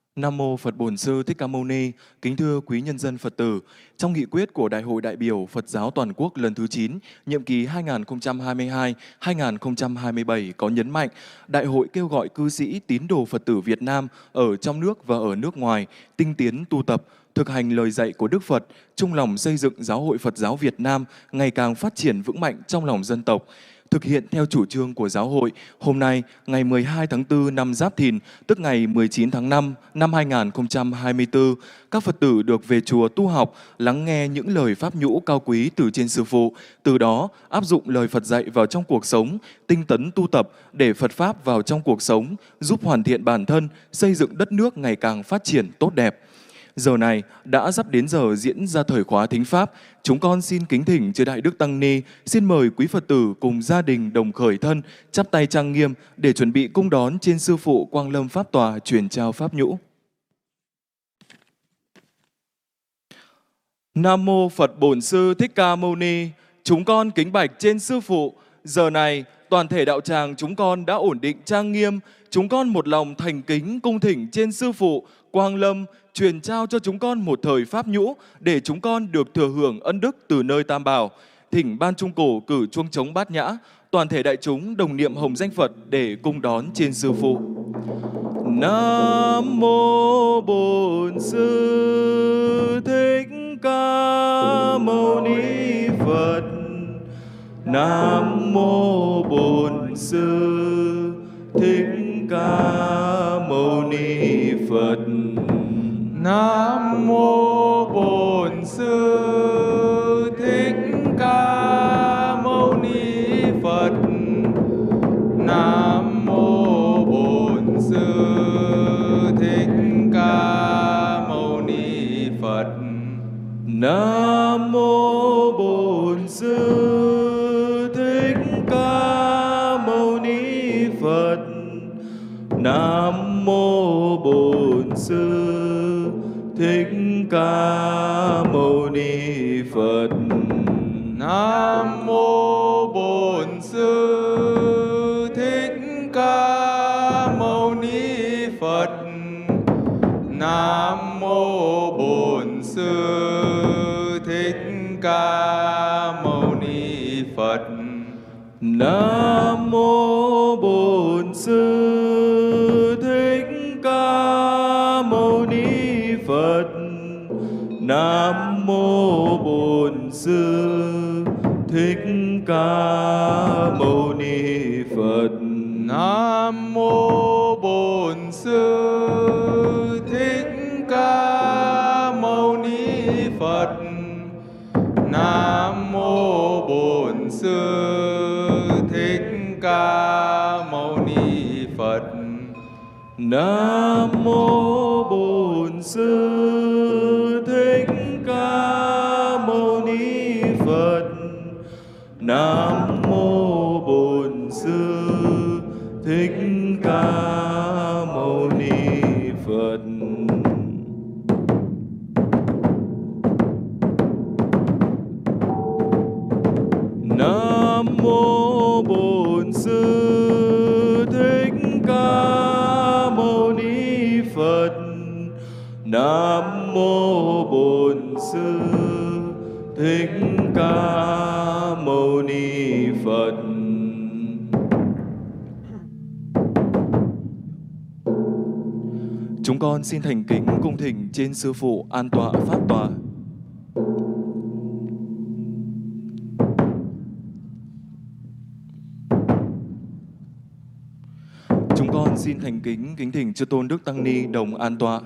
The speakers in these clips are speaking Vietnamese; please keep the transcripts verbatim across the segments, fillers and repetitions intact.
Nam mô Phật Bổn Sư Thích Ca Mâu Ni. Kính thưa quý nhân dân Phật tử, trong nghị quyết của Đại hội đại biểu Phật giáo toàn quốc lần thứ chín, nhiệm kỳ hai nghìn không trăm hai mươi hai đến hai nghìn không trăm hai mươi bảy có nhấn mạnh, Đại hội kêu gọi cư sĩ tín đồ Phật tử Việt Nam ở trong nước và ở nước ngoài tinh tiến tu tập, thực hành lời dạy của Đức Phật, chung lòng xây dựng Giáo hội Phật giáo Việt Nam ngày càng phát triển vững mạnh trong lòng dân tộc. Thực hiện theo chủ trương của giáo hội, hôm nay, ngày mười hai tháng tư năm Giáp Thìn, tức ngày mười chín tháng năm năm hai nghìn không trăm hai mươi tư, các Phật tử được về chùa tu học, lắng nghe những lời pháp nhũ cao quý từ trên Sư Phụ, từ đó áp dụng lời Phật dạy vào trong cuộc sống, tinh tấn tu tập để Phật Pháp vào trong cuộc sống, giúp hoàn thiện bản thân, xây dựng đất nước ngày càng phát triển tốt đẹp. Giờ này đã sắp đến giờ diễn ra thời khóa thính Pháp. Chúng con xin kính thỉnh Chư Đại Đức Tăng Ni, xin mời quý Phật tử cùng gia đình đồng khởi thân, chắp tay trang nghiêm để chuẩn bị cung đón trên Sư Phụ Quang Lâm Pháp Tòa truyền trao Pháp nhũ. Nam mô Phật Bổn Sư Thích Ca Mâu Ni. Chúng con kính bạch trên Sư Phụ. Giờ này, toàn thể đạo tràng chúng con đã ổn định trang nghiêm. Chúng con một lòng thành kính cung thỉnh trên Sư Phụ Quang Lâm truyền trao cho chúng con một thời pháp nhũ để chúng con được thừa hưởng ân đức từ nơi Tam Bảo. Thỉnh ban trung cổ cử chuông trống bát nhã, toàn thể đại chúng đồng niệm hồng danh Phật để cung đón trên Sư Phụ. Nam mô Bổn Sư Thích Ca Mâu Ni Phật. Nam mô Bổn Sư Thích Ca Mâu Ni Phật. Nam mô Bổn Sư Thích Ca Mâu Ni Phật. Nam mô Bổn Sư Thích Ca Mâu Ni Phật. Nam mô Bổn Sư Thích Ca Mâu Ni Phật. Nam mô Bổn Sư Thích Ca Mâu Ni Phật. Nam mô Bổn Sư Thích Ca Mâu Ni Phật. Nam mô Bổn Sư Thích Ca Mâu Ni Phật. Nam mô Bổn Sư Thích Ca Mâu Ni Phật. Nam mô Bổn Sư Thích Ca Mâu Ni Phật. Nam mô Bổn Sư Thích Ca Mâu Ni Phật. Nam mô Bổn Sư Thích Ca Mâu Ni Phật. Nam mô Bổn Sư Thích Ca Mâu Ni Phật. Nam mô Bổn Sư Thích Ca Mâu Ni Phật. Nam mô Bổn Sư Thích Ca Mâu Ni Phật. Nam mô Bổn Sư Thích Ca Mâu Ni Phật. Chúng con xin thành kính cung thỉnh trên Sư Phụ an tọa pháp tòa. Chúng con xin thành kính kính thỉnh chư tôn đức tăng ni đồng an tọa.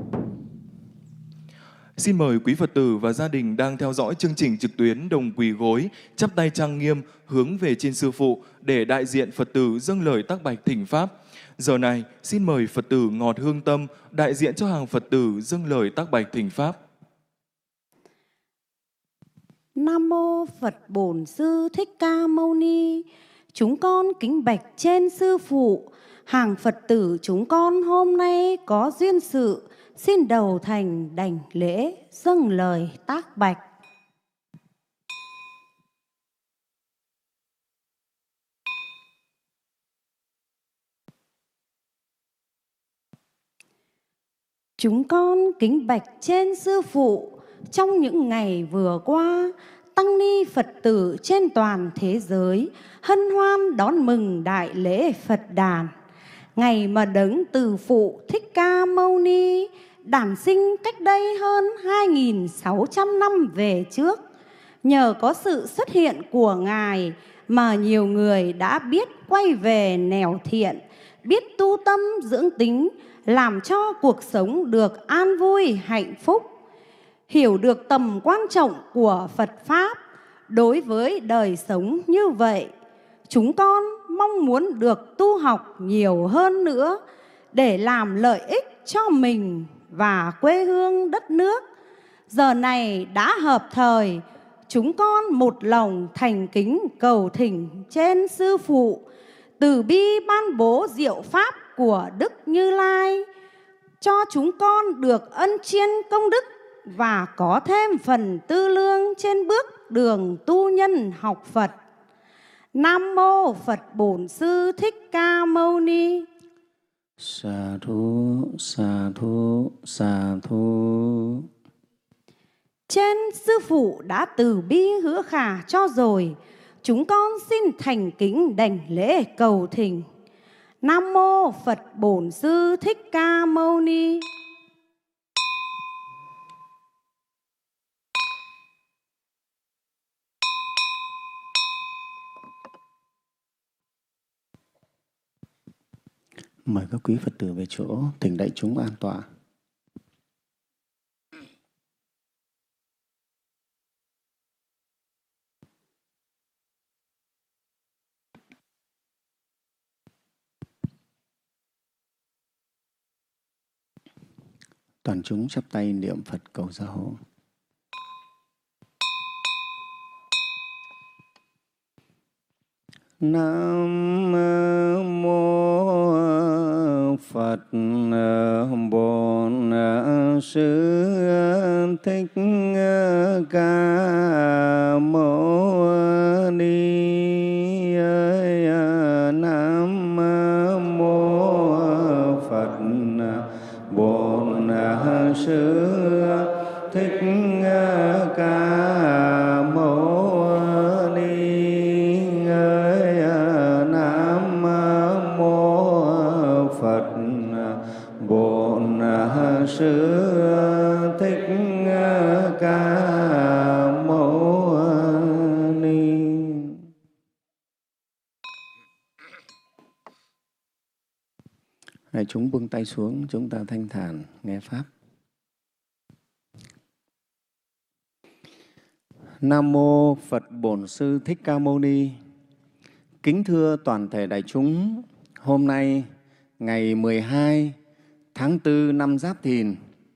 Xin mời quý Phật tử và gia đình đang theo dõi chương trình trực tuyến đồng quỳ gối, chắp tay trang nghiêm hướng về trên Sư Phụ để đại diện Phật tử dâng lời tác bạch thỉnh Pháp. Giờ này, xin mời Phật tử Ngọt Hương Tâm đại diện cho hàng Phật tử dâng lời tác bạch thỉnh Pháp. Nam mô Phật Bổn Sư Thích Ca Mâu Ni. Chúng con kính bạch trên Sư Phụ, hàng Phật tử chúng con hôm nay có duyên sự, xin đầu thành đảnh lễ dâng lời tác bạch. Chúng con kính bạch trên Sư Phụ, trong những ngày vừa qua, tăng ni Phật tử trên toàn thế giới hân hoan đón mừng đại lễ Phật đản. Ngày mà Đấng Từ Phụ Thích Ca Mâu Ni đản sinh cách đây hơn hai nghìn sáu trăm năm về trước. Nhờ có sự xuất hiện của Ngài mà nhiều người đã biết quay về nẻo thiện, biết tu tâm dưỡng tính, làm cho cuộc sống được an vui hạnh phúc. Hiểu được tầm quan trọng của Phật Pháp đối với đời sống như vậy, chúng con mong muốn được tu học nhiều hơn nữa để làm lợi ích cho mình và quê hương đất nước. Giờ này đã hợp thời, chúng con một lòng thành kính cầu thỉnh trên Sư Phụ từ bi ban bố diệu pháp của Đức Như Lai, cho chúng con được ân chiên công đức và có thêm phần tư lương trên bước đường tu nhân học Phật. Nam mô Phật Bổn Sư Thích Ca Mâu Ni. Sa thú, sa thú, sa thú. Trên Sư Phụ đã từ bi hứa khả cho rồi, chúng con xin thành kính đảnh lễ cầu thỉnh. Nam mô Phật Bổn Sư Thích Ca Mâu Ni. Mời các quý Phật tử về chỗ, thỉnh đại chúng an tọa. Toàn chúng chắp tay niệm Phật cầu gia hộ. Nam mô Phật Bổn Sư Thích Ca Mâu Ni. Nam mô Phật Bổn Sư Thích Ca Mâu Ni. Nam mô Phật Bổn Sư Thích Ca Mâu Ni. Hãy chúng buông tay xuống, chúng ta thanh thản nghe Pháp. Nam mô Phật Bổn Sư Thích Ca Mâu Ni. Kính thưa toàn thể đại chúng, hôm nay ngày mười hai tháng tư năm Giáp Thìn,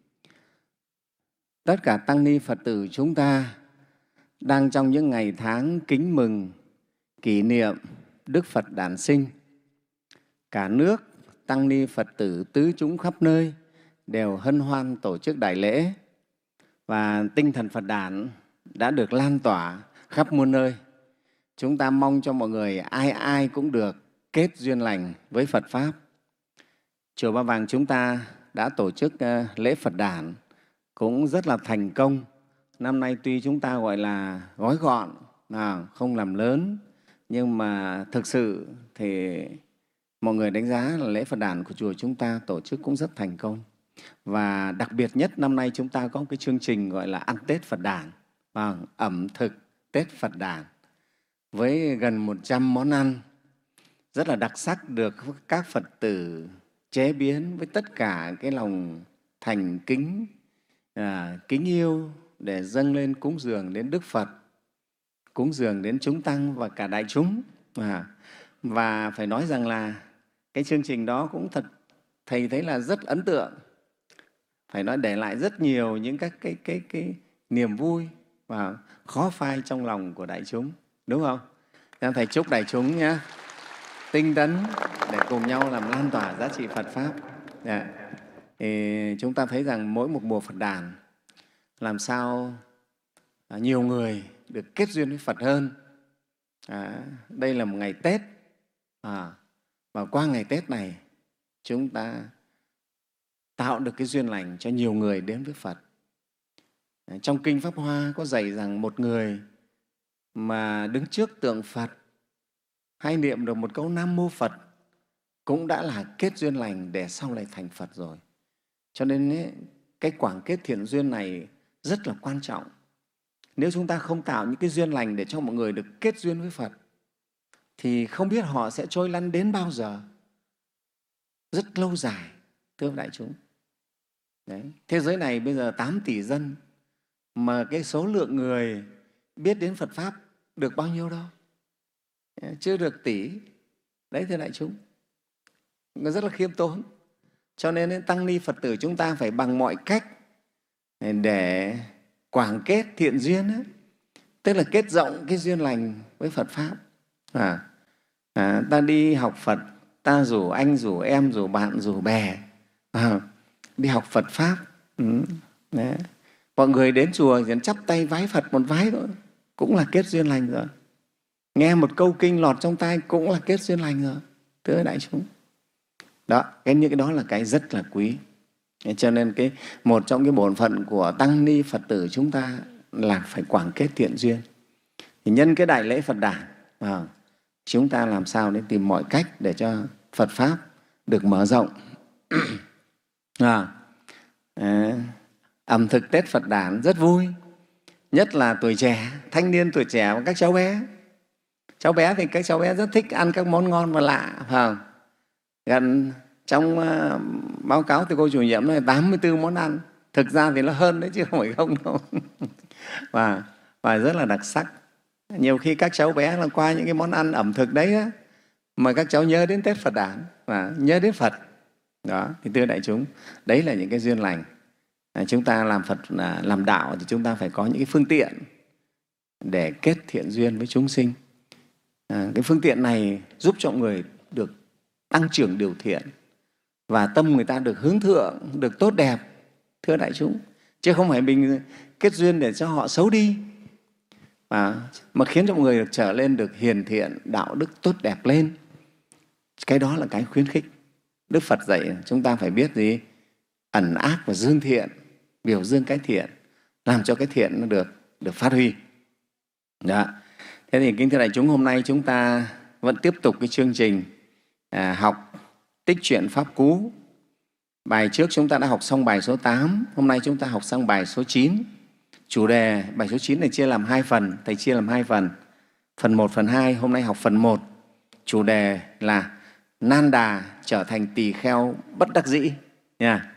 tất cả tăng ni Phật tử chúng ta đang trong những ngày tháng kính mừng kỷ niệm Đức Phật đản sinh. Cả nước tăng ni Phật tử tứ chúng khắp nơi đều hân hoan tổ chức đại lễ, và tinh thần Phật đản đã được lan tỏa khắp muôn nơi. Chúng ta mong cho mọi người ai ai cũng được kết duyên lành với Phật Pháp. Chùa Ba Vàng chúng ta đã tổ chức lễ Phật đản cũng rất là thành công. Năm nay tuy chúng ta gọi là gói gọn, không làm lớn, nhưng mà thực sự thì mọi người đánh giá là lễ Phật đản của chùa chúng ta tổ chức cũng rất thành công. Và đặc biệt nhất năm nay chúng ta có cái chương trình gọi là ăn Tết Phật đản, và ẩm thực Tết Phật đản với gần một trăm món ăn rất là đặc sắc, được các Phật tử chế biến với tất cả cái lòng thành kính, à, kính yêu để dâng lên cúng dường đến Đức Phật, cúng dường đến chúng tăng và cả đại chúng. À, và phải nói rằng là cái chương trình đó cũng thật, Thầy thấy là rất ấn tượng. Phải nói để lại rất nhiều những các cái, cái, cái niềm vui và khó phai trong lòng của đại chúng, đúng không? Nên Thầy chúc đại chúng nhé, tinh tấn để cùng nhau làm lan tỏa giá trị Phật Pháp. Yeah. Thì chúng ta thấy rằng mỗi một mùa Phật đản làm sao nhiều người được kết duyên với Phật hơn. À, đây là một ngày Tết, à, và qua ngày Tết này chúng ta tạo được cái duyên lành cho nhiều người đến với Phật. Trong Kinh Pháp Hoa có dạy rằng một người mà đứng trước tượng Phật hay niệm được một câu Nam Mô Phật cũng đã là kết duyên lành để sau này thành Phật rồi. Cho nên ấy, cái quảng kết thiện duyên này rất là quan trọng. Nếu chúng ta không tạo những cái duyên lành để cho mọi người được kết duyên với Phật thì không biết họ sẽ trôi lăn đến bao giờ, rất lâu dài, thưa đại chúng. Đấy. Thế giới này bây giờ tám tỷ dân mà cái số lượng người biết đến Phật Pháp được bao nhiêu đâu, chưa được tỷ. Đấy, thưa đại chúng, nó rất là khiêm tốn. Cho nên tăng ni Phật tử chúng ta phải bằng mọi cách để quảng kết thiện duyên ấy. Tức là kết rộng cái duyên lành với Phật Pháp. À, à, ta đi học Phật, ta rủ anh, rủ em, rủ bạn, rủ bè à, đi học Phật Pháp. Ừ. Đấy. Mọi người đến chùa thì chắp tay vái Phật một vái thôi cũng là kết duyên lành rồi. Nghe một câu kinh lọt trong tai cũng là kết duyên lành rồi, thưa đại chúng. Đó, cái những cái đó là cái rất là quý. Cho nên cái một trong cái bổn phận của tăng ni Phật tử chúng ta là phải quảng kết thiện duyên. Thì nhân cái đại lễ Phật đản, à, chúng ta làm sao để tìm mọi cách để cho Phật Pháp được mở rộng. à, à, ẩm thực Tết Phật đản rất vui, nhất là tuổi trẻ, thanh niên tuổi trẻ và các cháu bé. Cháu bé thì các cháu bé rất thích ăn các món ngon và lạ, phải không? Gần trong uh, báo cáo từ cô chủ nhiệm nói là tám mươi tư món ăn. Thực ra thì nó hơn đấy chứ không phải không đâu. và, và rất là đặc sắc. Nhiều khi các cháu bé là qua những cái món ăn ẩm thực đấy á, mà các cháu nhớ đến Tết Phật đản và nhớ đến Phật. Đó, thì thưa đại chúng, đấy là những cái duyên lành. À, chúng ta làm Phật, à, làm đạo thì chúng ta phải có những cái phương tiện để kết thiện duyên với chúng sinh. À, cái phương tiện này giúp cho người được tăng trưởng điều thiện và tâm người ta được hướng thượng, được tốt đẹp, thưa đại chúng. Chứ không phải mình kết duyên để cho họ xấu đi, mà, mà khiến cho mọi người được trở lên được hiền thiện, đạo đức tốt đẹp lên. Cái đó là cái khuyến khích. Đức Phật dạy chúng ta phải biết gì? Ẩn ác và dương thiện, biểu dương cái thiện, làm cho cái thiện nó được, được phát huy. Đó. Thế thì kính thưa đại chúng, hôm nay chúng ta vẫn tiếp tục cái chương trình à, học tích truyện Pháp Cú. Bài trước chúng ta đã học xong bài số tám, hôm nay chúng ta học sang bài số chín. Chủ đề bài số chín này chia làm hai phần, Thầy chia làm hai phần. Phần một, phần hai, hôm nay học phần một. Chủ đề là Nan Đà trở thành tỳ kheo bất đắc dĩ. Nha.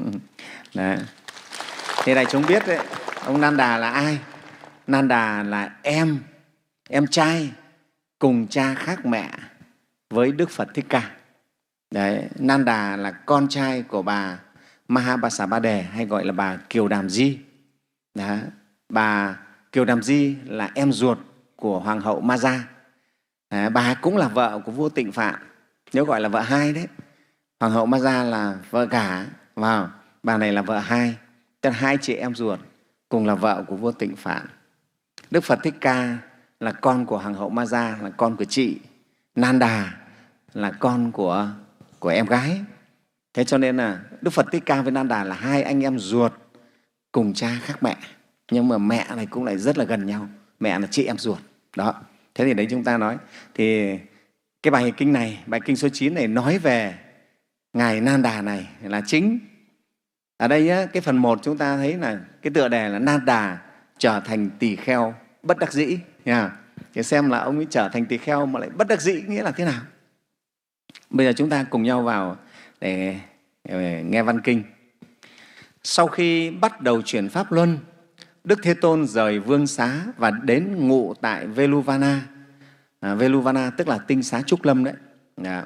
Đấy. Thì đại chúng biết đấy, ông Nan Đà là ai? Nan Đà là em, em trai cùng cha khác mẹ với Đức Phật Thích Ca. Đấy, Nan Đà là con trai của bà Mahabasabade hay gọi là bà Kiều Đàm Di. Đấy, bà Kiều Đàm Di là em ruột của Hoàng hậu Ma Gia. Đấy, bà cũng là vợ của vua Tịnh Phạn, nếu gọi là vợ hai đấy. Hoàng hậu Ma Gia là vợ cả, wow, bà này là vợ hai. Tức là hai chị em ruột cùng là vợ của vua Tịnh Phạn. Đức Phật Thích Ca là con của Hoàng hậu Ma Gia, là con của chị. Nan Đà là con của, của em gái. Thế cho nên là Đức Phật Thích Ca với Nan Đà là hai anh em ruột cùng cha khác mẹ. Nhưng mà mẹ này cũng lại rất là gần nhau. Mẹ là chị em ruột. Đó. Thế thì đấy chúng ta nói. Thì cái bài kinh này, bài kinh số chín này nói về Ngài Nan Đà này là chính. Ở đây nhá, cái phần một chúng ta thấy là cái tựa đề là Nan Đà trở thành tỳ kheo bất đắc dĩ. Nha. Thì xem là ông ấy trở thành tỳ kheo mà lại bất đắc dĩ nghĩa là thế nào. Bây giờ chúng ta cùng nhau vào để, để nghe văn kinh. Sau khi bắt đầu chuyển Pháp Luân, Đức Thế Tôn rời Vương Xá và đến ngụ tại Veluvana. À, Veluvana tức là tinh xá Trúc Lâm đấy. À.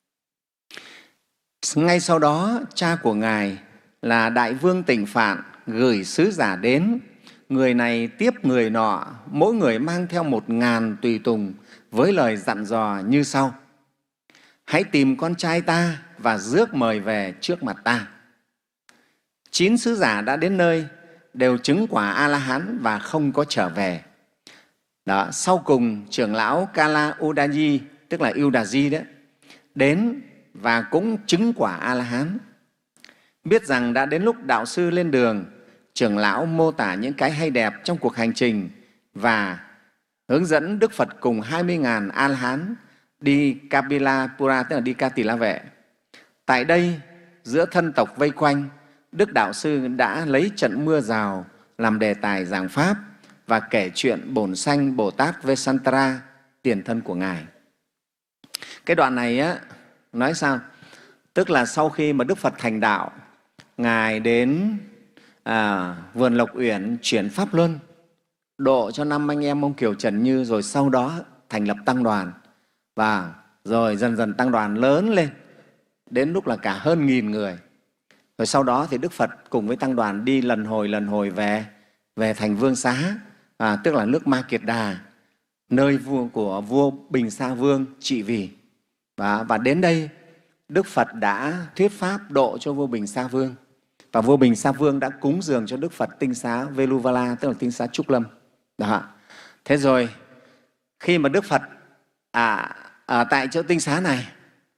Ngay sau đó, cha của Ngài là Đại Vương Tịnh Phạn gửi sứ giả đến. Người này tiếp người nọ, mỗi người mang theo một ngàn tùy tùng với lời dặn dò như sau. Hãy tìm con trai ta và rước mời về trước mặt ta. Chín sứ giả đã đến nơi, đều chứng quả A-la-hán và không có trở về. Đó, sau cùng, trưởng lão Kala Udaji, tức là Udaji đấy, đến và cũng chứng quả A-la-hán. Biết rằng đã đến lúc đạo sư lên đường, trưởng lão mô tả những cái hay đẹp trong cuộc hành trình và hướng dẫn Đức Phật cùng hai mươi nghìn A-la-hán đi Kapilapura, tức là đi Ca Tỳ La Vệ. Tại đây, giữa thân tộc vây quanh, Đức Đạo Sư đã lấy trận mưa rào làm đề tài giảng Pháp và kể chuyện Bổn Sanh Bồ Tát Vesantara, tiền thân của Ngài. Cái đoạn này á, nói sao? Tức là sau khi mà Đức Phật thành đạo, Ngài đến à, vườn Lộc Uyển chuyển Pháp Luân, độ cho năm anh em ông Kiều Trần Như, rồi sau đó thành lập tăng đoàn, và rồi dần dần tăng đoàn lớn lên, đến lúc là cả hơn nghìn người. Rồi sau đó thì Đức Phật cùng với tăng đoàn đi lần hồi lần hồi về về thành Vương Xá, à, tức là nước Ma Kiệt Đà, nơi vua của vua Bình Sa Vương trị vì. Và, và đến đây Đức Phật đã thuyết pháp độ cho vua Bình Sa Vương, và vua Bình Sa Vương đã cúng dường cho Đức Phật tinh xá Veluvala, tức là tinh xá Trúc Lâm. Đó. Thế rồi khi mà Đức Phật à, ở tại chỗ tinh xá này,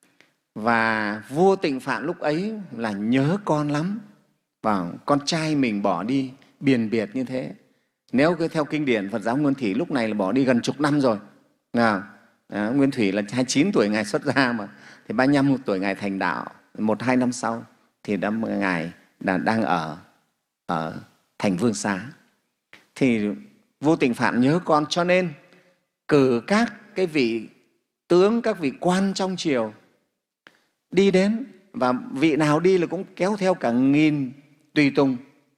và vua Tịnh Phạn lúc ấy là nhớ con lắm, và con trai mình bỏ đi biền biệt như thế. Nếu cứ theo kinh điển Phật giáo Nguyên Thủy lúc này là bỏ đi gần chục năm rồi. À, Nguyên Thủy là hai mươi chín tuổi Ngài xuất gia mà, thì ba mươi lăm tuổi Ngài thành đạo, một hai năm sau thì đã, Ngài đang ở, ở thành Vương Xá. Thì vua Tịnh Phạn nhớ con, cho nên cử các cái vị tướng, các vị quan trong triều đi đến, và vị nào đi là cũng kéo theo cả nghìn tùy tùng,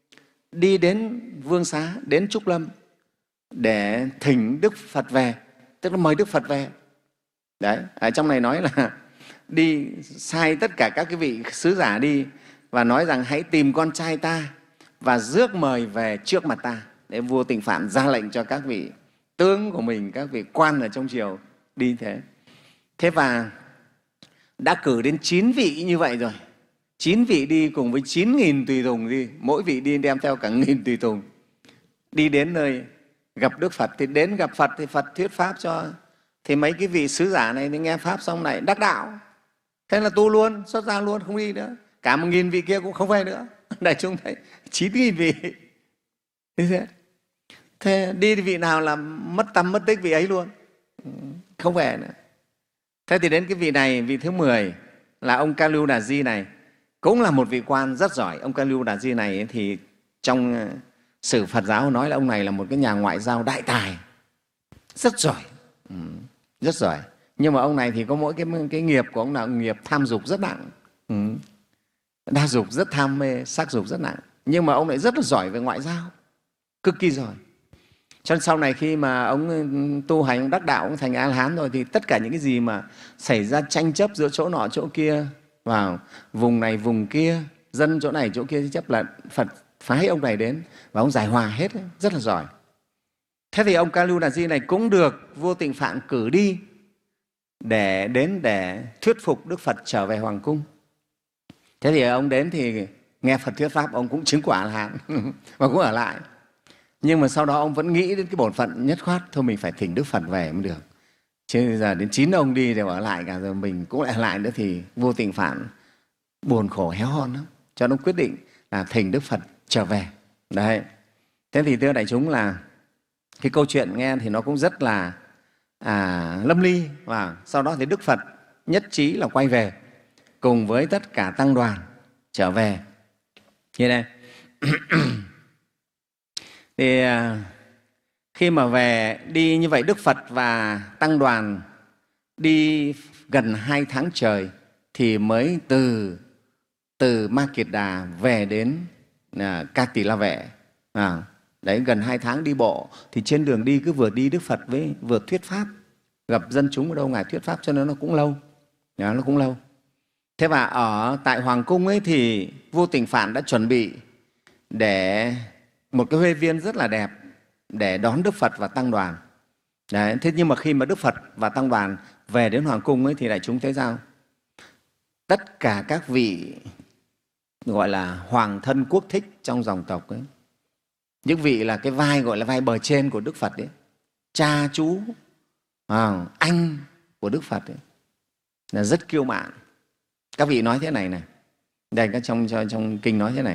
đi đến Vương Xá, đến Trúc Lâm để thỉnh Đức Phật về, tức là mời Đức Phật về. Đấy, ở trong này nói là đi sai tất cả các cái vị sứ giả đi và nói rằng hãy tìm con trai ta và rước mời về trước mặt ta. Để vua Tịnh Phạn ra lệnh cho các vị tướng của mình, các vị quan ở trong triều đi thế. Thế và đã cử đến chín vị như vậy rồi. Chín vị đi cùng với chín nghìn tùy tùng đi, mỗi vị đi đem theo cả nghìn tùy tùng. Đi đến nơi gặp Đức Phật, thì đến gặp Phật thì Phật thuyết pháp cho. Thì mấy cái vị sứ giả này thì nghe pháp xong này đắc đạo. Thế là tu luôn, xuất gia luôn, không đi nữa. Cả một nghìn vị kia cũng không về nữa. Đại chúng thấy chín nghìn vị. Thế, thế đi thì vị nào là mất tâm mất tích vị ấy luôn, không về nữa. Thế thì đến cái vị này, vị thứ mười là ông Ca Lưu Đà Di này, cũng là một vị quan rất giỏi. Ông Ca Lưu Đà Di này thì trong sử Phật giáo nói là ông này là một cái nhà ngoại giao đại tài, rất giỏi, ừ, rất giỏi. Nhưng mà ông này thì có mỗi cái, cái nghiệp của ông là nghiệp tham dục rất nặng, ừ, đa dục, rất tham mê, sắc dục rất nặng. Nhưng mà ông lại rất là giỏi về ngoại giao, cực kỳ giỏi. Cho nên sau này khi mà ông tu hành, ông đắc đạo, ông thành A-la-hán rồi, thì tất cả những cái gì mà xảy ra tranh chấp giữa chỗ nọ chỗ kia, vào vùng này vùng kia, dân chỗ này chỗ kia chấp, là Phật phái ông này đến và ông giải hòa hết, rất là giỏi. Thế thì ông Ca Lưu Đà Di này cũng được vua Tịnh Phạn cử đi để đến để thuyết phục Đức Phật trở về hoàng cung. Thế thì ông đến thì nghe Phật thuyết pháp, ông cũng chứng quả A-la-hán và cũng ở lại. Nhưng mà sau đó ông vẫn nghĩ đến cái bổn phận nhất khoát, thôi mình phải thỉnh Đức Phật về mới được. Chứ bây giờ đến chín ông đi đều ở lại cả rồi, mình cũng lại ở lại nữa thì vua Tịnh Phạn buồn khổ héo hon lắm. Cho nó quyết định là thỉnh Đức Phật trở về. Đấy. Thế thì thưa đại chúng là cái câu chuyện nghe thì nó cũng rất là à, lâm ly. Và sau đó thì Đức Phật nhất trí là quay về cùng với tất cả tăng đoàn trở về. Như này. Thì khi mà về đi như vậy, Đức Phật và tăng đoàn đi gần hai tháng trời thì mới từ từ Ma Kiệt Đà về đến à, Ca Tỳ La Vệ. À, đấy, gần hai tháng đi bộ, thì trên đường đi cứ vừa đi Đức Phật với vừa thuyết pháp, gặp dân chúng ở đâu Ngài thuyết pháp, cho nên nó cũng lâu, nó cũng lâu. Thế và ở tại hoàng cung ấy thì vua Tịnh Phạn đã chuẩn bị để một cái huê viên rất là đẹp để đón Đức Phật và tăng đoàn. Đấy, thế nhưng mà khi mà Đức Phật và tăng đoàn về đến hoàng cung ấy thì đại chúng thấy sao? Tất cả các vị gọi là hoàng thân quốc thích trong dòng tộc ấy, những vị là cái vai gọi là vai bờ trên của Đức Phật ấy, cha chú, à, anh của Đức Phật ấy, là rất kiêu mạn. Các vị nói thế này này: Đây các trong trong kinh nói thế này: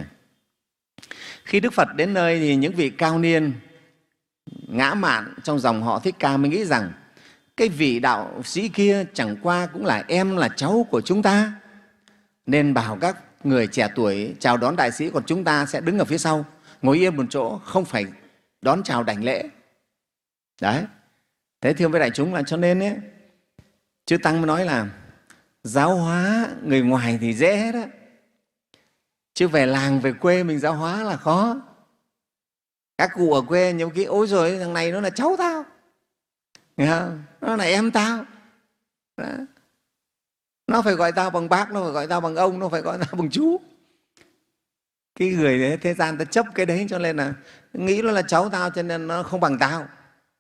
khi Đức Phật đến nơi thì những vị cao niên ngã mạn trong dòng họ Thích Ca mới nghĩ rằng cái vị đạo sĩ kia chẳng qua cũng là em là cháu của chúng ta, nên bảo các người trẻ tuổi chào đón đại sĩ, còn chúng ta sẽ đứng ở phía sau, ngồi yên một chỗ, không phải đón chào đảnh lễ. Đấy. Thế thưa với đại chúng là cho nên ấy, Chư Tăng mới nói là giáo hóa người ngoài thì dễ hết á, chứ về làng về quê mình giáo hóa là khó. Các cụ ở quê nhiều khi ôi rồi thằng này nó là cháu tao, nghe không? Nó là em tao. Đó. Nó phải gọi tao bằng bác, nó phải gọi tao bằng ông, nó phải gọi tao bằng chú. Cái người đấy, thế gian ta chấp cái đấy, cho nên là nghĩ nó là cháu tao, cho nên nó không bằng tao.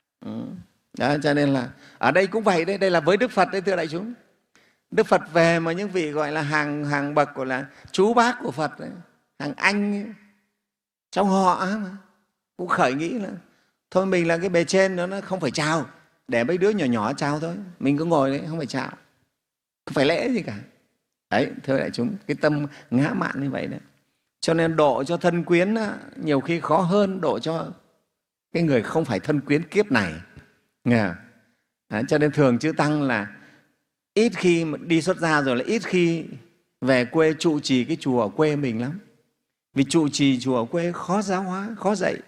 Đó, cho nên là ở đây cũng vậy đấy, đây là với Đức Phật đấy thưa đại chúng. Đức Phật về mà những vị gọi là hàng hàng bậc gọi là chú bác của Phật đấy, hàng anh trong họ mà cũng khởi nghĩ là thôi mình là cái bề trên đó, nó không phải chào, để mấy đứa nhỏ nhỏ chào thôi, mình cứ ngồi đấy không phải chào, không phải lễ gì cả. Đấy thưa đại chúng, cái tâm ngã mạn như vậy đấy. Cho nên độ cho thân quyến á, nhiều khi khó hơn độ cho cái người không phải thân quyến kiếp này. Nghe? Đấy, cho nên thường chư Tăng là ít khi đi xuất gia rồi là ít khi về quê trụ trì cái chùa ở quê mình lắm. Vì trụ trì chùa ở quê khó giáo hóa, khó dạy.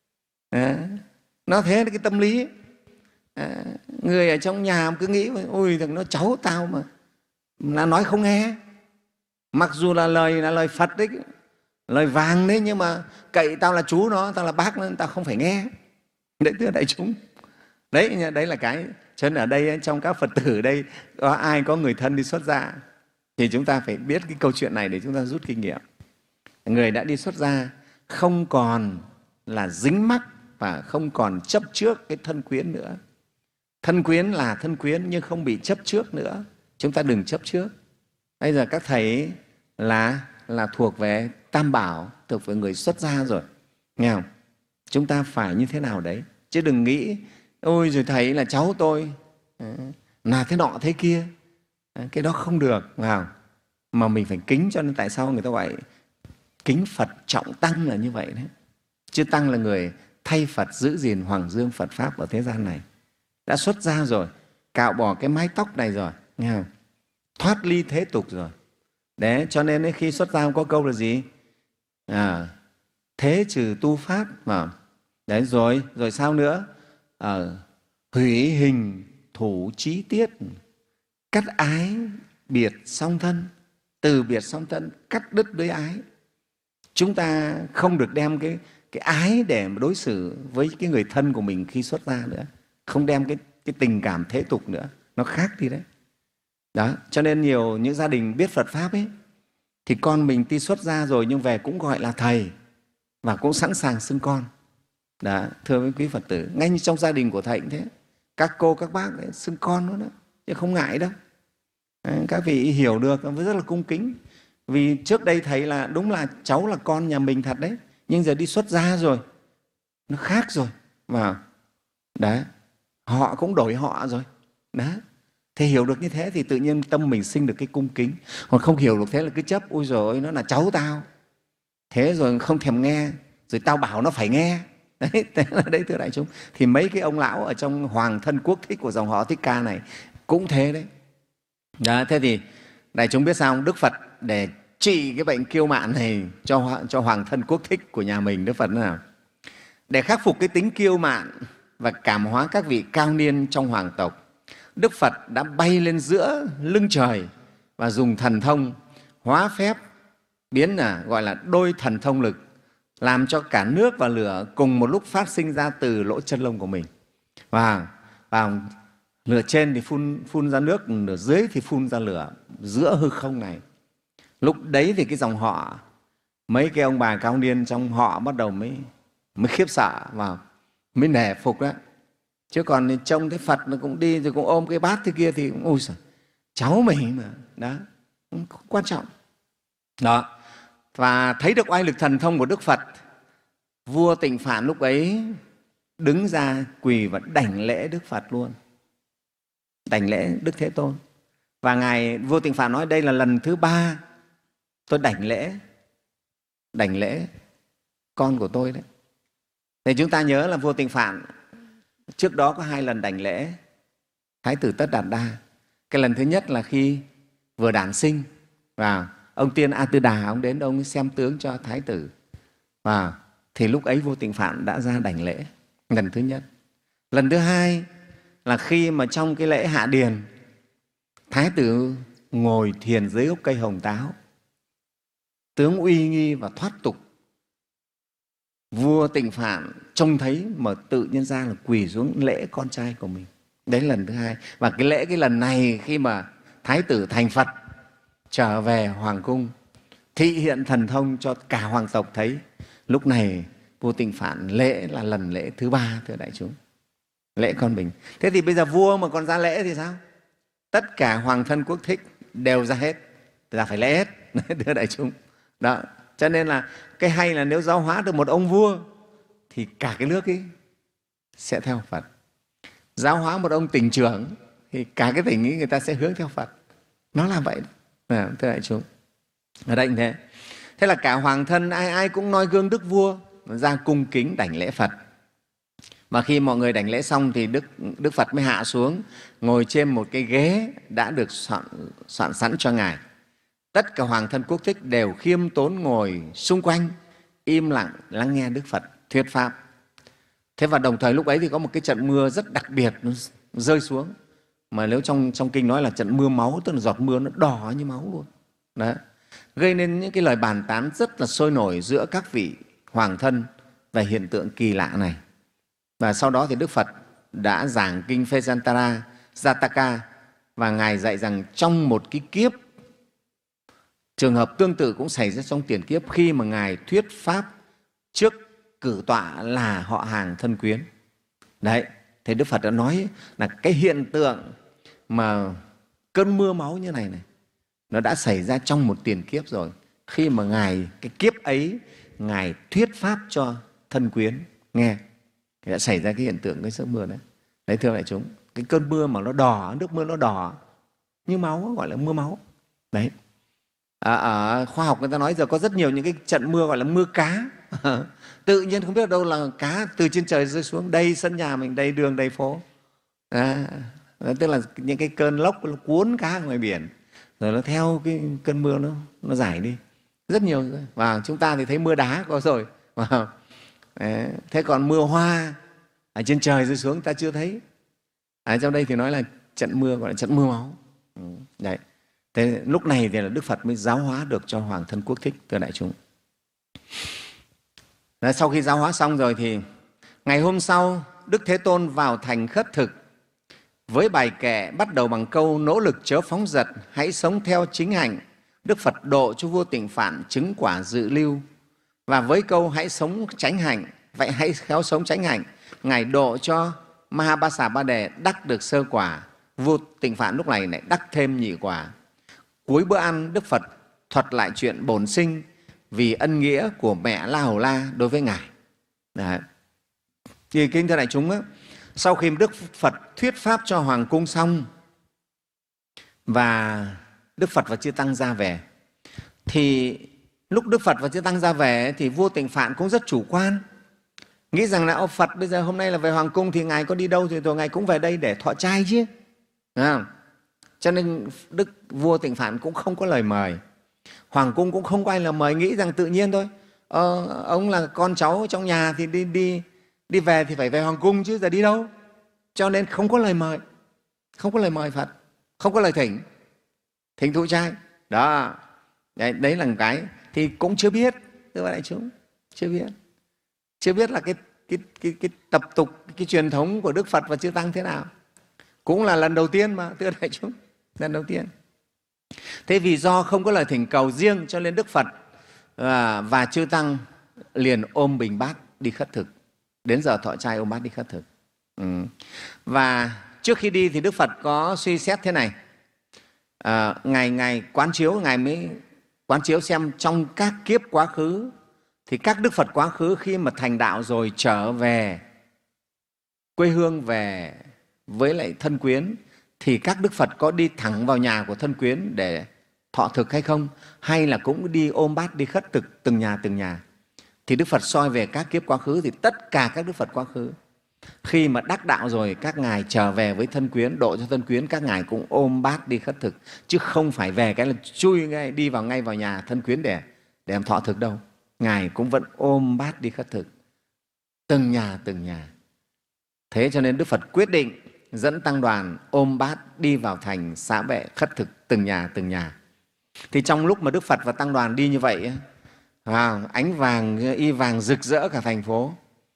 À, nó thế cái tâm lý ấy. À, người ở trong nhà cứ nghĩ ôi thằng nó cháu tao mà là nói không nghe. Mặc dù là lời là lời Phật đấy, lời vàng đấy, nhưng mà cậy tao là chú nó, tao là bác nó, tao không phải nghe. Đấy thưa đại chúng. Đấy, đấy là cái. Cho nên ở đây trong các Phật tử đây có ai có người thân đi xuất gia thì chúng ta phải biết cái câu chuyện này để chúng ta rút kinh nghiệm. Người đã đi xuất gia không còn là dính mắc và không còn chấp trước cái thân quyến nữa. Thân quyến là thân quyến nhưng không bị chấp trước nữa. Chúng ta đừng chấp trước. Bây giờ các thầy là là thuộc về Tam Bảo, thuộc về người xuất gia rồi, nghe không? Chúng ta phải như thế nào đấy, chứ đừng nghĩ ôi rồi thầy là cháu tôi, là thế nọ thế kia, cái đó không được, vào mà mình phải kính. Cho nên tại sao người ta gọi kính Phật trọng Tăng là như vậy đấy. Chứ Tăng là người thay Phật giữ gìn hoàng dương Phật Pháp ở thế gian này. Đã xuất gia rồi, cạo bỏ cái mái tóc này rồi, nghe không? Thoát ly thế tục rồi. Đấy, cho nên ấy, khi xuất gia có câu là gì? À, thế trừ tu Pháp mà. Đấy, rồi, rồi sao nữa? À, hủy hình thủ trí tiết, cắt ái biệt song thân, từ biệt song thân, cắt đứt đối ái. Chúng ta không được đem cái, cái ái để mà đối xử với cái người thân của mình khi xuất gia nữa. Không đem cái, cái tình cảm thế tục nữa. Nó khác đi đấy. Đó, cho nên nhiều những gia đình biết Phật Pháp ấy, thì con mình tuy xuất gia rồi nhưng về cũng gọi là thầy và cũng sẵn sàng xưng con. Đó, thưa với quý Phật tử, ngay như trong gia đình của thầy cũng thế. Các cô, các bác đấy, xưng con nữa đó, chứ không ngại đâu. Đấy, các vị hiểu được với rất là cung kính. Vì trước đây thầy là đúng là cháu là con nhà mình thật đấy, nhưng giờ đi xuất gia rồi, nó khác rồi. Và đấy, họ cũng đổi họ rồi. Đó. Thế hiểu được như thế thì tự nhiên tâm mình sinh được cái cung kính. Còn không hiểu được thế là cứ chấp, ôi rồi nó là cháu tao. Thế rồi không thèm nghe, rồi tao bảo nó phải nghe. Đấy, thế là đấy thưa đại chúng. Thì mấy cái ông lão ở trong Hoàng Thân Quốc Thích của dòng họ Thích Ca này cũng thế đấy. Đó, thế thì đại chúng biết sao không? Đức Phật để trị cái bệnh kiêu mạn này cho, cho Hoàng Thân Quốc Thích của nhà mình, Đức Phật nào? Để khắc phục cái tính kiêu mạn và cảm hóa các vị cao niên trong hoàng tộc, Đức Phật đã bay lên giữa lưng trời và dùng thần thông hóa phép, biến là gọi là đôi thần thông lực, làm cho cả nước và lửa cùng một lúc phát sinh ra từ lỗ chân lông của mình. Và, và lửa trên thì phun, phun ra nước, lửa dưới thì phun ra lửa, giữa hư không này. Lúc đấy thì cái dòng họ, mấy cái ông bà cao niên trong họ bắt đầu mới, mới khiếp sợ và mới nể phục đó. Chứ còn trông thấy Phật nó cũng đi rồi cũng ôm cái bát thế kia thì ôi giời, cháu mình mà, đó, không quan trọng. Đó. Và thấy được oai lực thần thông của Đức Phật, vua Tịnh Phạn lúc ấy đứng ra quỳ và đảnh lễ Đức Phật luôn, đảnh lễ Đức Thế Tôn. Và ngài vua Tịnh Phạn nói đây là lần thứ ba tôi đảnh lễ, đảnh lễ con của tôi đấy. Thì chúng ta nhớ là vua Tịnh Phạn trước đó có hai lần đảnh lễ Thái tử Tất Đạt Đa. Cái lần thứ nhất là khi vừa đản sinh, và ông tiên A Tư Đà ông đến ông xem tướng cho Thái tử, và thì lúc ấy vua Tịnh Phạn đã ra đảnh lễ lần thứ nhất. Lần thứ hai là khi mà trong cái lễ hạ điền, Thái tử ngồi thiền dưới gốc cây hồng táo, tướng uy nghi và thoát tục. Vua Tịnh Phạn trông thấy mà tự nhiên ra là quỳ xuống lễ con trai của mình. Đấy là lần thứ hai. Và cái lễ cái lần này khi mà Thái tử thành Phật trở về Hoàng cung, thị hiện thần thông cho cả hoàng tộc thấy, lúc này vua Tịnh Phạn lễ là lần lễ thứ ba, thưa đại chúng, lễ con mình. Thế thì bây giờ vua mà còn ra lễ thì sao? Tất cả hoàng thân quốc thích đều ra hết, là phải lễ hết, thưa đại chúng. Đó. Cho nên là cái hay là nếu giáo hóa được một ông vua thì cả cái nước ấy sẽ theo Phật. Giáo hóa một ông tỉnh trưởng thì cả cái tỉnh ấy người ta sẽ hướng theo Phật. Nó là vậy. À, thưa đại chúng. Ở đây như thế. Thế là cả hoàng thân ai ai cũng noi gương đức vua ra cung kính đảnh lễ Phật. Mà khi mọi người đảnh lễ xong thì Đức, Đức Phật mới hạ xuống ngồi trên một cái ghế đã được soạn, soạn sẵn cho Ngài. Tất cả hoàng thân quốc thích đều khiêm tốn ngồi xung quanh, im lặng lắng nghe Đức Phật thuyết pháp. Thế và đồng thời lúc ấy thì có một cái trận mưa rất đặc biệt nó rơi xuống. Mà nếu trong, trong kinh nói là trận mưa máu, tức là giọt mưa nó đỏ như máu luôn. Đó. Gây nên những cái lời bàn tán rất là sôi nổi giữa các vị hoàng thân về hiện tượng kỳ lạ này. Và sau đó thì Đức Phật đã giảng kinh Vejantara Jataka, và Ngài dạy rằng trong một cái kiếp, trường hợp tương tự cũng xảy ra trong tiền kiếp khi mà Ngài thuyết pháp trước cử tọa là họ hàng thân quyến. Đấy, thì Đức Phật đã nói là cái hiện tượng mà cơn mưa máu như này này, nó đã xảy ra trong một tiền kiếp rồi. Khi mà Ngài, cái kiếp ấy, Ngài thuyết pháp cho thân quyến nghe, thì đã xảy ra cái hiện tượng cái giấc mưa đấy. Đấy, thưa đại chúng, cái cơn mưa mà nó đỏ, nước mưa nó đỏ như máu, gọi là mưa máu. Đấy. À, ở khoa học người ta nói giờ có rất nhiều những cái trận mưa gọi là mưa cá. Tự nhiên không biết ở đâu là cá từ trên trời rơi xuống, đầy sân nhà mình, đầy đường, đầy phố. À, tức là những cái cơn lốc nó cuốn cá ngoài biển, rồi nó theo cái cơn mưa nó, nó giải đi. Rất nhiều. Và chúng ta thì thấy mưa đá có rồi. Thế còn mưa hoa ở trên trời rơi xuống ta chưa thấy. À, trong đây thì nói là trận mưa gọi là trận mưa máu. Đấy. Thế lúc này thì là Đức Phật mới giáo hóa được cho hoàng thân quốc thích, thưa đại chúng. Đấy, sau khi giáo hóa xong rồi thì ngày hôm sau Đức Thế Tôn vào thành khất thực với bài kệ bắt đầu bằng câu nỗ lực chớ phóng dật, hãy sống theo chính hạnh. Đức Phật độ cho vua Tịnh Phạn chứng quả dự lưu. Và với câu hãy sống chánh hạnh, vậy hãy khéo sống chánh hạnh, Ngài độ cho Mahabasa Ba Đề đắc được sơ quả. Vua Tịnh Phạn lúc này lại đắc thêm nhị quả. Cuối bữa ăn, Đức Phật thuật lại chuyện bổn sinh vì ân nghĩa của mẹ La Hầu La đối với Ngài. Đấy. Thì kính thưa đại chúng, á, sau khi Đức Phật thuyết pháp cho hoàng cung xong và Đức Phật và Chư Tăng ra về, thì lúc Đức Phật và Chư Tăng ra về thì vua Tịnh Phạn cũng rất chủ quan, nghĩ rằng là ông Phật bây giờ hôm nay là về hoàng cung thì Ngài có đi đâu thì rồi Ngài cũng về đây để thọ trai chứ. À, cho nên Đức vua Tịnh Phạn cũng không có lời mời. Hoàng cung cũng không có ai là mời, nghĩ rằng tự nhiên thôi. Ờ, ông là con cháu trong nhà thì đi đi đi về thì phải về hoàng cung chứ giờ đi đâu. Cho nên không có lời mời, không có lời mời Phật, không có lời thỉnh, thỉnh thụ trai. Đó, đấy, đấy là một cái thì cũng chưa biết, thưa đại chúng, chưa biết, chưa biết là cái cái cái, cái tập tục, cái truyền thống của Đức Phật và Chư Tăng thế nào. Cũng là lần đầu tiên mà, thưa đại chúng, lần đầu tiên. Thế vì do không có lời thỉnh cầu riêng cho nên Đức Phật và Chư Tăng liền ôm bình bát đi khất thực. Đến giờ thọ trai ôm bát đi khất thực. Ừ. Và trước khi đi thì Đức Phật có suy xét thế này. À, Ngài, Ngài quán chiếu, Ngài mới quán chiếu xem trong các kiếp quá khứ thì các Đức Phật quá khứ khi mà thành đạo rồi trở về quê hương, về với lại thân quyến, thì các Đức Phật có đi thẳng vào nhà của thân quyến để thọ thực hay không, hay là cũng đi ôm bát đi khất thực từng nhà từng nhà. Thì Đức Phật soi về các kiếp quá khứ thì tất cả các Đức Phật quá khứ khi mà đắc đạo rồi, các ngài trở về với thân quyến, độ cho thân quyến, các ngài cũng ôm bát đi khất thực, chứ không phải về cái là chui ngay đi vào ngay vào nhà thân quyến để để làm thọ thực đâu. Ngài cũng vẫn ôm bát đi khất thực từng nhà từng nhà. Thế cho nên Đức Phật quyết định dẫn tăng đoàn ôm bát đi vào thành xã bệ khất thực từng nhà từng nhà. Thì trong lúc mà Đức Phật và tăng đoàn đi như vậy, à, ánh vàng y vàng rực rỡ cả thành phố,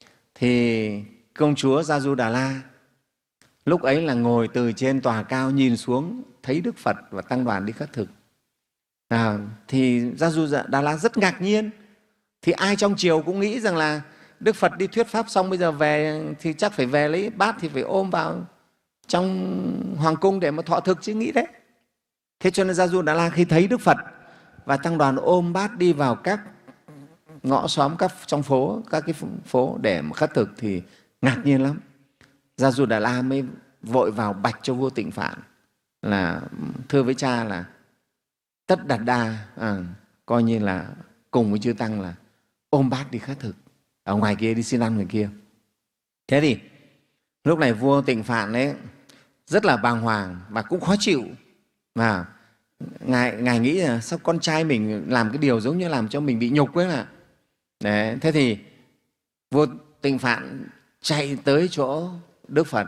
thì công chúa Gia Du Đà La lúc ấy là ngồi từ trên tòa cao nhìn xuống, thấy Đức Phật và tăng đoàn đi khất thực. À, thì Gia Du Đà La rất ngạc nhiên. Thì ai trong triều cũng nghĩ rằng là Đức Phật đi thuyết pháp xong bây giờ về thì chắc phải về lấy bát, thì phải ôm vào trong hoàng cung để mà thọ thực chứ, nghĩ thế. Thế cho nên Gia Du Đà La khi thấy Đức Phật và tăng đoàn ôm bát đi vào các ngõ xóm, các trong phố, các cái phố để mà khất thực thì ngạc nhiên lắm. Gia Du Đà La mới vội vào bạch cho vua Tịnh Phạn là thưa với cha là Tất Đạt Đa à, coi như là cùng với chư tăng là ôm bát đi khất thực ở ngoài kia, đi xin ăn người kia. Thế thì lúc này vua Tịnh Phạn ấy rất là bàng hoàng và cũng khó chịu. Và ngài, ngài nghĩ là sao con trai mình làm cái điều giống như làm cho mình bị nhục ấy là. Đấy, thế thì vua Tịnh Phạn chạy tới chỗ Đức Phật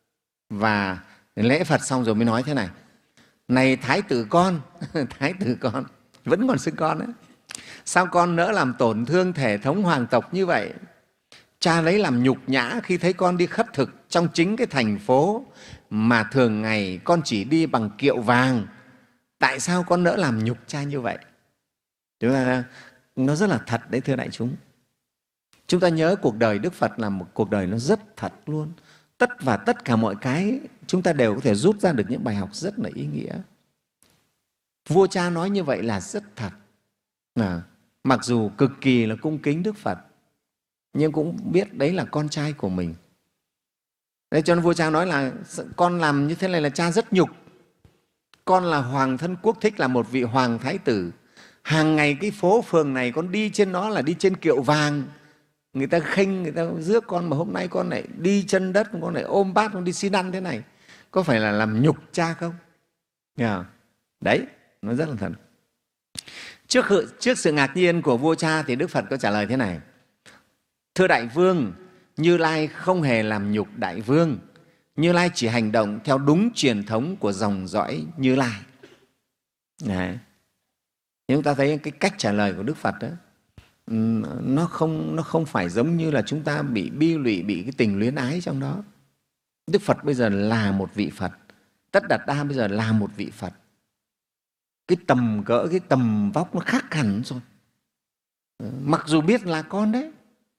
và lễ Phật xong rồi mới nói thế này: này thái tử con, thái tử con, vẫn còn xưng con đấy, sao con nỡ làm tổn thương thể thống hoàng tộc như vậy? Cha lấy làm nhục nhã khi thấy con đi khất thực trong chính cái thành phố mà thường ngày con chỉ đi bằng kiệu vàng. Tại sao con nỡ làm nhục cha như vậy? Chúng ta, nó rất là thật đấy thưa đại chúng. Chúng ta nhớ cuộc đời Đức Phật là một cuộc đời nó rất thật luôn. Tất và tất cả mọi cái chúng ta đều có thể rút ra được những bài học rất là ý nghĩa. Vua cha nói như vậy là rất thật. À, mặc dù cực kỳ là cung kính Đức Phật, nhưng cũng biết đấy là con trai của mình. Đấy, cho nên vua cha nói là con làm như thế này là cha rất nhục. Con là hoàng thân quốc thích, là một vị hoàng thái tử. Hàng ngày cái phố phường này con đi trên nó là đi trên kiệu vàng. Người ta khinh, người ta rước con, mà hôm nay con lại đi chân đất, con lại ôm bát, con đi xin ăn thế này. Có phải là làm nhục cha không? Yeah. Đấy, nó rất là thật. Trước, trước sự ngạc nhiên của vua cha thì Đức Phật có trả lời thế này: thưa đại vương, Như Lai không hề làm nhục đại vương. Như Lai chỉ hành động theo đúng truyền thống của dòng dõi Như Lai. Đấy. Chúng ta thấy cái cách trả lời của Đức Phật đó, nó không, nó không phải giống như là chúng ta bị bi lụy, bị cái tình luyến ái trong đó. Đức Phật bây giờ là một vị Phật, Tất Đạt Đa bây giờ là một vị Phật. Cái tầm cỡ, cái tầm vóc nó khác hẳn rồi. Mặc dù biết là con đấy.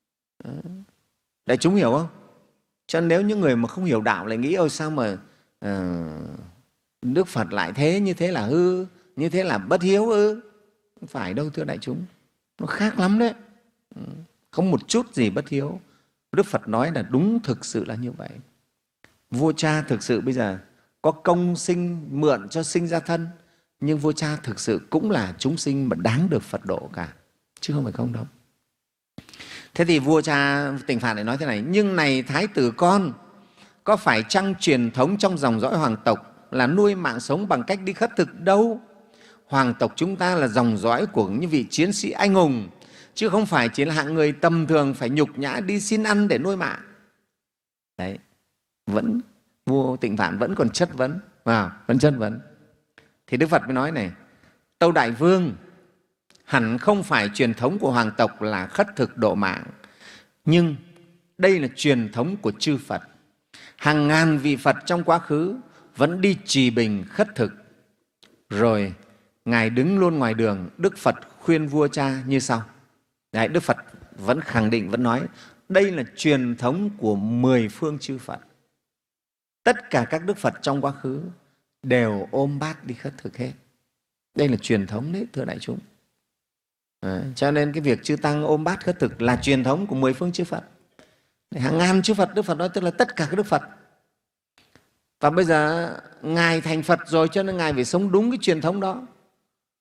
Đại chúng hiểu không? Cho nên nếu những người mà không hiểu đạo lại nghĩ ôi sao mà uh, Đức Phật lại thế, như thế là hư, như thế là bất hiếu ư? Không phải đâu thưa đại chúng. Nó khác lắm đấy. Không một chút gì bất hiếu. Đức Phật nói là đúng, thực sự là như vậy. Vua cha thực sự bây giờ có công sinh mượn cho sinh ra thân, nhưng vua cha thực sự cũng là chúng sinh mà đáng được Phật độ cả, chứ không phải không đâu. Thế thì vua cha Tịnh Phạn lại nói thế này: nhưng này thái tử con, có phải chăng truyền thống trong dòng dõi hoàng tộc là nuôi mạng sống bằng cách đi khất thực đâu? Hoàng tộc chúng ta là dòng dõi của những vị chiến sĩ anh hùng, chứ không phải chỉ là hạng người tầm thường phải nhục nhã đi xin ăn để nuôi mạng. Đấy, vẫn vua Tịnh Phạn vẫn còn chất vấn, à, vẫn chất vấn. Thì Đức Phật mới nói này: tâu đại vương, hẳn không phải truyền thống của hoàng tộc là khất thực độ mạng, nhưng đây là truyền thống của chư Phật. Hàng ngàn vị Phật trong quá khứ vẫn đi trì bình khất thực. Rồi Ngài đứng luôn ngoài đường, Đức Phật khuyên vua cha như sau. Đấy, Đức Phật vẫn khẳng định, vẫn nói đây là truyền thống của mười phương chư Phật. Tất cả các Đức Phật trong quá khứ đều ôm bát đi khất thực hết. Đây là truyền thống đấy thưa đại chúng. À, cho nên cái việc chư tăng ôm bát khất thực là truyền thống của mười phương chư Phật. Hàng ngàn chư Phật, Đức Phật nói tức là tất cả các Đức Phật. Và bây giờ Ngài thành Phật rồi, cho nên Ngài phải sống đúng cái truyền thống đó.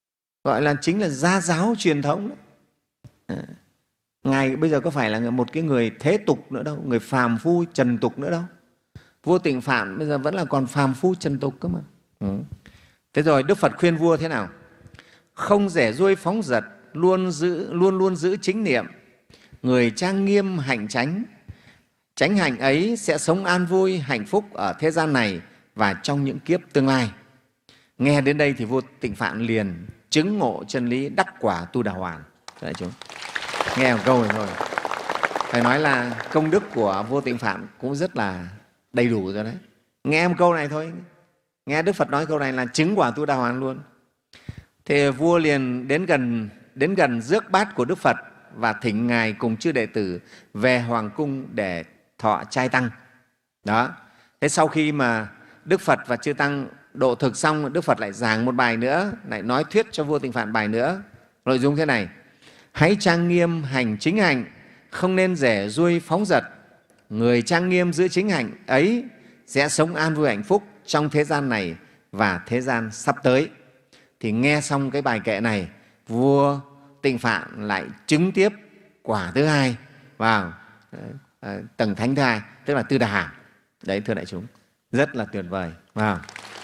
gọi là chính là gia giáo truyền thống đấy. À, Ngài bây giờ có phải là một cái người thế tục nữa đâu, người phàm phu trần tục nữa đâu. Vua Tịnh Phạn bây giờ vẫn là còn phàm phu trần tục cơ mà. Ừ. Thế rồi Đức Phật khuyên vua thế nào? Không rẻ ruôi phóng dật, luôn giữ luôn luôn giữ chính niệm. Người trang nghiêm hạnh chánh, chánh hạnh ấy sẽ sống an vui, hạnh phúc ở thế gian này và trong những kiếp tương lai. Nghe đến đây thì vua Tịnh Phạn liền chứng ngộ chân lý, đắc quả Tu Đà Hoàn. Đại chúng nghe một câu này thôi, phải nói là công đức của vua Tịnh Phạn cũng rất là đầy đủ rồi đấy. Nghe một câu này thôi, nghe Đức Phật nói câu này là chứng quả Tu Đà Hoàn luôn. Thì vua liền đến gần đến gần rước bát của Đức Phật và thỉnh Ngài cùng chư đệ tử về hoàng cung để thọ trai tăng. Đó. Thế sau khi mà Đức Phật và chư tăng độ thực xong, Đức Phật lại giảng một bài nữa, lại nói thuyết cho vua Tịnh Phạn bài nữa. Nội dung thế này: hãy trang nghiêm hành chính hạnh, không nên rẻ ruôi phóng dật. Người trang nghiêm giữ chính hạnh ấy sẽ sống an vui hạnh phúc trong thế gian này và thế gian sắp tới. Thì nghe xong cái bài kệ này, vua Tịnh Phạn lại chứng tiếp quả thứ hai vào tầng thánh thứ hai, tức là Tư Đà Hàm. Đấy, thưa đại chúng, rất là tuyệt vời. Wow.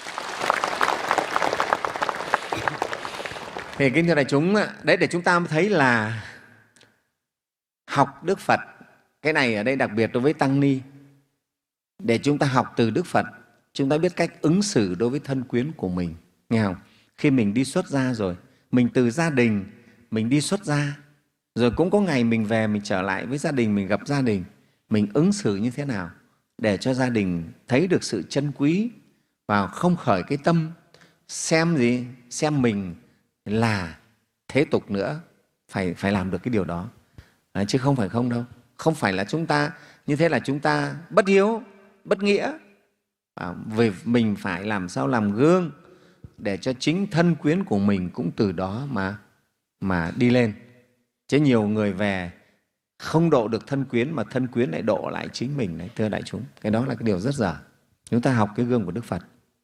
Thì kính thưa đại chúng, đấy để chúng ta thấy là học Đức Phật, cái này ở đây đặc biệt đối với tăng ni, để chúng ta học từ Đức Phật, chúng ta biết cách ứng xử đối với thân quyến của mình, nghe không? Khi mình đi xuất gia rồi, mình từ gia đình mình đi xuất gia, rồi cũng có ngày mình về mình trở lại với gia đình, mình gặp gia đình, mình ứng xử như thế nào để cho gia đình thấy được sự chân quý và không khởi cái tâm xem gì, xem mình là thế tục nữa. Phải phải làm được cái điều đó, à, chứ không phải không đâu. Không phải là chúng ta như thế là chúng ta bất hiếu, bất nghĩa. À, vì mình phải làm sao làm gương để cho chính thân quyến của mình cũng từ đó mà mà đi lên. Chứ nhiều người về không độ được thân quyến mà thân quyến lại độ lại chính mình đấy, thưa đại chúng. Cái đó là cái điều rất dở. Chúng ta học cái gương của Đức Phật.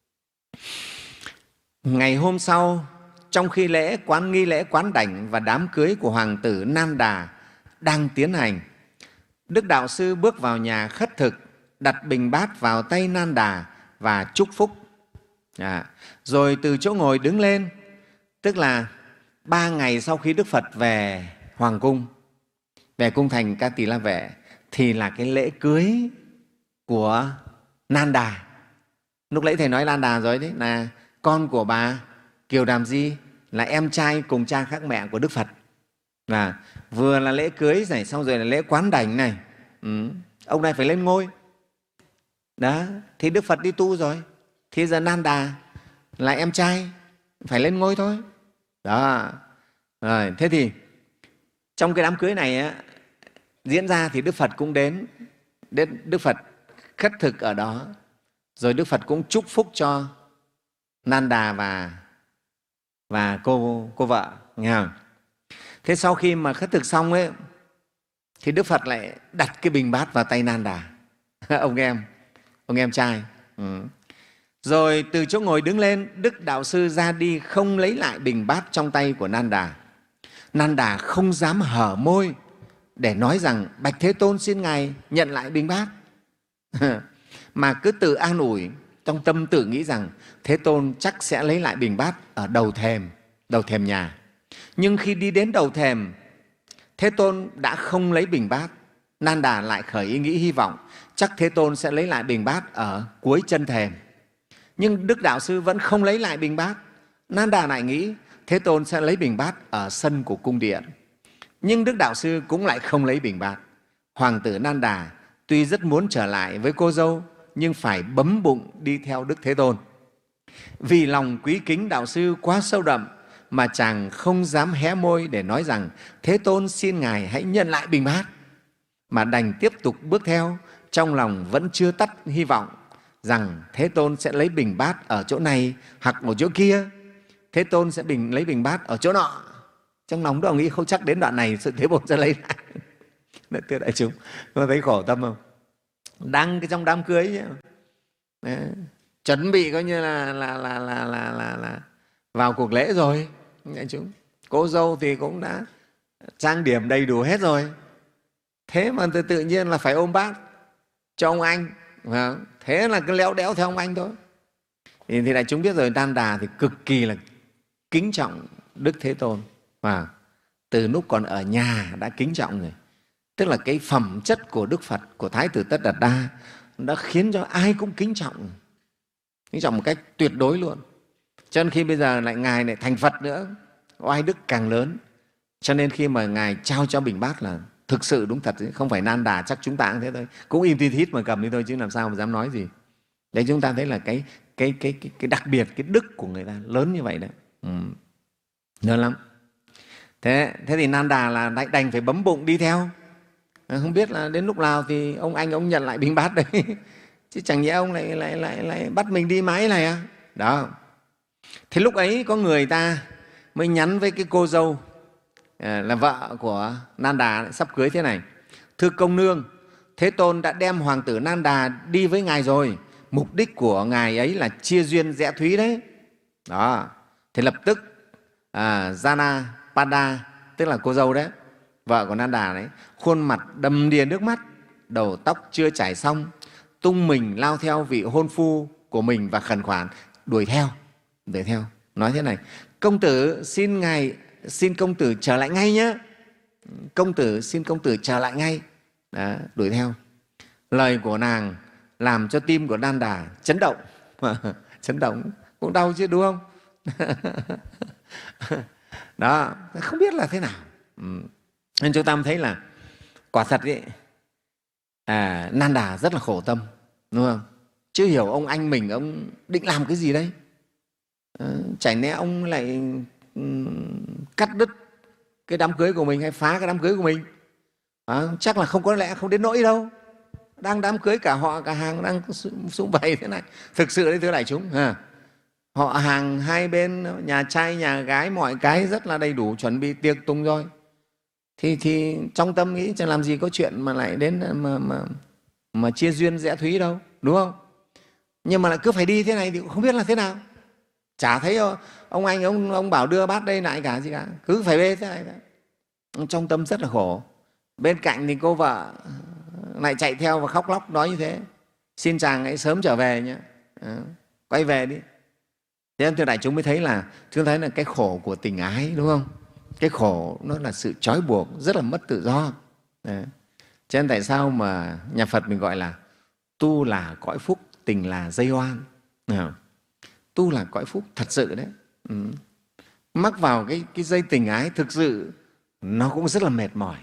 Ngày hôm sau, trong khi lễ quán nghi lễ quán đảnh và đám cưới của hoàng tử Nan Đà đang tiến hành, Đức Đạo Sư bước vào nhà khất thực, đặt bình bát vào tay Nan Đà và chúc phúc. À, rồi từ chỗ ngồi đứng lên, tức là ba ngày sau khi Đức Phật về hoàng cung, về cung thành Ca Tỳ La Vệ, thì là cái lễ cưới của Nan Đà. Lúc nãy Thầy nói Nan Đà rồi đấy, là con của bà Kiều Đàm Di, là em trai cùng cha khác mẹ của Đức Phật. Và vừa là lễ cưới này, xong rồi là lễ quán đảnh này. Ừ. Ông này phải lên ngôi. Đó, thì Đức Phật đi tu rồi, thì giờ Nan Đà là em trai phải lên ngôi thôi. Đó. Rồi, thế thì trong cái đám cưới này á, diễn ra thì Đức Phật cũng đến, đến Đức Phật khất thực ở đó, rồi Đức Phật cũng chúc phúc cho Nan Đà và và cô cô vợ, nghe không? Thế sau khi mà khất thực xong ấy, thì Đức Phật lại đặt cái bình bát vào tay Nan Đà, ông em, ông em trai. Ừ. Rồi từ chỗ ngồi đứng lên, Đức Đạo Sư ra đi không lấy lại bình bát trong tay của Nan Đà. Nan Đà không dám hở môi để nói rằng bạch Thế Tôn xin Ngài nhận lại bình bát, mà cứ tự an ủi, trong tâm tự nghĩ rằng Thế Tôn chắc sẽ lấy lại bình bát ở đầu thềm, đầu thềm nhà. Nhưng khi đi đến đầu thềm, Thế Tôn đã không lấy bình bát. Nan Đà lại khởi ý nghĩ hy vọng chắc Thế Tôn sẽ lấy lại bình bát ở cuối chân thềm. Nhưng Đức Đạo Sư vẫn không lấy lại bình bát. Nan Đà lại nghĩ Thế Tôn sẽ lấy bình bát ở sân của cung điện. Nhưng Đức Đạo Sư cũng lại không lấy bình bát. Hoàng tử Nan Đà tuy rất muốn trở lại với cô dâu, nhưng phải bấm bụng đi theo Đức Thế Tôn. Vì lòng quý kính Đạo Sư quá sâu đậm mà chàng không dám hé môi để nói rằng Thế Tôn xin Ngài hãy nhận lại bình bát, mà đành tiếp tục bước theo, trong lòng vẫn chưa tắt hy vọng rằng Thế Tôn sẽ lấy bình bát ở chỗ này hoặc ở chỗ kia, Thế Tôn sẽ bình, lấy bình bát ở chỗ nọ. Trong lòng đó nghĩ không chắc đến đoạn này sự Thế Tôn sẽ lấy lại. Thưa đại chúng, có thấy khổ tâm không? Đang cái trong đám cưới nhé. Đấy, chuẩn bị coi như là, là, là, là, là, là, là vào cuộc lễ rồi, đại chúng. Cô dâu thì cũng đã trang điểm đầy đủ hết rồi, thế mà tự, tự nhiên là phải ôm bát cho ông anh, phải không? Thế là cứ léo đéo theo ông anh thôi. Thì, thì đại chúng biết rồi, Nan Đà thì cực kỳ là kính trọng Đức Thế Tôn, và từ lúc còn ở nhà đã kính trọng rồi. Tức là cái phẩm chất của Đức Phật, của Thái tử Tất Đạt Đa đã khiến cho ai cũng kính trọng, kính trọng một cách tuyệt đối luôn. Cho nên khi bây giờ lại Ngài lại thành Phật nữa, oai đức càng lớn. Cho nên khi mà Ngài trao cho bình bát là thực sự đúng thật, không phải Nan Đà, chắc chúng ta cũng thế thôi, cũng im thi thít mà cầm đi thôi chứ làm sao mà dám nói gì. Đấy, chúng ta thấy là cái, cái, cái, cái, cái đặc biệt, cái đức của người ta lớn như vậy đấy, ừ. Lớn lắm. Thế, thế thì Nan Đà là đành phải bấm bụng đi theo. Không biết là đến lúc nào thì ông anh ông nhận lại bình bát đấy chứ chẳng nhẽ ông lại, lại, lại, lại bắt mình đi mãi này à? Đó. Thế lúc ấy có người ta mới nhắn với cái cô dâu là vợ của Nan Đà sắp cưới thế này: thưa công nương, Thế Tôn đã đem hoàng tử Nan Đà đi với Ngài rồi, mục đích của Ngài ấy là chia duyên rẽ thúy đấy. Đó. Thì lập tức à, Janapada, tức là cô dâu đấy, vợ của Nan Đà đấy, khuôn mặt đầm đìa nước mắt, đầu tóc chưa chải xong, tung mình lao theo vị hôn phu của mình và khẩn khoản đuổi theo. Đuổi theo, nói thế này: công tử xin Ngài, xin công tử trở lại ngay nhé. Công tử xin công tử trở lại ngay. Đó, đuổi theo. Lời của nàng làm cho tim của Nan Đà chấn động. Chấn động cũng đau chứ, đúng không? Đó, không biết là thế nào. Ừ. Nên chúng ta thấy là quả thật ấy, à, Nan Đà rất là khổ tâm, đúng không? Chứ hiểu ông anh mình, ông định làm cái gì đấy? À, chả lẽ ông lại um, cắt đứt cái đám cưới của mình hay phá cái đám cưới của mình? À, chắc là không, có lẽ không đến nỗi đâu. Đang đám cưới cả họ cả hàng đang sum vầy thế này. Thực sự đấy, thưa đại chúng, à, họ hàng hai bên, nhà trai nhà gái, mọi cái rất là đầy đủ, chuẩn bị tiệc tùng rồi. Thì, thì trong tâm nghĩ chẳng làm gì có chuyện mà lại đến mà, mà, mà chia duyên rẽ thúy đâu, đúng không? Nhưng mà lại cứ phải đi thế này thì cũng không biết là thế nào. Chả thấy ông anh ông, ông bảo đưa bát đây lại cả gì cả, cứ phải bê thế này. Trong tâm rất là khổ. Bên cạnh thì cô vợ lại chạy theo và khóc lóc nói như thế: xin chàng hãy sớm trở về nhé, à, quay về đi. Thế nên thưa đại chúng mới thấy là, chúng thấy là cái khổ của tình ái, đúng không? Cái khổ nó là sự trói buộc, rất là mất tự do. Đấy. Cho nên tại sao mà nhà Phật mình gọi là tu là cõi phúc, tình là dây oan. Tu là cõi phúc thật sự đấy. Ừ. Mắc vào cái, cái dây tình ái thực sự nó cũng rất là mệt mỏi.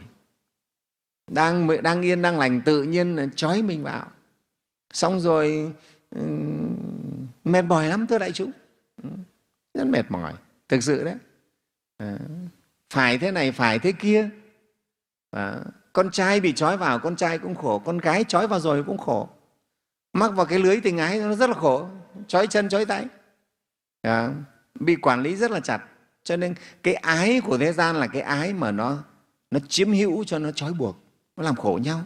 Đang, đang yên, đang lành, tự nhiên trói mình vào. Xong rồi um, mệt mỏi lắm, thưa đại chúng. Rất mệt mỏi, thực sự đấy. À, phải thế này, phải thế kia. À, con trai bị trói vào, con trai cũng khổ, con gái trói vào rồi cũng khổ. Mắc vào cái lưới tình ái nó rất là khổ, trói chân, trói tay. À, bị quản lý rất là chặt. Cho nên cái ái của thế gian là cái ái mà nó, nó chiếm hữu cho nó trói buộc, nó làm khổ nhau.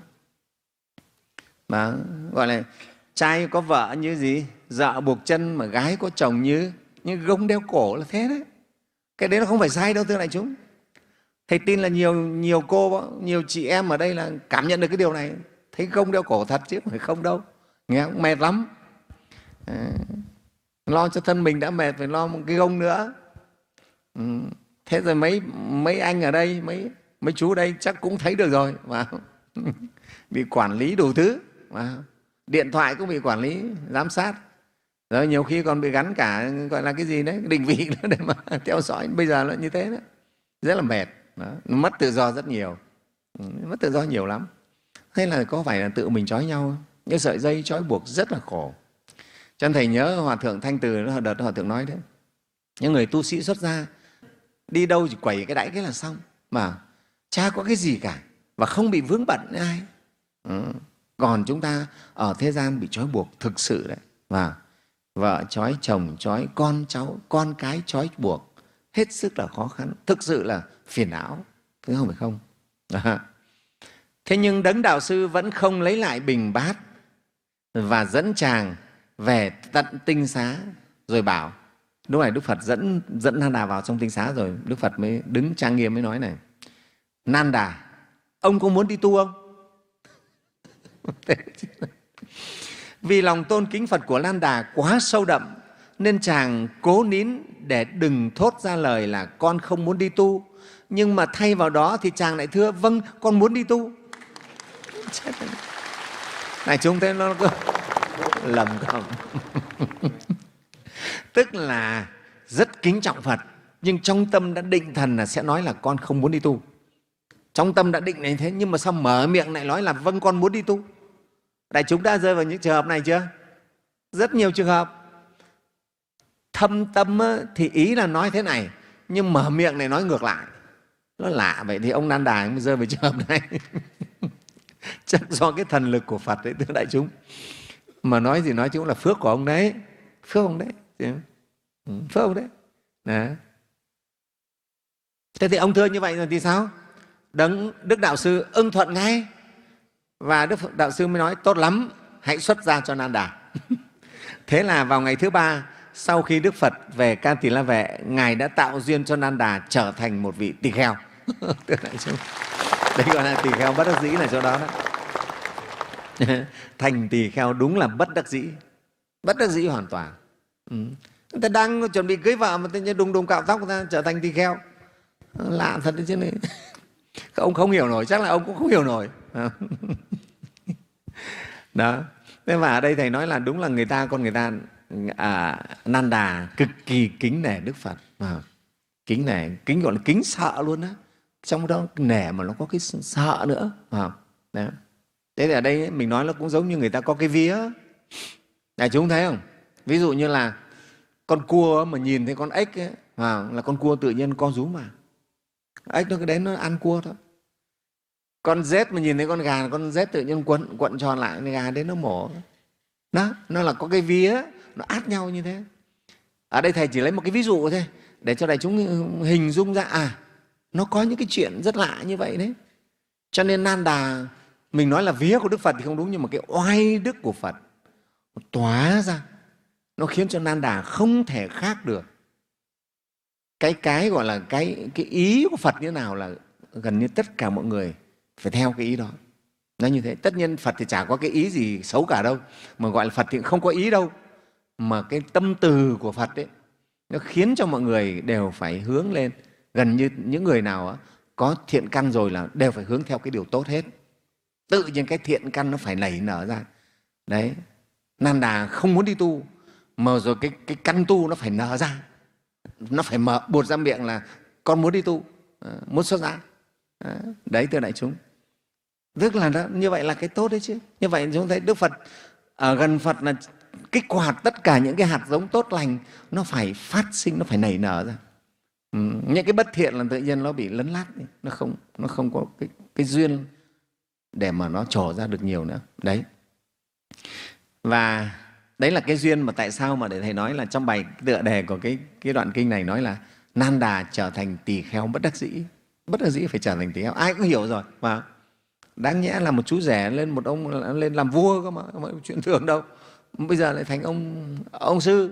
Mà gọi là trai có vợ như gì? Vợ buộc chân, mà gái có chồng như, như gông đeo cổ, là thế đấy. Cái đấy nó không phải sai đâu, thưa đại chúng. Thầy tin là nhiều, nhiều cô, nhiều chị em ở đây là cảm nhận được cái điều này, thấy gông đeo cổ thật chứ không phải không đâu. Nghe cũng mệt lắm. À, lo cho thân mình đã mệt, phải lo một cái gông nữa. Ừ. Thế rồi mấy, mấy anh ở đây, mấy, mấy chú ở đây chắc cũng thấy được rồi. Và bị quản lý đủ thứ. Và điện thoại cũng bị quản lý, giám sát. Rồi nhiều khi còn bị gắn cả gọi là cái gì đấy, định vị để mà theo dõi. Bây giờ là như thế đấy. Rất là mệt. Đó. Mất tự do rất nhiều. Mất tự do nhiều lắm. Thế là có phải là tự mình trói nhau không? Những sợi dây trói buộc rất là khổ. Cho nên Thầy nhớ Hòa Thượng Thanh Từ, đợt Hòa Thượng nói đấy, những người tu sĩ xuất gia đi đâu chỉ quẩy cái đãi cái là xong, mà chả có cái gì cả và không bị vướng bận ai. Ừ. Còn chúng ta ở thế gian bị trói buộc thực sự đấy. Và vợ trói chồng, trói con cháu, con cái trói buộc, hết sức là khó khăn, thực sự là phiền não, chứ không phải không. Đó. Thế nhưng Đấng Đạo Sư vẫn không lấy lại bình bát và dẫn chàng về tận tinh xá, rồi bảo: Lúc này Đức Phật dẫn dẫn Nanda vào trong tinh xá rồi, Đức Phật mới đứng trang nghiêm mới nói này: Nanda, ông có muốn đi tu không? Vì lòng tôn kính Phật của Nanda quá sâu đậm nên chàng cố nín để đừng thốt ra lời là con không muốn đi tu. Nhưng mà thay vào đó thì chàng lại thưa: vâng, con muốn đi tu. Này chúng thấy nó có lầm không? Tức là rất kính trọng Phật, nhưng trong tâm đã định thần là sẽ nói là con không muốn đi tu. Trong tâm đã định như thế, nhưng mà sao mở miệng lại nói là vâng, con muốn đi tu? Đại chúng đã rơi vào những trường hợp này chưa? Rất nhiều trường hợp. Thâm tâm thì ý là nói thế này, nhưng mở miệng này nói ngược lại. Nó lạ. Vậy thì ông Nanda mới rơi vào trường hợp này. Chắc do cái thần lực của Phật đấy, thưa đại chúng. Mà nói gì nói chung là phước của ông đấy. Phước ông đấy. Phước ông đấy. Đó. Thế thì ông thưa như vậy rồi thì sao? Đấng Đức Đạo Sư ưng thuận ngay. Và Đức Đạo Sư mới nói: tốt lắm, hãy xuất gia cho Nanda. Thế là vào ngày thứ ba, sau khi Đức Phật về Can Tỳ La Vệ, Ngài đã tạo duyên cho Nanda trở thành một vị tỳ kheo. Đấy gọi là tỳ kheo bất đắc dĩ là chỗ đó đó. Thành tỳ kheo đúng là bất đắc dĩ, bất đắc dĩ hoàn toàn. Ừ. Người ta đang chuẩn bị cưới vợ mà tự nhiên đùng đùng cạo tóc ra trở thành tỳ kheo. Lạ thật đấy chứ này. Ông không hiểu nổi, chắc là ông cũng không hiểu nổi. Đó. Thế mà ở đây Thầy nói là đúng là người ta, con người ta, à, Nanda cực kỳ kính nể Đức Phật. À, kính nể, kính gọi là kính sợ luôn á. Trong đó nể mà nó có cái sợ nữa. À, đó. Thế thì ở đây mình nói nó cũng giống như người ta có cái vía. Đại chúng thấy không? Ví dụ như là con cua mà nhìn thấy con ếch ấy, à, là con cua tự nhiên co rúm mà. Ếch nó cứ đến nó ăn cua thôi. Con rết mà nhìn thấy con gà, con rết tự nhiên quấn quận tròn lại, con gà đến nó mổ. Đó, nó là có cái vía, nó át nhau như thế. Ở đây Thầy chỉ lấy một cái ví dụ thôi để cho đại chúng hình dung ra, à, nó có những cái chuyện rất lạ như vậy đấy. Cho nên Nanda, mình nói là vía của Đức Phật thì không đúng, nhưng mà cái oai đức của Phật nó tỏa ra, nó khiến cho Nanda không thể khác được. Cái cái gọi là cái, cái ý của Phật như thế nào là gần như tất cả mọi người phải theo cái ý đó. Nó như thế. Tất nhiên Phật thì chả có cái ý gì xấu cả đâu, mà gọi là Phật thì không có ý đâu. Mà cái tâm từ của Phật ấy, nó khiến cho mọi người đều phải hướng lên. Gần như những người nào có thiện căn rồi là đều phải hướng theo cái điều tốt hết. Tự nhiên cái thiện căn nó phải nảy nở ra. Đấy. Nanda không muốn đi tu, mà rồi cái, cái căn tu nó phải nở ra. Nó phải mở buột ra miệng là con muốn đi tu, muốn xuất gia. Đấy, thưa đại chúng. Tức là đó, như vậy là cái tốt đấy chứ. Như vậy chúng thấy Đức Phật ở gần Phật là kích hoạt tất cả những cái hạt giống tốt lành, nó phải phát sinh, nó phải nảy nở ra. Ừ, những cái bất thiện là tự nhiên nó bị lấn lát, nó không, nó không có cái, cái duyên để mà nó trổ ra được nhiều nữa. Đấy. Và đấy là cái duyên mà tại sao mà để Thầy nói là trong bài tựa đề của cái, cái đoạn kinh này nói là Nanda trở thành tỳ kheo bất đắc dĩ. Bất đắc dĩ phải trở thành tỳ kheo. Ai cũng hiểu rồi. Và đáng nhẽ là một chú rể lên một ông lên làm vua cơ mà, không phải chuyện thường đâu. Bây giờ lại thành ông, ông sư.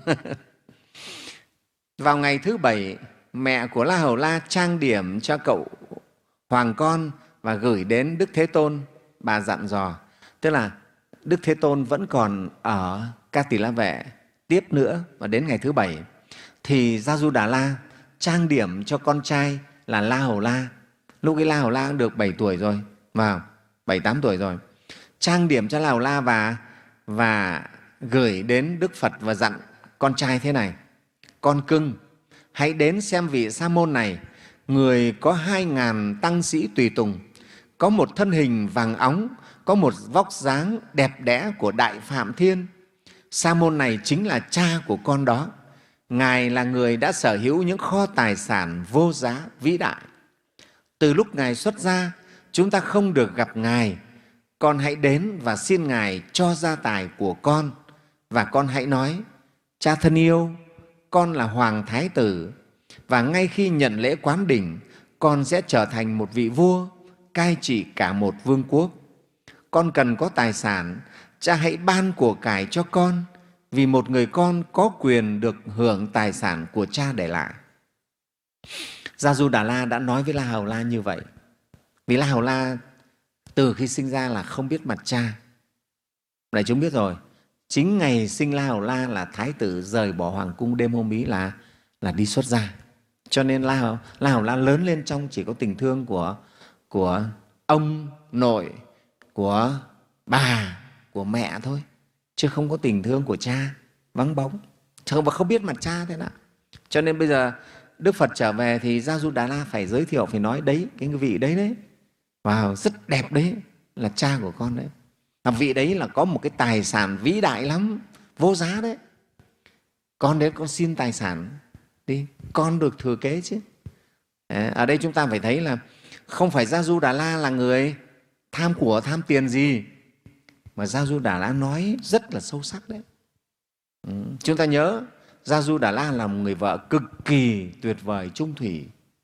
Vào ngày thứ bảy, mẹ của La Hầu La trang điểm cho cậu hoàng con và gửi đến Đức Thế Tôn. Bà dặn dò, tức là Đức Thế Tôn vẫn còn ở Ca Tỳ La Vệ tiếp nữa, và đến ngày thứ bảy thì Gia Du Đà La trang điểm cho con trai là La Hầu La. Lúc ấy La Hầu La cũng được bảy tuổi rồi, vào bảy tám tuổi rồi. Trang điểm cho La Hầu La và và gửi đến Đức Phật và dặn con trai thế này: con cưng, hãy đến xem vị sa môn này, người có hai ngàn tăng sĩ tùy tùng, có một thân hình vàng óng, có một vóc dáng đẹp đẽ của Đại Phạm Thiên. Sa môn này chính là cha của con đó. Ngài là người đã sở hữu những kho tài sản vô giá vĩ đại. Từ lúc Ngài xuất gia, chúng ta không được gặp Ngài. Con hãy đến và xin Ngài cho gia tài của con. Và con hãy nói: cha thân yêu, con là Hoàng Thái Tử, và ngay khi nhận lễ quán đỉnh, con sẽ trở thành một vị vua, cai trị cả một vương quốc. Con cần có tài sản, cha hãy ban của cải cho con, vì một người con có quyền được hưởng tài sản của cha để lại. Gia Du Đà La đã nói với La Hầu La như vậy. Vì La Hầu La từ khi sinh ra là không biết mặt cha. Đại chúng biết rồi, chính ngày sinh La Hầu La là Thái tử rời bỏ hoàng cung đêm hôm ý là, là đi xuất gia. Cho nên La Hầu La, Hầu La lớn lên trong chỉ có tình thương của, của ông nội, của bà, của mẹ thôi, chứ không có tình thương của cha, vắng bóng, và không biết mặt cha thế nào. Cho nên bây giờ Đức Phật trở về thì Gia Du Đà La phải giới thiệu, phải nói đấy, cái vị đấy đấy, wow, rất đẹp đấy, là cha của con đấy. Và vị đấy là có một cái tài sản vĩ đại lắm, vô giá đấy. Con đến con xin tài sản đi, con được thừa kế chứ. Ở đây chúng ta phải thấy là không phải Gia Du Đà La là người tham của, tham tiền gì, mà Gia Du Đà La nói rất là sâu sắc đấy. Ừ. Chúng ta nhớ Gia Du Đà La là một người vợ cực kỳ tuyệt vời, trung thủy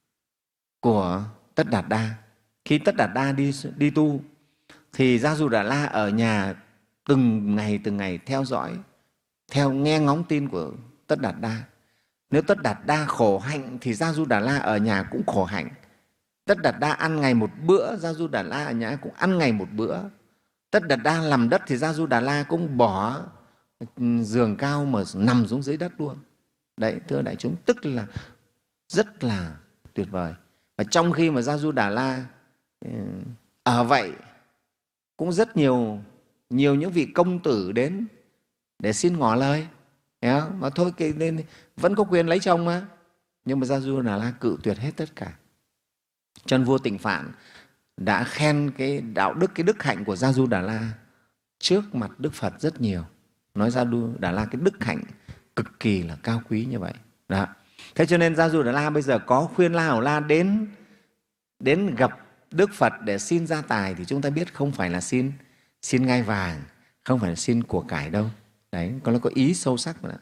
của Tất Đạt Đa. Khi Tất Đạt Đa đi, đi tu thì Gia Du Đà La ở nhà từng ngày từng ngày theo dõi, theo nghe ngóng tin của Tất Đạt Đa. Nếu Tất Đạt Đa khổ hạnh thì Gia Du Đà La ở nhà cũng khổ hạnh. Tất Đạt Đa ăn ngày một bữa, Gia Du Đà La ở nhà cũng ăn ngày một bữa. Tất Đạt Đa làm đất thì Gia Du Đà La cũng bỏ giường cao mà nằm xuống dưới đất luôn. Đấy, thưa đại chúng, tức là rất là tuyệt vời. Và trong khi mà Gia Du Đà La ở vậy, cũng rất nhiều nhiều những vị công tử đến để xin ngỏ lời. Mà thôi nên vẫn có quyền lấy chồng mà. Nhưng mà Gia Du Đà La cự tuyệt hết tất cả. Cho nên vua Tịnh Phạn đã khen cái đạo đức, cái đức hạnh của Gia Du Đà La trước mặt Đức Phật rất nhiều. Nói Gia Du Đà La cái đức hạnh cực kỳ là cao quý như vậy. Đó. Thế cho nên Gia Du Đà La bây giờ có khuyên La Hầu La đến, đến gặp Đức Phật để xin gia tài thì chúng ta biết không phải là xin, xin ngai vàng, không phải là xin của cải đâu. Đấy, có nó có ý sâu sắc mà.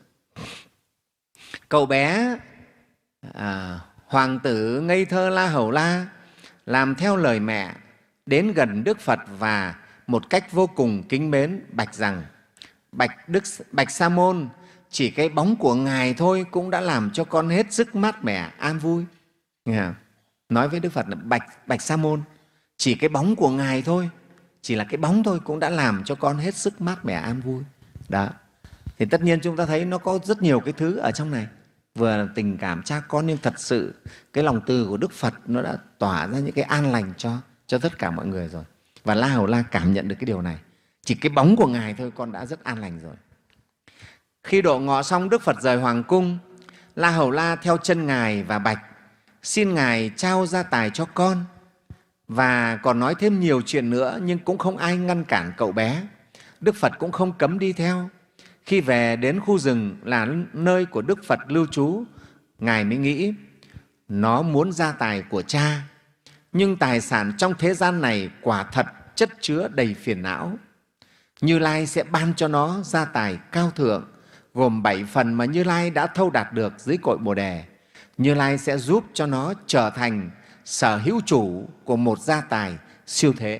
Cậu bé à, hoàng tử ngây thơ La Hầu La làm theo lời mẹ, đến gần Đức Phật và một cách vô cùng kính mến bạch rằng: Bạch Đức Bạch Sa Môn, chỉ cái bóng của Ngài thôi cũng đã làm cho con hết sức mát mẻ, an vui. Nghe không? Nói với Đức Phật là Bạch, Bạch Sa Môn, chỉ cái bóng của Ngài thôi, chỉ là cái bóng thôi cũng đã làm cho con hết sức mát mẻ, an vui. Đó. Thì tất nhiên chúng ta thấy nó có rất nhiều cái thứ ở trong này. Vừa là tình cảm cha con, nhưng thật sự cái lòng từ của Đức Phật nó đã tỏa ra những cái an lành cho, cho tất cả mọi người rồi. Và La Hầu La cảm nhận được cái điều này. Chỉ cái bóng của Ngài thôi con đã rất an lành rồi. Khi độ ngọ xong, Đức Phật rời hoàng cung. La Hầu La theo chân Ngài và bạch: Xin Ngài trao gia tài cho con. Và còn nói thêm nhiều chuyện nữa, nhưng cũng không ai ngăn cản cậu bé. Đức Phật cũng không cấm đi theo. Khi về đến khu rừng là nơi của Đức Phật lưu trú, Ngài mới nghĩ nó muốn gia tài của cha, nhưng tài sản trong thế gian này quả thật chất chứa đầy phiền não. Như Lai sẽ ban cho nó gia tài cao thượng, gồm bảy phần mà Như Lai đã thâu đạt được dưới cội Bồ Đề. Như Lai sẽ giúp cho nó trở thành sở hữu chủ của một gia tài siêu thế.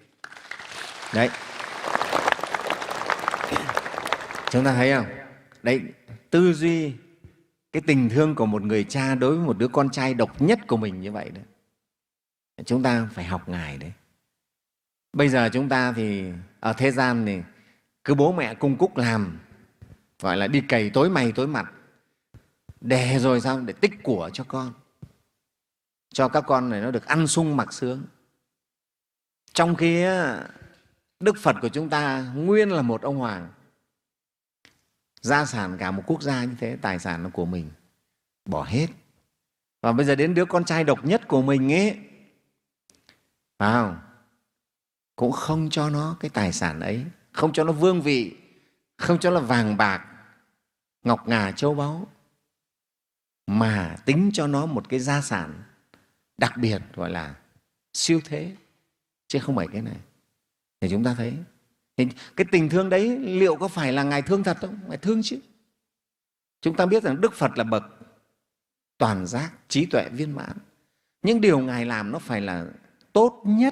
Đấy. Chúng ta thấy không? Đấy, tư duy, cái tình thương của một người cha đối với một đứa con trai độc nhất của mình như vậy đấy. Chúng ta phải học Ngài đấy. Bây giờ chúng ta thì ở thế gian thì cứ bố mẹ cung cúc làm, gọi là đi cày tối mày tối mặt, để rồi sao? Để tích của cho con, cho các con này nó được ăn sung mặc sướng. Trong khi Đức Phật của chúng ta nguyên là một ông hoàng, gia sản cả một quốc gia như thế, tài sản là của mình, bỏ hết. Và bây giờ đến đứa con trai độc nhất của mình ấy, phải không? Cũng không cho nó cái tài sản ấy, không cho nó vương vị, không cho nó vàng bạc, ngọc ngà châu báu, mà tính cho nó một cái gia sản đặc biệt gọi là siêu thế, chứ không phải cái này. Thì chúng ta thấy thì cái tình thương đấy liệu có phải là Ngài thương thật không? Ngài thương chứ. Chúng ta biết rằng Đức Phật là bậc toàn giác, trí tuệ viên mãn. Những điều Ngài làm nó phải là tốt nhất.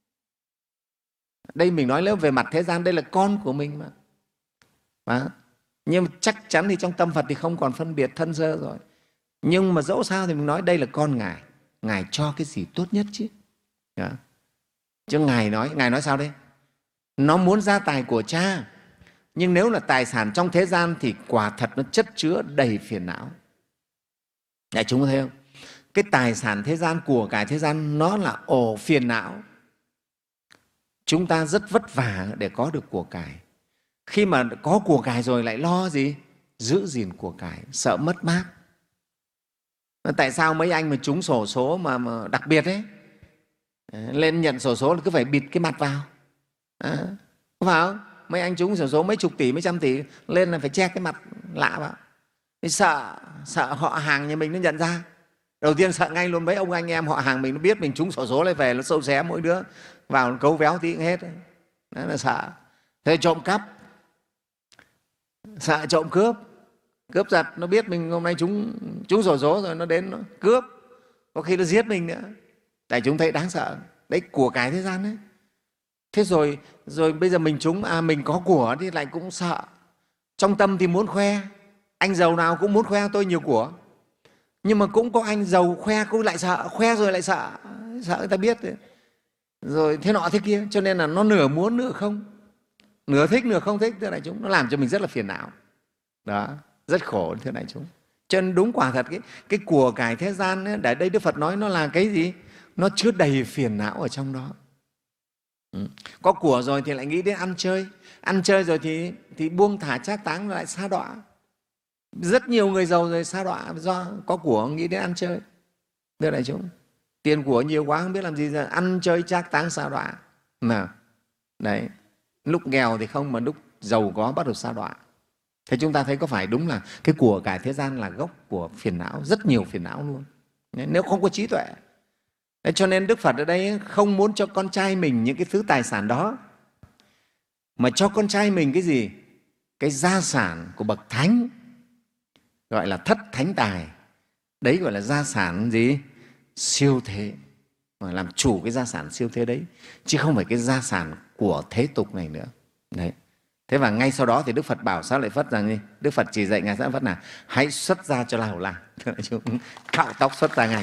Đây mình nói nếu về mặt thế gian, đây là con của mình mà. Mà Nhưng chắc chắn thì trong tâm Phật thì không còn phân biệt thân sơ rồi. Nhưng mà dẫu sao thì mình nói đây là con Ngài, Ngài cho cái gì tốt nhất chứ. Đó. Chứ Ngài nói, Ngài nói sao đây? Nó muốn gia tài của cha, nhưng nếu là tài sản trong thế gian thì quả thật nó chất chứa đầy phiền não. Đại chúng có thấy không? Cái tài sản thế gian, của cải thế gian, nó là ổ phiền não. Chúng ta rất vất vả để có được của cải. Khi mà có của cải rồi lại lo gì? Giữ gìn của cải, sợ mất mát. Tại sao mấy anh mà trúng xổ số mà, mà đặc biệt ấy, lên nhận xổ số là cứ phải bịt cái mặt vào, à, có phải không? Mấy anh trúng xổ số mấy chục tỷ, mấy trăm tỷ lên là phải che cái mặt lạ vào. Thì sợ, sợ họ hàng nhà mình nó nhận ra. Đầu tiên sợ ngay luôn mấy ông anh em họ hàng mình nó biết mình trúng xổ số lại về nó sâu xé mỗi đứa vào cấu véo tí cũng hết. Đó là sợ. Thế trộm cắp, sợ trộm cướp, cướp giật nó biết mình hôm nay trúng trúng xổ số rồi nó đến nó cướp, có khi nó giết mình nữa. Tại chúng thấy đáng sợ. Đấy, của cái thế gian đấy. Thế rồi rồi bây giờ mình trúng, à mình có của thì lại cũng sợ. Trong tâm thì muốn khoe, anh giàu nào cũng muốn khoe tôi nhiều của. Nhưng mà cũng có anh giàu khoe cũng lại sợ, khoe rồi lại sợ, sợ người ta biết. Rồi thế nọ thế kia, cho nên là nó nửa muốn nửa không, nửa thích nửa không thích. Thưa đại chúng, nó làm cho mình rất là phiền não. Đó, rất khổ thưa đại chúng. Cho nên đúng quả thật cái, cái của cải thế gian ấy, để đây Đức Phật nói nó là cái gì? Nó chứa đầy phiền não ở trong đó. Ừ. Có của rồi thì lại nghĩ đến ăn chơi, ăn chơi rồi thì, thì buông thả trác táng lại sa đọa. Rất nhiều người giàu rồi sa đọa do có của nghĩ đến ăn chơi. Thưa đại chúng, tiền của nhiều quá không biết làm gì, giờ ăn chơi trác táng sa đọa. Nào, đấy, lúc nghèo thì không mà lúc giàu có bắt đầu sa đọa. Thế chúng ta thấy có phải đúng là cái của cải thế gian là gốc của phiền não, rất nhiều phiền não luôn, nếu không có trí tuệ. Thế cho nên Đức Phật ở đây không muốn cho con trai mình những cái thứ tài sản đó, mà cho con trai mình cái gì? Cái gia sản của bậc thánh, gọi là thất thánh tài. Đấy gọi là gia sản gì? Siêu thế. Mà làm chủ cái gia sản siêu thế đấy, chứ không phải cái gia sản của thế tục này nữa. Đấy. Thế và ngay sau đó thì Đức Phật bảo Xá Lợi Phất rằng gì? Đức Phật chỉ dạy Ngài Xá Lợi Phất là hãy xuất gia cho Lào La. Cạo tóc xuất ra ngay.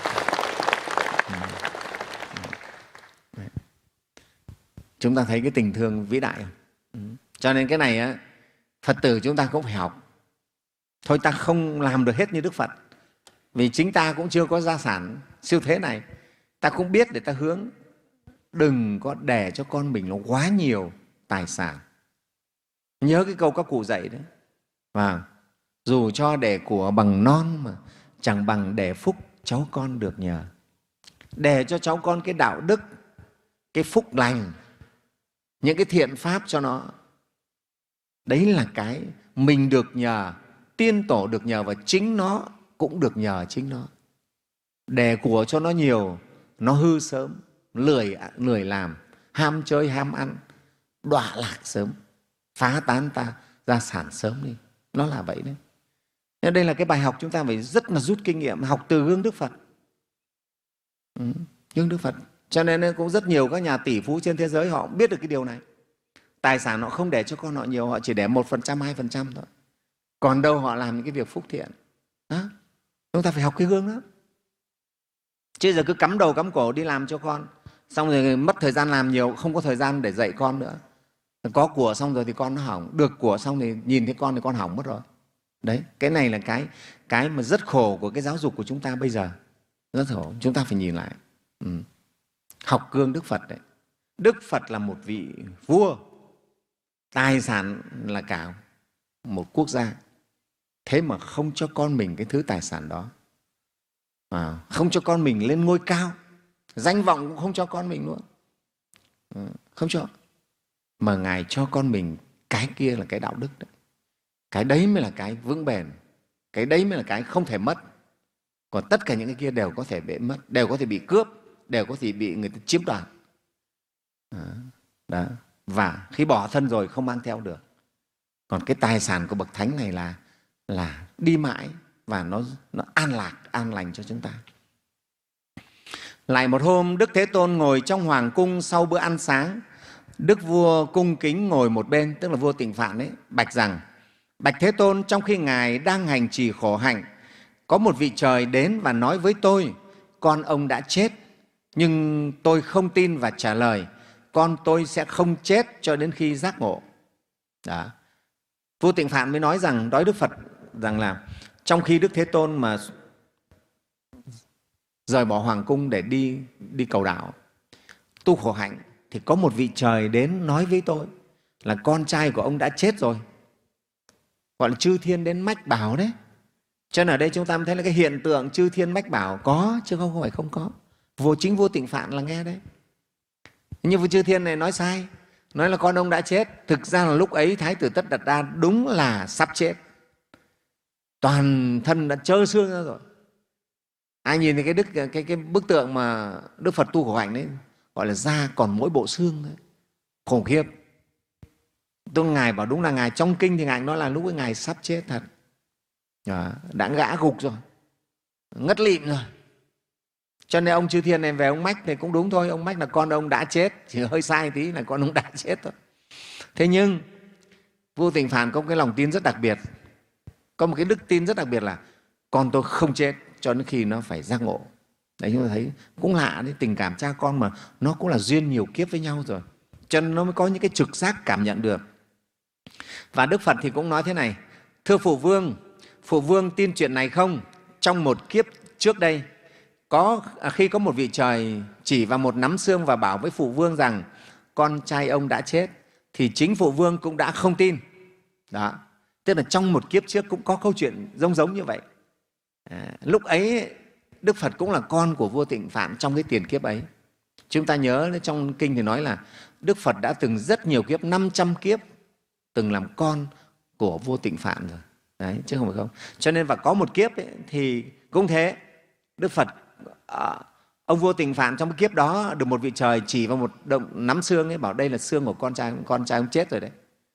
Chúng ta thấy cái tình thương vĩ đại không? Cho nên cái này á, Phật tử chúng ta cũng phải học. Thôi ta không làm được hết như Đức Phật, vì chính ta cũng chưa có gia sản siêu thế này. Ta cũng biết để ta hướng. Đừng có để cho con mình nó quá nhiều tài sản. Nhớ cái câu các cụ dạy đấy. Và dù cho để của bằng non mà chẳng bằng để phúc cháu con được nhờ. Để cho cháu con cái đạo đức, cái phúc lành, những cái thiện pháp cho nó. Đấy là cái mình được nhờ, tiên tổ được nhờ, và chính nó cũng được nhờ chính nó. Để của cho nó nhiều, nó hư sớm, lười, lười làm, ham chơi, ham ăn, đọa lạc sớm, phá tán ta gia sản sớm đi. Nó là vậy đấy. Nên đây là cái bài học chúng ta phải rất là rút kinh nghiệm, học từ gương Đức Phật. Ừ, gương Đức Phật. Cho nên cũng rất nhiều các nhà tỷ phú trên thế giới họ biết được cái điều này. Tài sản họ không để cho con họ nhiều, họ chỉ để một phần trăm, hai phần trăm thôi. Còn đâu họ làm những cái việc phúc thiện. Đó. Chúng ta phải học cái gương đó. Chứ giờ cứ cắm đầu cắm cổ đi làm cho con, xong rồi mất thời gian làm nhiều, không có thời gian để dạy con nữa. Có của xong rồi thì con nó hỏng, được của xong thì nhìn thấy con thì con hỏng mất rồi. Đấy, cái này là cái, cái mà rất khổ của cái giáo dục của chúng ta bây giờ. Rất khổ, chúng ta phải nhìn lại. Ừ. Học gương Đức Phật đấy. Đức Phật là một vị vua, tài sản là cả một quốc gia. Thế mà không cho con mình cái thứ tài sản đó. À, không cho con mình lên ngôi cao, danh vọng cũng không cho con mình luôn. À, không cho. Mà Ngài cho con mình cái kia là cái đạo đức đấy. Cái đấy mới là cái vững bền, cái đấy mới là cái không thể mất. Còn tất cả những cái kia đều có thể bị mất, đều có thể bị cướp, đều có thể bị người ta chiếm đoạt. À, đó. Và khi bỏ thân rồi không mang theo được. Còn cái tài sản của bậc thánh này là, là đi mãi và nó, nó an lạc, an lành cho chúng ta. Lại một hôm, Đức Thế Tôn ngồi trong hoàng cung sau bữa ăn sáng. Đức vua cung kính ngồi một bên, tức là vua Tịnh Phạn ấy, bạch rằng: Bạch Thế Tôn, trong khi Ngài đang hành trì khổ hạnh, có một vị trời đến và nói với tôi, con ông đã chết, nhưng tôi không tin và trả lời, con tôi sẽ không chết cho đến khi giác ngộ. Đó. Vua Tịnh Phạn mới nói rằng, nói Đức Phật rằng là trong khi Đức Thế Tôn mà rời bỏ hoàng cung để đi, đi cầu đạo, tu khổ hạnh, thì có một vị trời đến nói với tôi là con trai của ông đã chết rồi. Gọi là chư thiên đến mách bảo đấy. Cho nên ở đây chúng ta mới thấy là cái hiện tượng chư thiên mách bảo có, chứ không phải không có. Vô chính Vua Tịnh Phạn là nghe đấy. Nhưng chư thiên này nói sai, nói là con ông đã chết. Thực ra là lúc ấy Thái tử Tất Đạt Đa đúng là sắp chết, toàn thân đã trơ xương ra rồi. Ai nhìn thấy cái, đức, cái, cái bức tượng mà Đức Phật tu khổ hạnh đấy, gọi là da còn mỗi bộ xương thôi, khủng khiếp. Tôi Ngài bảo đúng là Ngài trong kinh thì Ngài nói là lúc ấy Ngài sắp chết thật. Đã ngã gục rồi, ngất lịm rồi. Cho nên ông chư thiên này về ông mách thì cũng đúng thôi. Ông mách là con ông đã chết, chỉ hơi sai tí là con ông đã chết thôi. Thế nhưng Vua Tịnh Phạn có một cái lòng tin rất đặc biệt, có một cái đức tin rất đặc biệt là con tôi không chết cho đến khi nó phải giác ngộ. Đấy, chúng ta thấy cũng lạ đấy, tình cảm cha con mà nó cũng là duyên nhiều kiếp với nhau rồi, cho nên nó mới có những cái trực giác cảm nhận được. Và Đức Phật thì cũng nói thế này: thưa Phụ Vương, Phụ Vương tin chuyện này không? Trong một kiếp trước đây, có khi có một vị trời chỉ vào một nắm xương và bảo với Phụ Vương rằng con trai ông đã chết, thì chính Phụ Vương cũng đã không tin. Đó, tức là trong một kiếp trước cũng có câu chuyện giống giống như vậy. À, lúc ấy Đức Phật cũng là con của Vua Tịnh Phạn trong cái tiền kiếp ấy. Chúng ta nhớ trong kinh thì nói là Đức Phật đã từng rất nhiều kiếp, năm trăm kiếp từng làm con của Vua Tịnh Phạn rồi. Đấy, chứ không phải không. Cho nên và có một kiếp ấy, thì cũng thế. Đức Phật, à, ông Vua Tịnh Phạn trong cái kiếp đó được một vị trời chỉ vào một động nắm xương ấy, bảo đây là xương của con trai, con trai ông chết rồi đấy.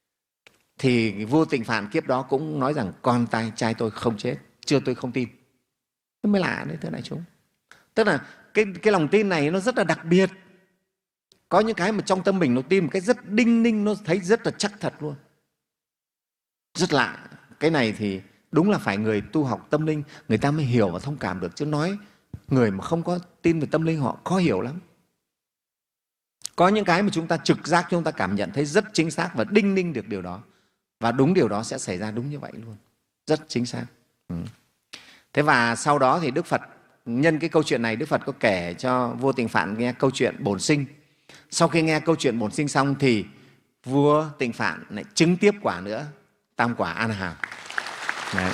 Thì Vua Tịnh Phạn kiếp đó cũng nói rằng con trai, trai tôi không chết, chưa tôi không tin. Thế mới lạ đấy thưa đại chúng. Tức là cái, cái lòng tin này nó rất là đặc biệt. Có những cái mà trong tâm mình nó tin một cái rất đinh ninh, nó thấy rất là chắc thật luôn. Rất lạ. Cái này thì đúng là phải người tu học tâm linh người ta mới hiểu và thông cảm được, chứ nói người mà không có tin về tâm linh họ khó hiểu lắm. Có những cái mà chúng ta trực giác, chúng ta cảm nhận thấy rất chính xác và đinh ninh được điều đó, và đúng điều đó sẽ xảy ra đúng như vậy luôn, rất chính xác. Ừ. Thế và sau đó thì Đức Phật nhân cái câu chuyện này, Đức Phật có kể cho Vua Tịnh Phạn nghe câu chuyện bổn sinh. Sau khi nghe câu chuyện bổn sinh xong thì Vua Tịnh Phạn lại chứng tiếp quả nữa, tam quả A La Hán. Đấy.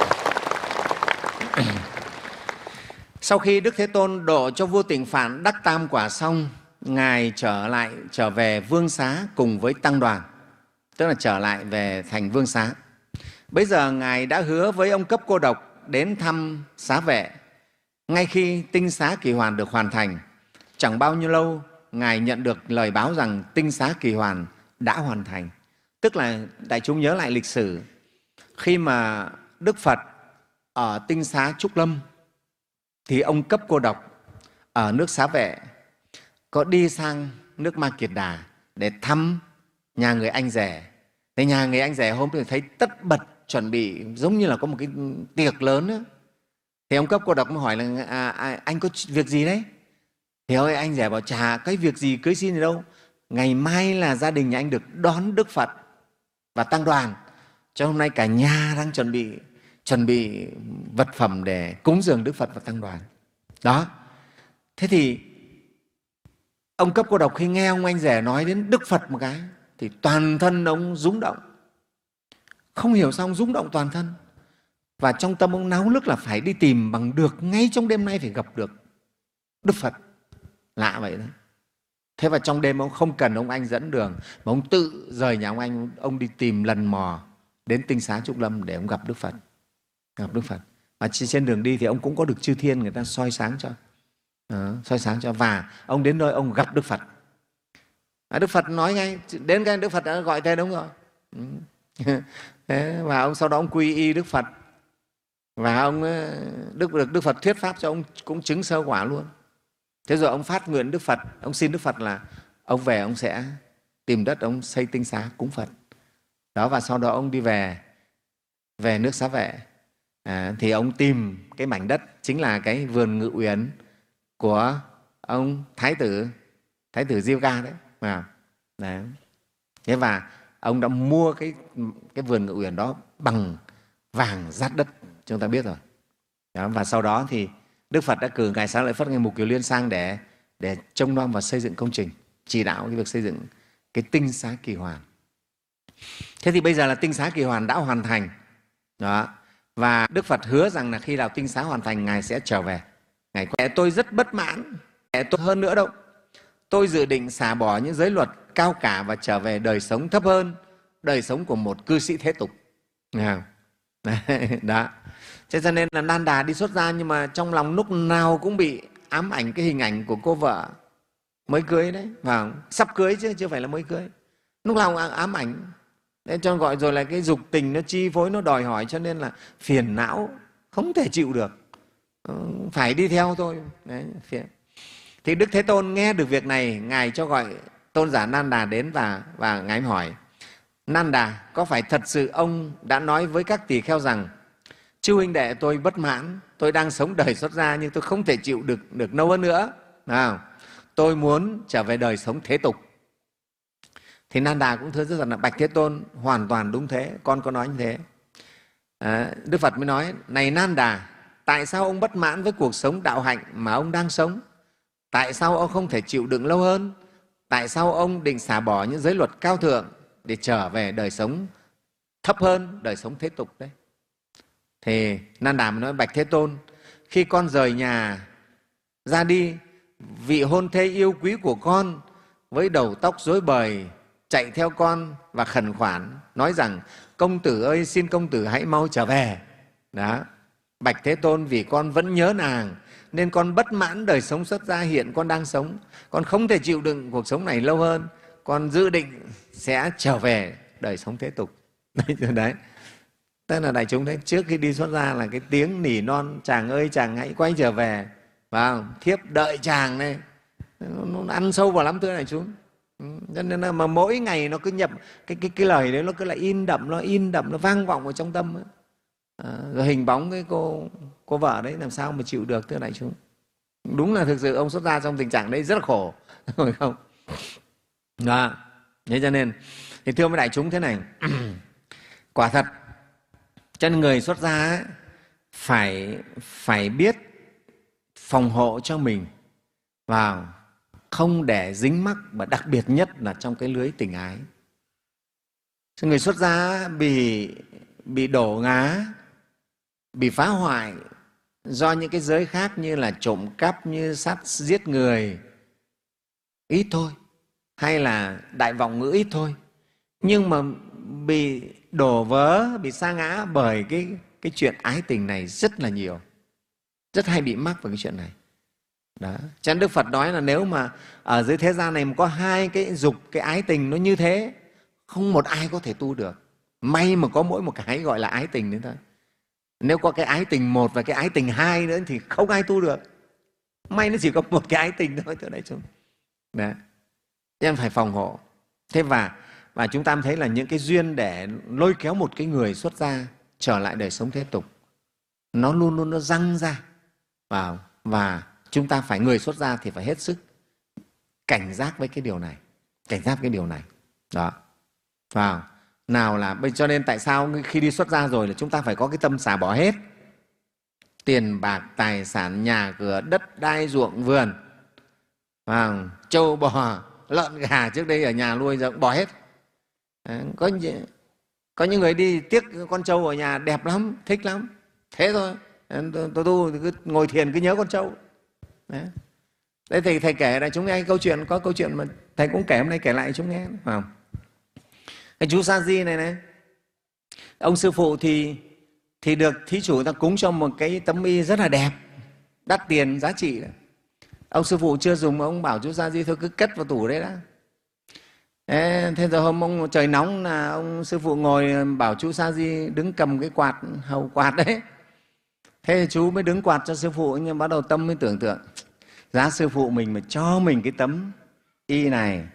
Sau khi Đức Thế Tôn độ cho Vua Tịnh Phạn đắc tam quả xong, Ngài trở lại trở về Vương Xá cùng với tăng đoàn, tức là trở lại về thành Vương Xá. Bây giờ Ngài đã hứa với ông Cấp Cô Độc đến thăm xá vệ. Ngay khi tinh xá kỳ hoàn được hoàn thành, chẳng bao nhiêu lâu Ngài nhận được lời báo rằng tinh xá kỳ hoàn đã hoàn thành. Tức là đại chúng nhớ lại lịch sử, khi mà Đức Phật ở tinh xá Trúc Lâm thì ông Cấp Cô Độc ở nước Xá Vệ có đi sang nước Ma Kiệt Đà để thăm nhà người anh rể. Thế nhà người anh rể hôm thì thấy tất bật chuẩn bị giống như là có một cái tiệc lớn nữa. Thì ông Cấp Cô Độc mới hỏi là à, à, anh có việc gì đấy? Thì ơi anh rể bảo chả cái việc gì cưới xin gì đâu, ngày mai là gia đình nhà anh được đón Đức Phật và tăng đoàn, cho hôm nay cả nhà đang chuẩn bị chuẩn bị vật phẩm để cúng dường Đức Phật và tăng đoàn. Đó. Thế thì ông Cấp Cô Độc khi nghe ông anh rể nói đến Đức Phật một cái thì toàn thân ông rúng động. Không hiểu sao ông rúng động toàn thân. Và trong tâm ông náo nức là phải đi tìm bằng được, ngay trong đêm nay phải gặp được Đức Phật. Lạ vậy đó. Thế và trong đêm ông không cần ông anh dẫn đường, mà ông tự rời nhà ông anh, ông đi tìm lần mò đến tinh xá Trúc Lâm để ông gặp Đức Phật. Gặp Đức Phật. Và trên đường đi thì ông cũng có được chư thiên người ta soi sáng cho. Đó, soi sáng cho. Và ông đến nơi ông gặp Đức Phật. À, Đức Phật nói ngay, đến cái Đức Phật đã gọi tên đúng rồi. Thế, và ông sau đó ông quy y Đức Phật. Và ông Đức, được Đức Phật thuyết pháp cho ông cũng chứng sơ quả luôn. Thế rồi ông phát nguyện Đức Phật, ông xin Đức Phật là ông về ông sẽ tìm đất ông xây tinh xá cúng Phật. Đó, và sau đó ông đi về về nước Xá Vệ. À, thì ông tìm cái mảnh đất chính là cái vườn Ngự Uyển của ông Thái tử Thái tử Diêu Ca đấy. À, đấy. Thế và ông đã mua cái, cái vườn Ngự Uyển đó bằng vàng dát đất, chúng ta biết rồi. Đó, và sau đó thì Đức Phật đã cử Ngài Xá Lợi Phất, Ngài Mục Kiều Liên sang để, để trông nom và xây dựng công trình, chỉ đạo cái việc xây dựng cái Tinh Xá Kỳ Hoàn. Thế thì bây giờ là Tinh Xá Kỳ Hoàn đã hoàn thành. Đó. Và Đức Phật hứa rằng là khi nào Tinh Xá hoàn thành, Ngài sẽ trở về. Ngài nói, tôi rất bất mãn, tôi hơn nữa đâu. Tôi dự định xả bỏ những giới luật cao cả và trở về đời sống thấp hơn, đời sống của một cư sĩ thế tục. Đó. Thế cho nên là Nan Đà đi xuất gia, nhưng mà trong lòng lúc nào cũng bị ám ảnh cái hình ảnh của cô vợ mới cưới đấy, và sắp cưới chứ chưa phải là mới cưới. Lúc nào ám ảnh. Thế cho gọi rồi là cái dục tình nó chi phối, nó đòi hỏi, cho nên là phiền não, không thể chịu được, phải đi theo thôi. Đấy, phiền. Thì Đức Thế Tôn nghe được việc này, Ngài cho gọi tôn giả Nan Đà đến và, và Ngài hỏi: Nan Đà, có phải thật sự ông đã nói với các tỳ kheo rằng chư huynh đệ tôi bất mãn, tôi đang sống đời xuất gia nhưng tôi không thể chịu được, được lâu hơn nữa, nào, tôi muốn trở về đời sống thế tục? Thì Nan Đà cũng thưa rất rằng là bạch Thế Tôn, hoàn toàn đúng thế, con có nói như thế. À, Đức Phật mới nói: này Nan Đà, tại sao ông bất mãn với cuộc sống đạo hạnh mà ông đang sống? Tại sao ông không thể chịu đựng lâu hơn? Tại sao ông định xả bỏ những giới luật cao thượng để trở về đời sống thấp hơn, đời sống thế tục đấy? Thì Nan Đà mới nói: bạch Thế Tôn, khi con rời nhà ra đi, vị hôn thê yêu quý của con với đầu tóc rối bời chạy theo con và khẩn khoản nói rằng: công tử ơi, xin công tử hãy mau trở về. Đó. Bạch Thế Tôn, vì con vẫn nhớ nàng nên con bất mãn đời sống xuất gia hiện con đang sống, con không thể chịu đựng cuộc sống này lâu hơn, con dự định sẽ trở về đời sống thế tục. Đấy, tức là đại chúng thấy trước khi đi xuất gia là cái tiếng nỉ non: chàng ơi chàng hãy quay trở về, vào thiếp đợi chàng này, nó ăn sâu vào lắm thưa đại chúng. Cho nên là mà mỗi ngày nó cứ nhập cái, cái, cái lời đấy, nó cứ lại in đậm, nó in đậm, nó vang vọng ở trong tâm ấy. À, rồi hình bóng cái cô cô vợ đấy làm sao mà chịu được thưa đại chúng. Đúng là thực sự ông xuất gia trong tình trạng đấy rất là khổ, phải không? Đó. Thế cho nên thì thưa với đại chúng thế này, quả thật cho nên người xuất gia ấy, phải phải biết phòng hộ cho mình vào, không để dính mắc, và đặc biệt nhất là trong cái lưới tình ái. Người xuất gia bị bị đổ ngá, bị phá hoại do những cái giới khác như là trộm cắp, như sát giết người ít thôi, hay là đại vọng ngữ ít thôi, nhưng mà bị đổ vỡ, bị sa ngã bởi cái, cái chuyện ái tình này rất là nhiều, rất hay bị mắc vào cái chuyện này. Đó. Cho nên Đức Phật nói là nếu mà ở dưới thế gian này mà có hai cái dục, cái ái tình nó như thế, không một ai có thể tu được. May mà có mỗi một cái gọi là ái tình đấy thôi. Nếu có cái ái tình một và cái ái tình hai nữa thì không ai tu được. May nó chỉ có một cái ái tình thôi thưa đại chúng. Đó. Cho nên phải phòng hộ. Thế và, và chúng ta thấy là những cái duyên để lôi kéo một cái người xuất gia trở lại đời sống thế tục, nó luôn luôn nó răng ra. Và, và chúng ta phải, người xuất gia thì phải hết sức cảnh giác với cái điều này, cảnh giác cái điều này. Đó. Vào. Nào là, cho nên tại sao khi đi xuất gia rồi là chúng ta phải có cái tâm xả bỏ hết. Tiền bạc, tài sản, nhà cửa, đất đai, ruộng vườn, vào, trâu bò, lợn gà trước đây ở nhà nuôi giờ cũng bỏ hết. À, có, có những người đi tiếc con trâu ở nhà đẹp lắm, thích lắm, thế thôi. Tôi tu cứ ngồi thiền cứ nhớ con trâu. Đấy. Đây thầy, thầy kể là chúng nghe câu chuyện, có câu chuyện mà thầy cũng kể hôm nay kể lại chúng nghe. Phải không? Cái chú Sa Di này này, ông sư phụ thì thì được thí chủ ta cúng cho một cái tấm y rất là đẹp, đắt tiền, giá trị. Ông sư phụ chưa dùng, ông bảo chú Sa Di thôi cứ cất vào tủ đấy đã. Thế, thế rồi hôm ông trời nóng là ông sư phụ ngồi bảo chú Sa Di đứng cầm cái quạt, hầu quạt đấy. Thế chú mới đứng quạt cho sư phụ, nhưng bắt đầu tâm mới tưởng tượng, giá sư phụ mình mà cho mình cái tấm y này,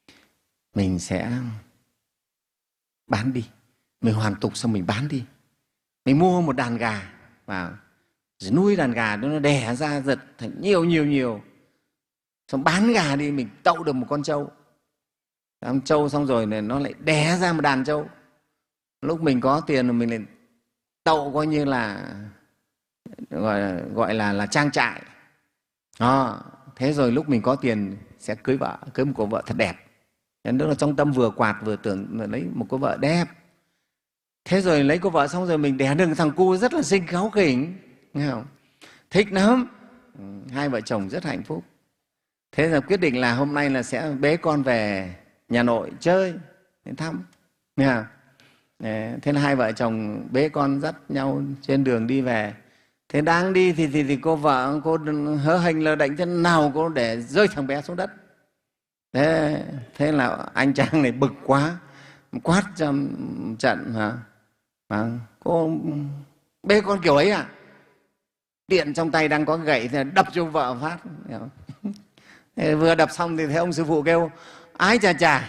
mình sẽ bán đi, mình hoàn tục xong mình bán đi, Mình mua một đàn gà vào, rồi nuôi đàn gà nó đẻ ra giật thành nhiều nhiều nhiều, xong bán gà đi mình tậu được một con trâu. Con trâu xong rồi này nó lại đẻ ra một đàn trâu. Lúc mình có tiền mình lại tậu coi như là gọi là, gọi là, là trang trại. À, thế rồi lúc mình có tiền sẽ cưới vợ, cưới một cô vợ thật đẹp. Đó là trong tâm vừa quạt vừa tưởng là lấy một cô vợ đẹp. Thế rồi lấy cô vợ xong rồi mình đẻ được thằng cu rất là xinh kháu khỉnh, nghe không? Thích lắm. Hai vợ chồng rất hạnh phúc. Thế là quyết định là hôm nay là sẽ bế con về nhà nội chơi, đến thăm. Nghe không? Thế là hai vợ chồng bế con dắt nhau trên đường đi về. Thế đang đi thì, thì, thì cô vợ cô hớ hênh lơ đễnh, thế nào cô để rơi thằng bé xuống đất. Thế, thế là anh chàng này bực quá, quát trong trận hả? À, cô bế con kiểu ấy à? Điện trong tay đang có gậy thì đập cho vợ phát. Thế vừa đập xong thì thấy ông sư phụ kêu: ái chà chà,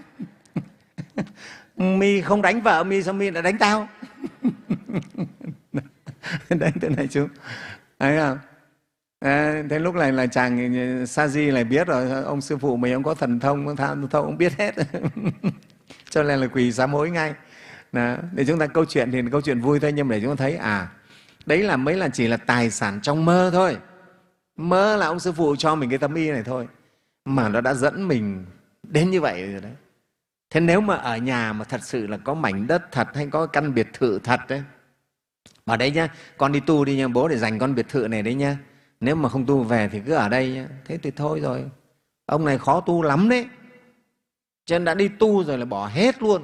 mi không đánh vợ mi sao mi lại đánh tao? Đánh thế này chú, thấy không? À, thế lúc này là chàng sa di lại biết rồi, ông sư phụ mình ông có thần thông, ông tham thông, ông biết hết. Cho nên là quỳ sám hối ngay. Đó. Để chúng ta câu chuyện thì câu chuyện vui thôi, nhưng mà để chúng ta thấy à, đấy là mới là chỉ là tài sản trong mơ thôi. Mơ là ông sư phụ cho mình cái tấm y này thôi, mà nó đã dẫn mình đến như vậy rồi đấy. Thế nếu mà ở nhà mà thật sự là có mảnh đất thật hay có căn biệt thự thật đấy, ở đấy nhá, con đi tu đi nha, bố để dành con biệt thự này đấy nhá. Nếu mà không tu về thì cứ ở đây nhá. Thế thì thôi rồi, ông này khó tu lắm đấy, cho nên đã đi tu rồi là bỏ hết luôn.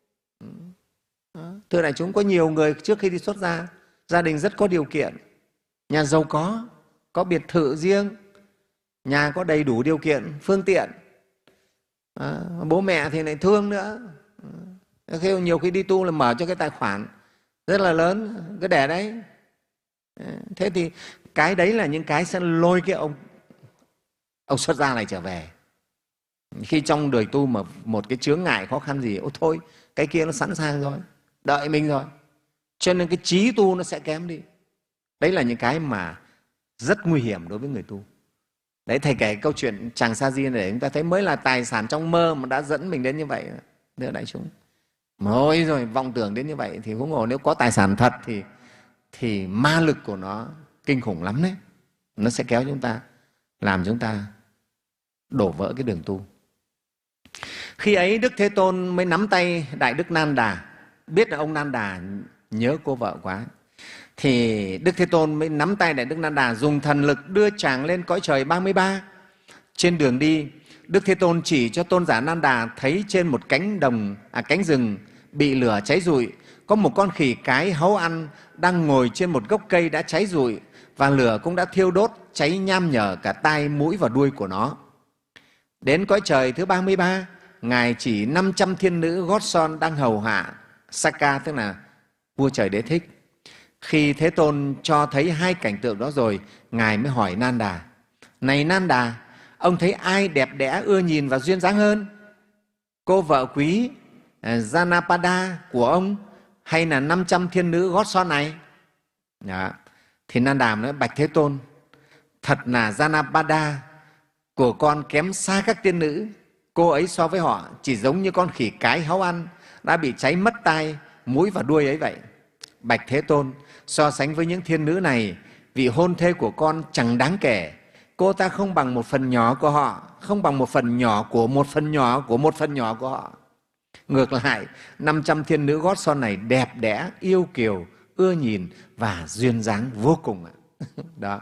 Thưa đại chúng, có nhiều người trước khi đi xuất gia, gia đình rất có điều kiện, nhà giàu có, có biệt thự riêng, nhà có đầy đủ điều kiện, phương tiện, à, bố mẹ thì lại thương nữa. Khi nhiều khi đi tu là mở cho cái tài khoản rất là lớn, cứ để đấy. Thế thì cái đấy là những cái sẽ lôi cái ông ông xuất gia này trở về. Khi trong đời tu mà một cái chướng ngại khó khăn gì, ôi thôi, cái kia nó sẵn sàng rồi, đợi mình rồi. Cho nên cái trí tu nó sẽ kém đi. Đấy là những cái mà rất nguy hiểm đối với người tu. Đấy, thầy kể câu chuyện chàng sa di để chúng ta thấy mới là tài sản trong mơ mà đã dẫn mình đến như vậy. Thưa đại chúng, ôi rồi vọng tưởng đến như vậy thì huống hồ nếu có tài sản thật thì thì ma lực của nó kinh khủng lắm đấy. Nó sẽ kéo chúng ta, làm chúng ta đổ vỡ cái đường tu. Khi ấy Đức Thế Tôn mới nắm tay Đại Đức Nan Đà, biết là ông Nan Đà nhớ cô vợ quá, thì Đức Thế Tôn mới nắm tay Đại Đức Nan Đà, dùng thần lực đưa chàng lên cõi trời ba mươi ba. Trên đường đi, Đức Thế Tôn chỉ cho tôn giả Nan Đà thấy trên một cánh đồng, à, cánh rừng bị lửa cháy rụi, có một con khỉ cái háu ăn đang ngồi trên một gốc cây đã cháy rụi, và lửa cũng đã thiêu đốt cháy nham nhở cả tai, mũi và đuôi của nó. Đến cõi trời thứ ba mươi ba, Ngài chỉ năm trăm thiên nữ gót son đang hầu hạ Sakka, tức là vua trời Đế Thích. Khi Thế Tôn cho thấy hai cảnh tượng đó rồi, Ngài mới hỏi Nan Đà: này Nan Đà, ông thấy ai đẹp đẽ, ưa nhìn và duyên dáng hơn? Cô vợ quý Janapada của ông hay là năm trăm thiên nữ gót son này? Đó. Thì Nan Đà nói: bạch Thế Tôn, thật là Janapada của con kém xa các tiên nữ. Cô ấy so với họ chỉ giống như con khỉ cái háu ăn đã bị cháy mất tai, mũi và đuôi ấy vậy. Bạch Thế Tôn, so sánh với những thiên nữ này, vị hôn thê của con chẳng đáng kể. Cô ta không bằng một phần nhỏ của họ, không bằng một phần nhỏ của một phần nhỏ của một phần nhỏ của họ. Ngược lại, năm trăm thiên nữ gót son này đẹp đẽ, yêu kiều, ưa nhìn và duyên dáng vô cùng. Đó.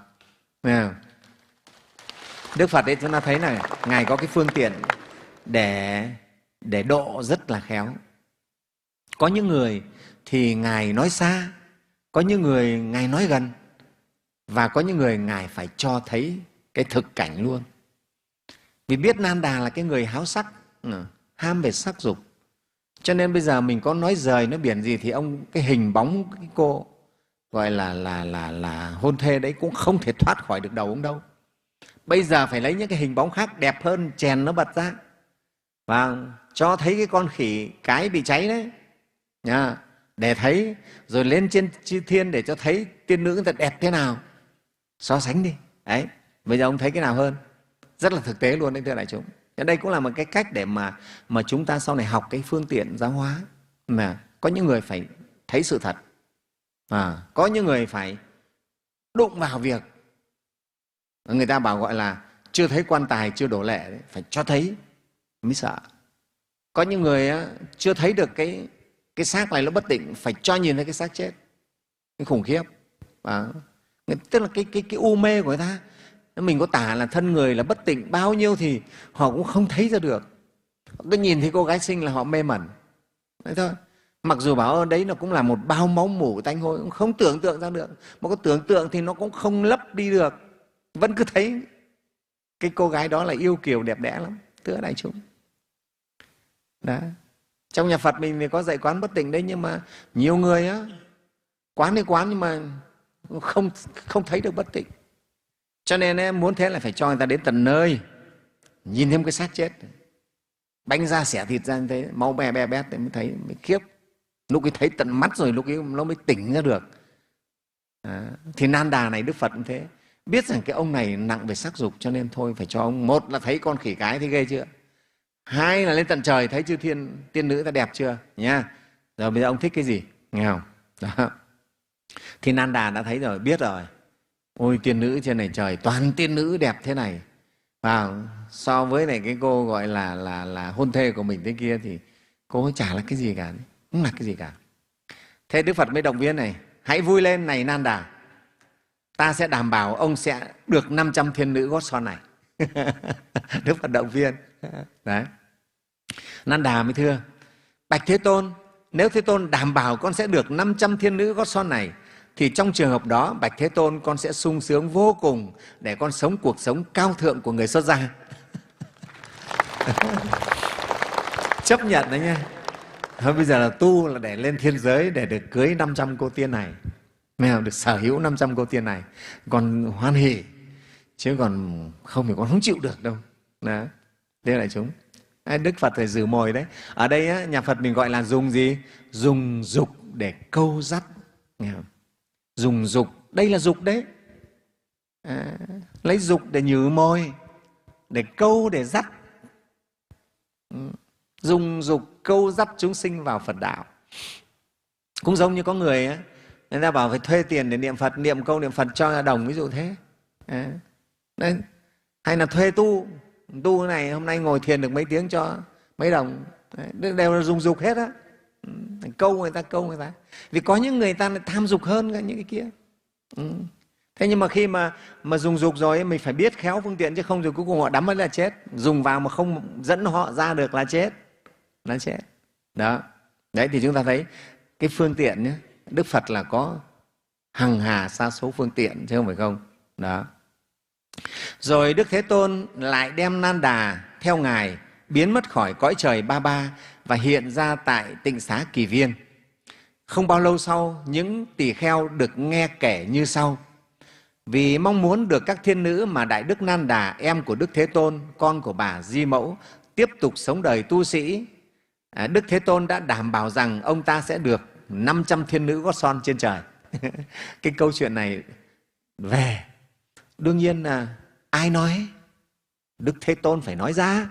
Đức Phật ấy chúng ta thấy là Ngài có cái phương tiện để, để độ rất là khéo. Có những người thì Ngài nói xa, có những người Ngài nói gần, và có những người Ngài phải cho thấy cái thực cảnh luôn. Vì biết Nan Đà là cái người háo sắc, ham về sắc dục, cho nên bây giờ mình có nói rời, nói biển gì thì ông cái hình bóng cái cô gọi là, là, là, là hôn thê đấy cũng không thể thoát khỏi được đầu ông đâu. Bây giờ phải lấy những cái hình bóng khác đẹp hơn, chèn nó bật ra và cho thấy cái con khỉ cái bị cháy đấy. Nha. để thấy, rồi lên trên chư thiên để cho thấy tiên nữ người ta đẹp thế nào, so sánh đi. Đấy, bây giờ ông thấy cái nào hơn? Rất là thực tế luôn đấy thưa đại chúng. Đây cũng là một cái cách để mà mà chúng ta sau này học cái phương tiện giáo hóa. Mà có những người phải thấy sự thật, à, có những người phải đụng vào việc. Người ta bảo gọi là chưa thấy quan tài chưa đổ lệ, đấy, phải cho thấy mới sợ. Có những người á, chưa thấy được cái cái xác này nó bất tịnh, phải cho nhìn thấy cái xác chết, cái khủng khiếp. À, tức là cái cái cái u mê của người ta. Mình có tả là thân người là bất tịnh bao nhiêu thì họ cũng không thấy ra được. Cứ nhìn thấy cô gái xinh là họ mê mẩn. Đấy thôi. Mặc dù bảo đấy nó cũng là một bao máu mủ tanh hôi, cũng không tưởng tượng ra được. Mà có tưởng tượng thì nó cũng không lấp đi được. Vẫn cứ thấy cái cô gái đó là yêu kiều đẹp đẽ lắm, thưa đại chúng. Đó. Trong nhà Phật mình thì có dạy quán bất tịnh đấy, nhưng mà nhiều người á, quán thì quán nhưng mà không, không thấy được bất tịnh. Cho nên muốn thế là phải cho người ta đến tận nơi, nhìn thêm cái xác chết, bánh ra xẻ thịt ra như thế, máu be be bét mới thấy, mới khiếp. Lúc ấy thấy tận mắt rồi lúc ấy nó mới tỉnh ra được. À, thì Nan Đà này Đức Phật cũng thế, biết rằng cái ông này nặng về sắc dục, cho nên thôi phải cho ông, một là thấy con khỉ cái thấy ghê chưa, hai là lên tận trời thấy chư thiên tiên nữ ta đẹp chưa nha. Rồi bây giờ ông thích cái gì, nghe không? Đó. Thì Nan Đà đã thấy rồi, biết rồi. Ôi tiên nữ trên này trời, toàn tiên nữ đẹp thế này. Và so với này cái cô gọi là là là hôn thê của mình thế kia thì cô ấy chả là cái gì cả, không là cái gì cả. Thế Đức Phật mới động viên này, hãy vui lên này Nan Đà, ta sẽ đảm bảo ông sẽ được năm trăm thiên nữ gót son này. Đức Phật động viên. Đấy. Nan Đà mới thưa, bạch Thế Tôn, nếu Thế Tôn đảm bảo con sẽ được năm trăm thiên nữ gót son này, thì trong trường hợp đó bạch Thế Tôn con sẽ sung sướng vô cùng để con sống cuộc sống cao thượng của người xuất gia. Chấp nhận đấy nha. Thôi bây giờ là tu là để lên thiên giới để được cưới năm trăm cô tiên này, được sở hữu năm trăm cô tiên này, còn hoan hỉ, chứ còn không thì con không chịu được đâu. Đó. Thế là chúng. Đức Phật phải giữ mồi đấy. Ở đây á, nhà Phật mình gọi là dùng gì? Dùng dục để câu dắt. Nghe không? Dùng dục, đây là dục đấy. À, lấy dục để nhử môi, để câu, để dắt. Dùng dục câu dắt chúng sinh vào Phật đạo. Cũng giống như có người á, người ta bảo phải thuê tiền để niệm Phật, niệm câu niệm Phật cho ra đồng, ví dụ thế. À, đấy. Hay là thuê tu, tu này hôm nay ngồi thiền được mấy tiếng cho mấy đồng. Đấy, đều là dùng dục hết á. Câu người ta, câu người ta. Vì có những người ta lại tham dục hơn những cái kia. Ừ. Thế nhưng mà khi mà mà dùng dục rồi mình phải biết khéo phương tiện, chứ không rồi cuối cùng họ đắm mới là chết. Dùng vào mà không dẫn họ ra được là chết. Là chết. Đó. Đấy thì chúng ta thấy cái phương tiện nhé, Đức Phật là có hằng hà sa số phương tiện chứ không phải không. Đó. Rồi Đức Thế Tôn lại đem Nan Đà theo Ngài biến mất khỏi cõi trời Ba Ba và hiện ra tại Tịnh Xá Kỳ Viên. Không bao lâu sau, những tỳ kheo được nghe kể như sau. Vì mong muốn được các thiên nữ mà Đại Đức Nan Đà, em của Đức Thế Tôn, con của bà Di Mẫu, tiếp tục sống đời tu sĩ, Đức Thế Tôn đã đảm bảo rằng ông ta sẽ được năm trăm thiên nữ gót son trên trời. Cái câu chuyện này về, đương nhiên là ai nói? Đức Thế Tôn phải nói ra.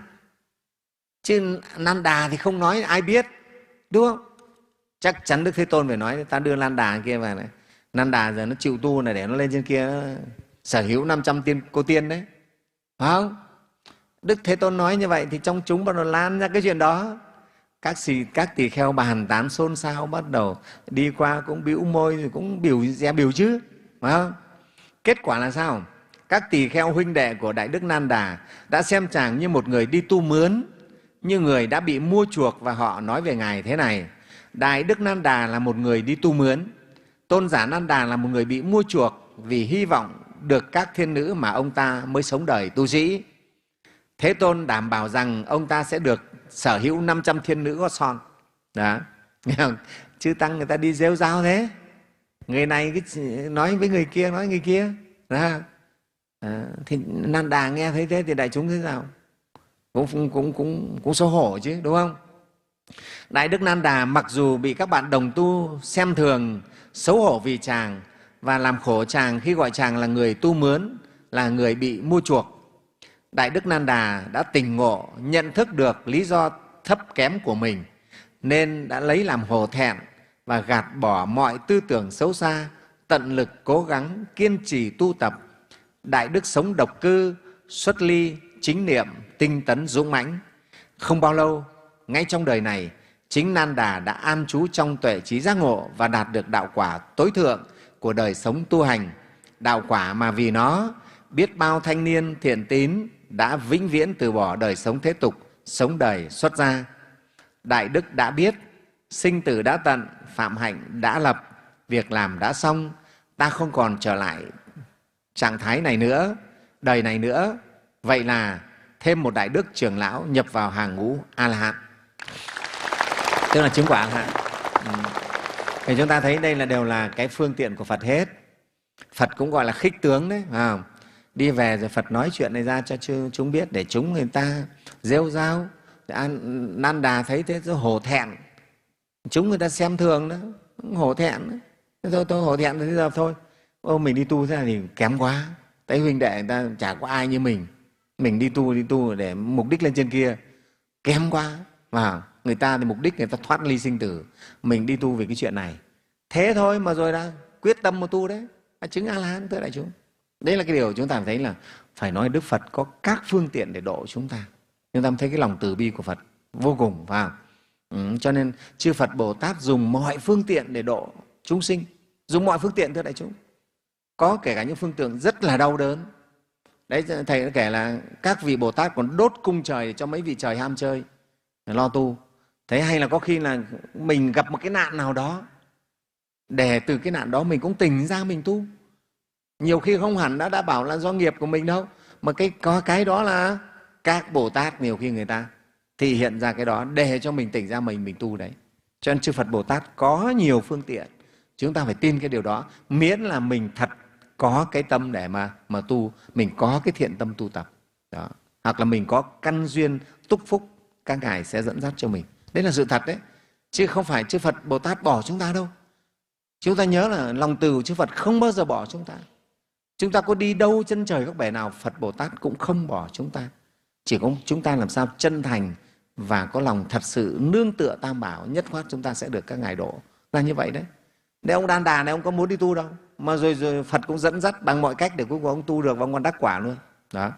Chứ Nan Đà thì không nói, ai biết, đúng không? Chắc chắn Đức Thế Tôn phải nói, ta đưa Nan Đà kia vào này. Nan Đà giờ nó chịu tu này để nó lên trên kia sở hữu năm trăm tiên, cô tiên đấy. Phải không? Đức Thế Tôn nói như vậy thì trong chúng bắt đầu lan ra cái chuyện đó. Các, các tỳ kheo bàn tán xôn xao, bắt đầu đi qua cũng bĩu môi rồi cũng biểu dè biểu chứ. Phải không? Kết quả là sao? Các tỳ kheo huynh đệ của Đại Đức Nan Đà đã xem chàng như một người đi tu mướn, như người đã bị mua chuộc, và họ nói về Ngài thế này: Đại Đức Nan Đà là một người đi tu mướn, tôn giả Nan Đà là một người bị mua chuộc vì hy vọng được các thiên nữ mà ông ta mới sống đời tu sĩ. Thế Tôn đảm bảo rằng ông ta sẽ được sở hữu năm trăm thiên nữ gót son. Đó. Nghe không? Chư tăng người ta đi rêu rao thế. Người này nói với người kia, nói người kia. Đó. À, thì Nan Đà nghe thấy thế thì đại chúng thế nào? Cũng, cũng, cũng, cũng xấu hổ chứ, đúng không? Đại Đức Nan Đà mặc dù bị các bạn đồng tu xem thường, xấu hổ vì chàng và làm khổ chàng khi gọi chàng là người tu mướn, là người bị mua chuộc, Đại Đức Nan Đà đã tỉnh ngộ, nhận thức được lý do thấp kém của mình, nên đã lấy làm hổ thẹn và gạt bỏ mọi tư tưởng xấu xa, tận lực cố gắng kiên trì tu tập. Đại Đức sống độc cư, xuất ly, chính niệm, tinh tấn, dũng mãnh. Không bao lâu, ngay trong đời này, chính Nan Đà đã an trú trong tuệ trí giác ngộ và đạt được đạo quả tối thượng của đời sống tu hành. Đạo quả mà vì nó, biết bao thanh niên thiện tín đã vĩnh viễn từ bỏ đời sống thế tục, sống đời xuất gia. Đại Đức đã biết, sinh tử đã tận, phạm hạnh đã lập, việc làm đã xong, ta không còn trở lại trạng thái này nữa, đời này nữa. Vậy là thêm một Đại Đức trưởng lão nhập vào hàng ngũ A-la-hán, tức là chứng quả A-la-hán. Ừ. Thì chúng ta thấy đây là đều là cái phương tiện của Phật hết. Phật cũng gọi là khích tướng đấy, phải không? Đi về rồi Phật nói chuyện này ra cho chúng biết, để chúng người ta rêu rao. Nan Đà thấy thế rồi hổ thẹn, chúng người ta xem thường đó, hổ thẹn đó. Thôi, tôi hổ thẹn thế giờ thôi, ô mình đi tu thế này thì kém quá, tại huynh đệ người ta chả có ai như mình, mình đi tu đi tu để mục đích lên trên kia, kém quá. Và người ta thì mục đích người ta thoát ly sinh tử, mình đi tu vì cái chuyện này. Thế thôi mà rồi đã quyết tâm mà tu đấy, chứng A-la-hán thưa đại chúng. Đấy là cái điều chúng ta thấy là phải nói Đức Phật có các phương tiện để độ chúng ta. Chúng ta thấy cái lòng từ bi của Phật vô cùng, phải không? Ừ, cho nên chư Phật Bồ Tát dùng mọi phương tiện để độ chúng sinh, dùng mọi phương tiện thưa đại chúng. Có kể cả những phương tiện rất là đau đớn. Đấy, thầy đã kể là các vị Bồ Tát còn đốt cung trời cho mấy vị trời ham chơi, lo tu. Thế hay là có khi là mình gặp một cái nạn nào đó, để từ cái nạn đó mình cũng tỉnh ra mình tu. Nhiều khi không hẳn đã, đã bảo là do nghiệp của mình đâu, mà cái, có cái đó là các Bồ Tát nhiều khi người ta thị hiện ra cái đó để cho mình tỉnh ra mình mình tu đấy. Cho nên chư Phật Bồ Tát có nhiều phương tiện, chúng ta phải tin cái điều đó, miễn là mình thật có cái tâm để mà, mà tu, mình có cái thiện tâm tu tập đó. Hoặc là mình có căn duyên túc phúc, các ngài sẽ dẫn dắt cho mình. Đấy là sự thật đấy, chứ không phải chư Phật Bồ Tát bỏ chúng ta đâu. Chúng ta nhớ là lòng từ của chư Phật không bao giờ bỏ chúng ta. Chúng ta có đi đâu chân trời góc bể nào, Phật Bồ Tát cũng không bỏ chúng ta. Chỉ có chúng ta làm sao chân thành và có lòng thật sự nương tựa Tam Bảo, nhất khoát chúng ta sẽ được các ngài độ. Là như vậy đấy. Để ông Đan Đà này ông có muốn đi tu đâu, mà rồi, rồi Phật cũng dẫn dắt bằng mọi cách để cuối cùng ông tu được và ông còn đắc quả luôn. Đó.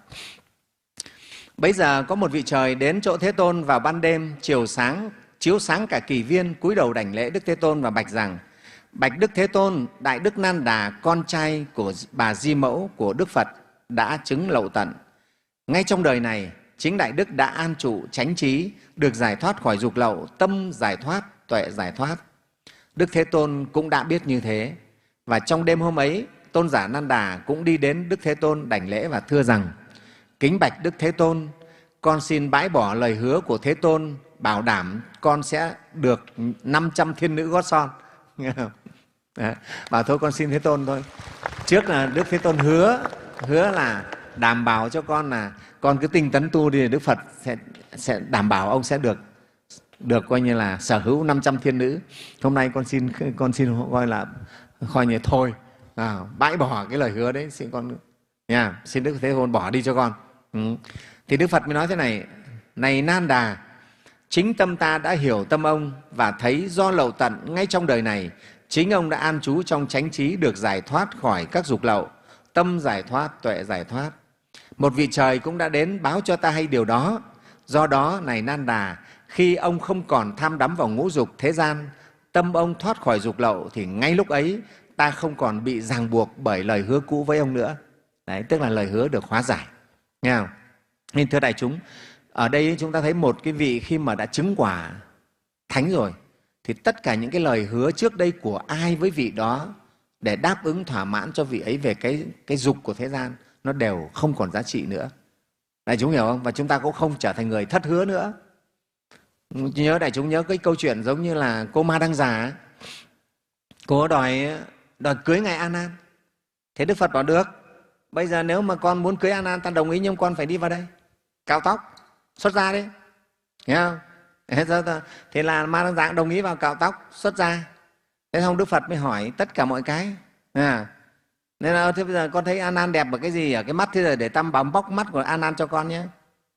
Bây giờ có một vị trời đến chỗ Thế Tôn vào ban đêm, chiều sáng, chiếu sáng cả kỳ viên, cúi đầu đảnh lễ Đức Thế Tôn và bạch rằng: Bạch Đức Thế Tôn, Đại Đức Nan Đà, con trai của bà Di Mẫu của Đức Phật, đã chứng lậu tận. Ngay trong đời này, chính Đại Đức đã an trụ chánh trí, được giải thoát khỏi dục lậu, tâm giải thoát, tuệ giải thoát. Đức Thế Tôn cũng đã biết như thế. Và trong đêm hôm ấy, Tôn giả Nan Đà cũng đi đến Đức Thế Tôn đảnh lễ và thưa rằng: Kính bạch Đức Thế Tôn, con xin bãi bỏ lời hứa của Thế Tôn, bảo đảm con sẽ được năm trăm thiên nữ gót son. Đấy, bảo thôi con xin Thế Tôn thôi. Trước là Đức Thế Tôn hứa, hứa là đảm bảo cho con là con cứ tinh tấn tu đi, Đức Phật sẽ, sẽ đảm bảo ông sẽ được được coi như là sở hữu năm trăm thiên nữ. Hôm nay con xin con xin gọi là coi như thôi, à, bãi bỏ cái lời hứa đấy, xin con nha, xin Đức Thế Tôn bỏ đi cho con. Ừ. Thì Đức Phật mới nói thế này: Này Nan Đà, chính tâm ta đã hiểu tâm ông và thấy do lậu tận ngay trong đời này, chính ông đã an trú trong chánh trí, được giải thoát khỏi các dục lậu, tâm giải thoát, tuệ giải thoát. Một vị trời cũng đã đến báo cho ta hay điều đó. Do đó, này Nan Đà, khi ông không còn tham đắm vào ngũ dục thế gian, tâm ông thoát khỏi dục lậu, thì ngay lúc ấy ta không còn bị ràng buộc bởi lời hứa cũ với ông nữa. Đấy, tức là lời hứa được hóa giải. Nghe không? Nên thưa đại chúng, ở đây chúng ta thấy một cái vị khi mà đã chứng quả thánh rồi, thì tất cả những cái lời hứa trước đây của ai với vị đó để đáp ứng thỏa mãn cho vị ấy về cái, cái dục của thế gian, nó đều không còn giá trị nữa. Đại chúng hiểu không? Và chúng ta cũng không trở thành người thất hứa nữa. Nhớ đại chúng nhớ cái câu chuyện giống như là cô Ma Đăng Già, cô đòi, đòi cưới ngài A Nan. Thế Đức Phật bảo được, bây giờ nếu mà con muốn cưới A Nan, ta đồng ý, nhưng con phải đi vào đây cạo tóc, xuất gia đi, nghe không? Thế là Ma Đăng Giảng đồng ý vào cạo tóc xuất gia. Thế xong Đức Phật mới hỏi tất cả mọi cái. À, nên là thế bây giờ con thấy A Nan đẹp ở cái gì, ở cái mắt, thế rồi để Tam Bảo bóc mắt của A Nan cho con nhé.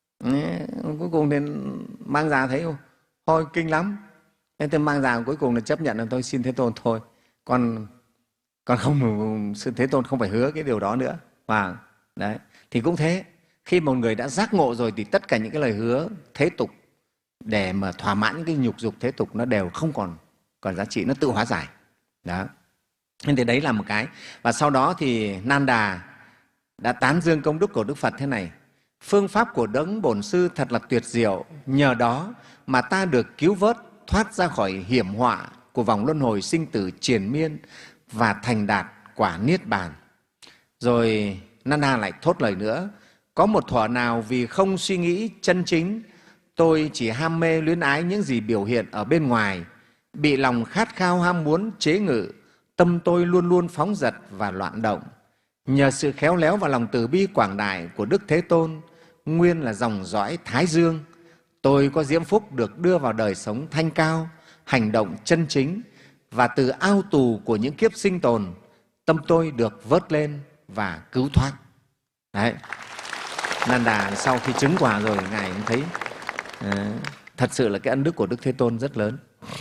Cuối cùng thì Mang Già thấy thôi kinh lắm. Thế thì Mang Già cuối cùng là chấp nhận là tôi xin Thế Tôn thôi, con con không, Thế Tôn không phải hứa cái điều đó nữa. Và đấy thì cũng thế, khi một người đã giác ngộ rồi thì tất cả những cái lời hứa thế tục để mà thỏa mãn những cái nhục dục thế tục nó đều không còn còn giá trị, nó tự hóa giải. Đó. Nên thì đấy là một cái. Và sau đó thì Nan Đà đã tán dương công đức của Đức Phật thế này: phương pháp của Đấng Bổn Sư thật là tuyệt diệu, nhờ đó mà ta được cứu vớt, thoát ra khỏi hiểm họa của vòng luân hồi sinh tử triền miên và thành đạt quả niết bàn. Rồi Nan Đà lại thốt lời nữa: có một thuở nào vì không suy nghĩ chân chính, tôi chỉ ham mê luyến ái những gì biểu hiện ở bên ngoài, bị lòng khát khao ham muốn chế ngự, tâm tôi luôn luôn phóng dật và loạn động. Nhờ sự khéo léo và lòng từ bi quảng đại của Đức Thế Tôn, nguyên là dòng dõi Thái Dương, tôi có diễm phúc được đưa vào đời sống thanh cao, hành động chân chính, và từ ao tù của những kiếp sinh tồn, tâm tôi được vớt lên và cứu thoát. Đấy. Nan Đà sau khi chứng quả rồi, Ngài cũng thấy à, thật sự là cái ân đức của Đức Thế Tôn rất lớn.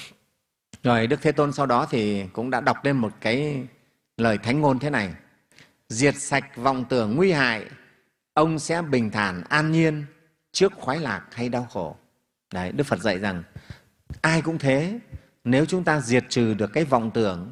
Rồi Đức Thế Tôn sau đó thì cũng đã đọc lên một cái lời thánh ngôn thế này: diệt sạch vọng tưởng nguy hại, ông sẽ bình thản an nhiên trước khoái lạc hay đau khổ. Đấy, Đức Phật dạy rằng ai cũng thế, nếu chúng ta diệt trừ được cái vọng tưởng,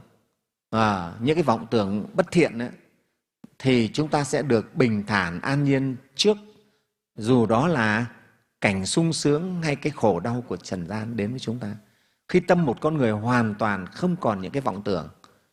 à, những cái vọng tưởng bất thiện ấy, thì chúng ta sẽ được bình thản an nhiên trước, dù đó là cảnh sung sướng hay cái khổ đau của trần gian đến với chúng ta. Khi tâm một con người hoàn toàn không còn những cái vọng tưởng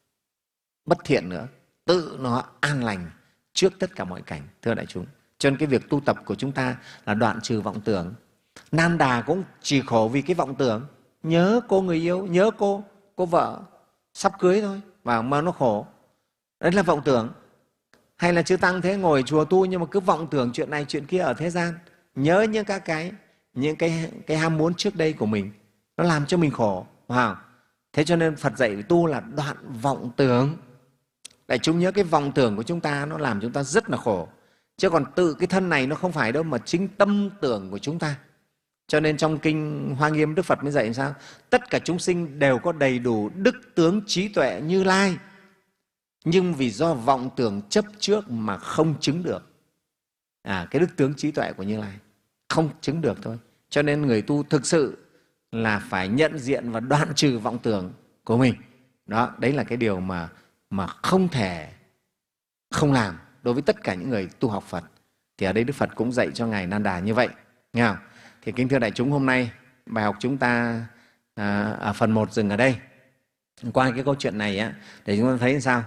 bất thiện nữa, tự nó an lành trước tất cả mọi cảnh, thưa đại chúng. Cho nên cái việc tu tập của chúng ta là đoạn trừ vọng tưởng. Nan Đà cũng chỉ khổ vì cái vọng tưởng, nhớ cô người yêu, nhớ cô, cô vợ sắp cưới thôi, và mà nó khổ. Đấy là vọng tưởng. Hay là chư Tăng thế, ngồi chùa tu nhưng mà cứ vọng tưởng chuyện này chuyện kia ở thế gian, nhớ những các cái những cái cái ham muốn trước đây của mình, nó làm cho mình khổ. Wow. Thế cho nên Phật dạy tu là đoạn vọng tưởng. Đại chúng nhớ cái vọng tưởng của chúng ta nó làm chúng ta rất là khổ. Chứ còn tự cái thân này nó không phải đâu, mà chính tâm tưởng của chúng ta. Cho nên trong Kinh Hoa Nghiêm Đức Phật mới dạy làm sao? Tất cả chúng sinh đều có đầy đủ đức tướng trí tuệ Như Lai, nhưng vì do vọng tưởng chấp trước mà không chứng được. À, cái đức tướng trí tuệ của Như Lai không chứng được thôi. Cho nên người tu thực sự là phải nhận diện và đoạn trừ vọng tưởng của mình. Đó, đấy là cái điều mà mà không thể không làm đối với tất cả những người tu học Phật. Thì ở đây Đức Phật cũng dạy cho Ngài Nan Đà như vậy. Nghe không? Thì kính thưa đại chúng, hôm nay bài học chúng ta à, ở phần một dừng ở đây. Qua cái câu chuyện này á, để chúng ta thấy sao?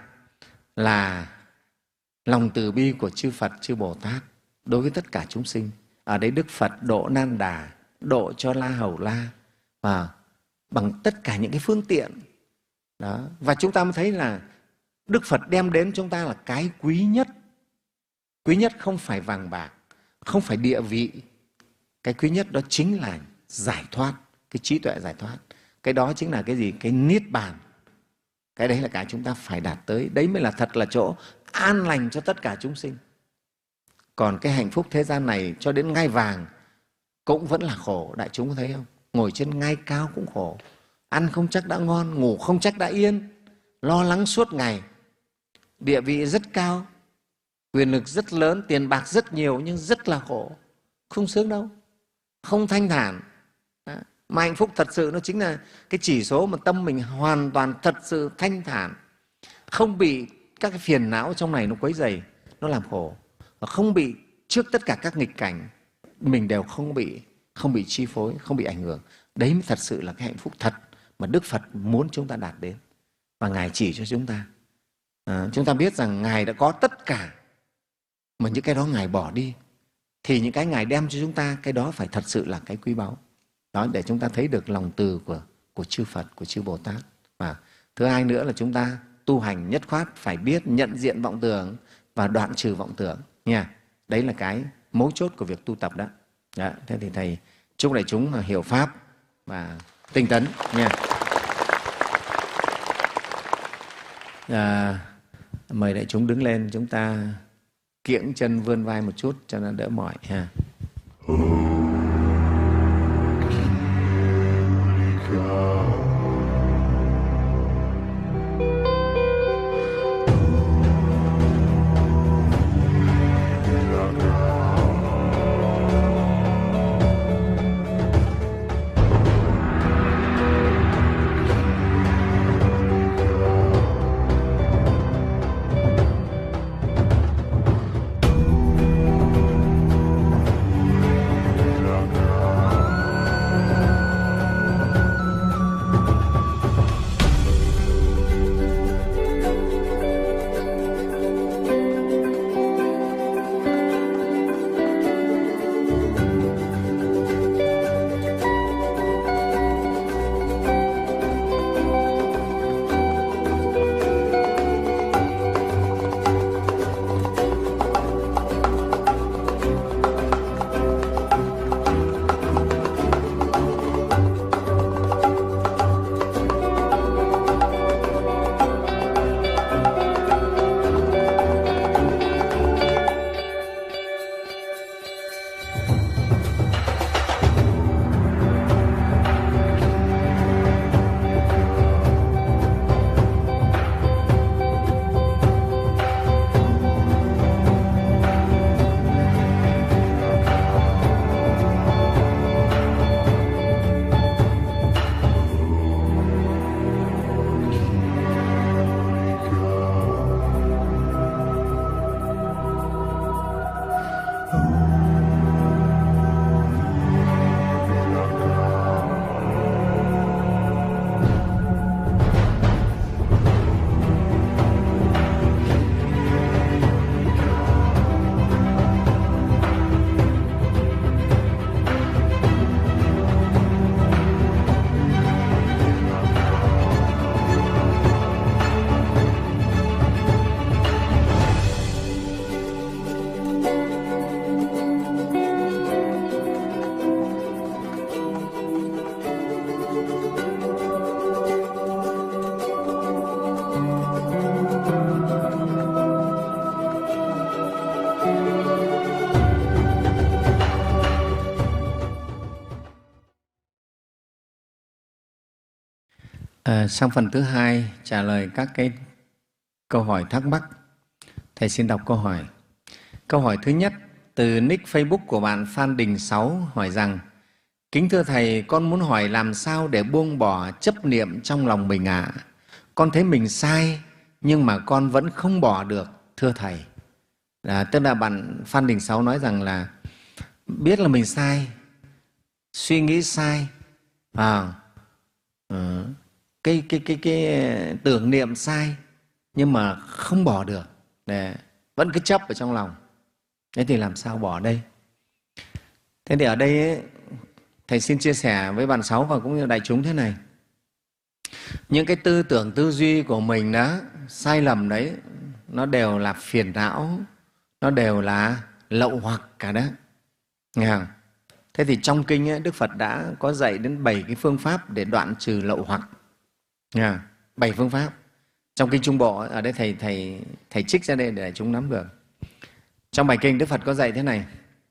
Là lòng từ bi của chư Phật, chư Bồ Tát đối với tất cả chúng sinh. Ở đây Đức Phật độ Nan Đà, độ cho La Hầu La và bằng tất cả những cái phương tiện. Đó. Và chúng ta mới thấy là Đức Phật đem đến chúng ta là cái quý nhất. Quý nhất không phải vàng bạc, không phải địa vị. Cái quý nhất đó chính là giải thoát, cái trí tuệ giải thoát. Cái đó chính là cái gì? Cái niết bàn. Cái đấy là cái chúng ta phải đạt tới. Đấy mới là thật là chỗ an lành cho tất cả chúng sinh. Còn cái hạnh phúc thế gian này cho đến ngai vàng cũng vẫn là khổ. Đại chúng có thấy không? Ngồi trên ngai cao cũng khổ. Ăn không chắc đã ngon, ngủ không chắc đã yên, lo lắng suốt ngày. Địa vị rất cao, quyền lực rất lớn, tiền bạc rất nhiều, nhưng rất là khổ. Không sướng đâu, không thanh thản. Đó. Mà hạnh phúc thật sự nó chính là cái chỉ số mà tâm mình hoàn toàn thật sự thanh thản, không bị các cái phiền não trong này nó quấy rầy, nó làm khổ, và không bị trước tất cả các nghịch cảnh mình đều không bị không bị chi phối, không bị ảnh hưởng. Đấy mới thật sự là cái hạnh phúc thật mà Đức Phật muốn chúng ta đạt đến, và Ngài chỉ cho chúng ta. À, chúng ta biết rằng Ngài đã có tất cả, mà những cái đó Ngài bỏ đi, thì những cái Ngài đem cho chúng ta, cái đó phải thật sự là cái quý báu. Đó, để chúng ta thấy được lòng từ của, của chư Phật, của chư Bồ Tát. Và thứ hai nữa là chúng ta tu hành nhất khoát phải biết nhận diện vọng tưởng và đoạn trừ vọng tưởng nha. Đấy là cái mấu chốt của việc tu tập đó. Đó. Thế thì Thầy chúc đại chúng hiểu Pháp và tinh tấn nha. À, mời đại chúng đứng lên, chúng ta kiễng chân vươn vai một chút cho nó đỡ mỏi ha. À, sang phần thứ hai trả lời các cái câu hỏi thắc mắc. Thầy xin đọc câu hỏi. Câu hỏi thứ nhất từ nick Facebook của bạn Phan Đình Sáu hỏi rằng: kính thưa Thầy, con muốn hỏi làm sao để buông bỏ chấp niệm trong lòng mình ạ? À? Con thấy mình sai nhưng mà con vẫn không bỏ được, thưa Thầy. À, tức là bạn Phan Đình Sáu nói rằng là biết là mình sai, suy nghĩ sai, à, à, cái, cái, cái, cái tưởng niệm sai nhưng mà không bỏ được, để vẫn cứ chấp ở trong lòng. Thế thì làm sao bỏ đây? Thế thì ở đây ấy, Thầy xin chia sẻ với bạn Sáu và cũng như đại chúng thế này. Những cái tư tưởng tư duy của mình đó, sai lầm đấy, nó đều là phiền não, nó đều là lậu hoặc cả đó. Nghe không? Thế thì trong kinh ấy, Đức Phật đã có dạy đến bảy cái phương pháp để đoạn trừ lậu hoặc. Nghe không? Bảy phương pháp. Trong kinh Trung Bộ, ở đây Thầy, thầy, thầy trích ra đây để đại chúng nắm được. Trong bài kinh Đức Phật có dạy thế này: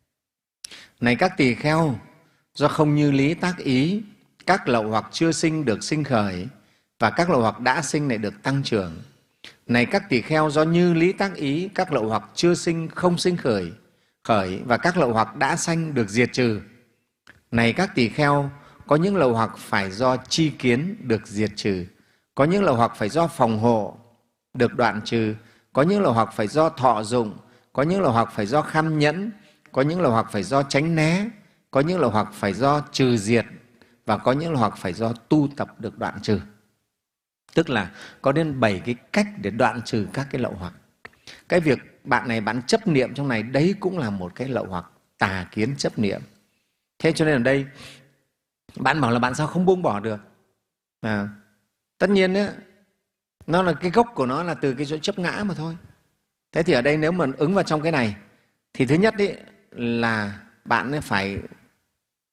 này các tỳ kheo, do không như lý tác ý, các lậu hoặc chưa sinh được sinh khởi, và các lậu hoặc đã sinh lại được tăng trưởng. Này các tỳ kheo, do như lý tác ý, các lậu hoặc chưa sinh không sinh khởi, khởi và các lậu hoặc đã sanh được diệt trừ. Này các tỳ kheo, có những lậu hoặc phải do tri kiến được diệt trừ, có những lậu hoặc phải do phòng hộ được đoạn trừ, có những lậu hoặc phải do thọ dụng, có những lậu hoặc phải do kham nhẫn, có những lậu hoặc phải do tránh né, có những lậu hoặc phải do trừ diệt, và có những lậu hoặc phải do tu tập được đoạn trừ. Tức là có đến bảy cái cách để đoạn trừ các cái lậu hoặc. Cái việc bạn này bạn chấp niệm trong này, đấy cũng là một cái lậu hoặc tà kiến chấp niệm. Thế cho nên ở đây bạn bảo là bạn sao không buông bỏ được? À, tất nhiên ấy, nó là cái gốc của nó là từ cái chỗ chấp ngã mà thôi. Thế thì ở đây nếu mà ứng vào trong cái này thì thứ nhất ấy, là bạn ấy phải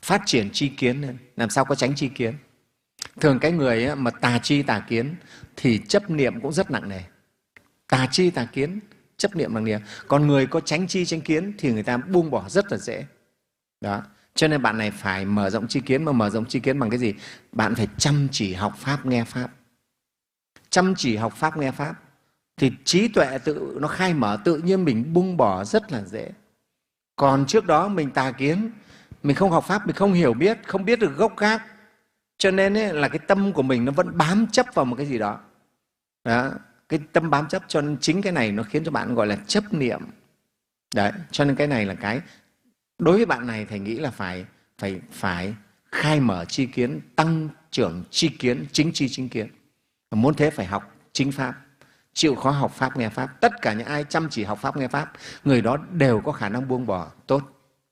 phát triển tri kiến lên. Làm sao có tránh tri kiến? Thường cái người ấy, mà tà tri tà kiến thì chấp niệm cũng rất nặng nề. Tà tri tà kiến, chấp niệm nặng nề. Còn người có tránh tri tránh kiến thì người ta buông bỏ rất là dễ. Đó. Cho nên bạn này phải mở rộng tri kiến. Mà mở rộng tri kiến bằng cái gì? Bạn phải chăm chỉ học Pháp, nghe Pháp. Chăm chỉ học Pháp, nghe Pháp thì trí tuệ tự nó khai mở, tự nhiên mình buông bỏ rất là dễ. Còn trước đó mình tà kiến, mình không học Pháp, mình không hiểu biết, không biết được gốc gác, cho nên ấy, là cái tâm của mình nó vẫn bám chấp vào một cái gì đó. Đó, cái tâm bám chấp, cho nên chính cái này nó khiến cho bạn gọi là chấp niệm. Đấy, cho nên cái này là cái đối với bạn này thầy nghĩ là phải phải phải khai mở tri kiến, tăng trưởng tri kiến, chính tri chính kiến. Muốn thế phải học chính Pháp, chịu khó học Pháp nghe Pháp. Tất cả những ai chăm chỉ học Pháp nghe Pháp, người đó đều có khả năng buông bỏ tốt.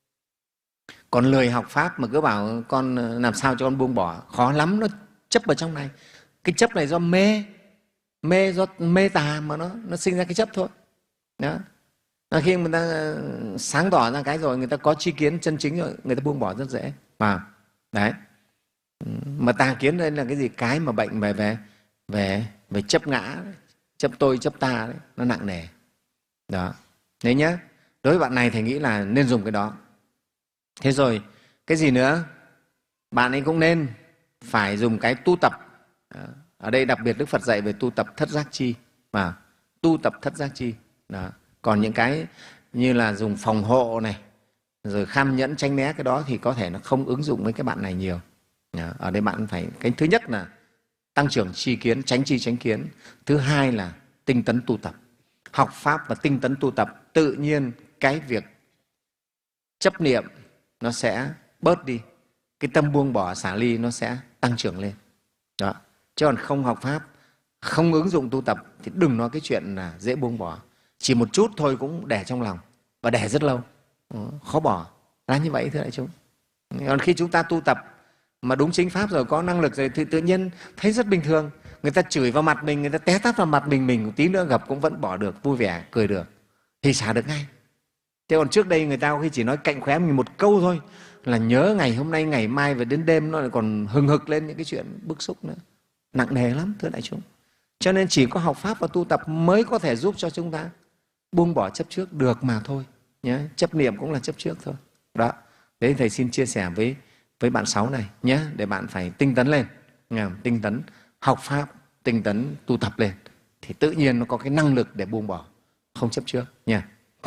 Còn lười học Pháp mà cứ bảo con làm sao cho con buông bỏ, khó lắm, nó chấp ở trong này. Cái chấp này do mê, mê do mê tà mà nó, nó sinh ra cái chấp thôi. Đó. Khi người ta sáng tỏ ra cái rồi, người ta có tri kiến chân chính rồi, người ta buông bỏ rất dễ. Mà đấy. Mà tà kiến đây là cái gì? Cái mà bệnh về về về về chấp ngã, chấp tôi, chấp ta đấy, nó nặng nề. Đó. Đấy nhá. Đối với bạn này thầy nghĩ là nên dùng cái đó. Thế rồi cái gì nữa? Bạn ấy cũng nên phải dùng cái tu tập. Ở đây đặc biệt Đức Phật dạy về tu tập thất giác chi. Mà tu tập thất giác chi. Đó. Còn những cái như là dùng phòng hộ này, rồi kham nhẫn tránh né, cái đó thì có thể nó không ứng dụng với cái bạn này nhiều. Ở đây bạn phải, cái thứ nhất là tăng trưởng tri kiến, tránh tri tránh kiến. Thứ hai là tinh tấn tu tập. Học Pháp và tinh tấn tu tập, tự nhiên cái việc chấp niệm nó sẽ bớt đi. Cái tâm buông bỏ xả ly nó sẽ tăng trưởng lên. Đó. Chứ còn không học Pháp, không ứng dụng tu tập thì đừng nói cái chuyện là dễ buông bỏ. Chỉ một chút thôi cũng để trong lòng, và để rất lâu, khó bỏ. Là như vậy thưa đại chúng. Còn khi chúng ta tu tập mà đúng chính Pháp rồi, có năng lực rồi thì tự nhiên thấy rất bình thường. Người ta chửi vào mặt mình, người ta té tát vào mặt mình, mình một tí nữa gặp cũng vẫn bỏ được, vui vẻ, cười được, thì xả được ngay. Thế còn trước đây người ta có khi chỉ nói cạnh khóe mình một câu thôi là nhớ ngày hôm nay, ngày mai và đến đêm nó lại còn hừng hực lên những cái chuyện bức xúc nữa. Nặng nề lắm thưa đại chúng. Cho nên chỉ có học Pháp và tu tập mới có thể giúp cho chúng ta buông bỏ chấp trước được mà thôi. Nhé. Chấp niệm cũng là chấp trước thôi. Đó. Đấy thầy xin chia sẻ với với bạn Sáu này nhé, để bạn phải tinh tấn lên, tinh tấn học Pháp, tinh tấn tu tập lên thì tự nhiên nó có cái năng lực để buông bỏ, không chấp trước nha.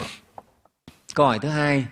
Câu hỏi thứ hai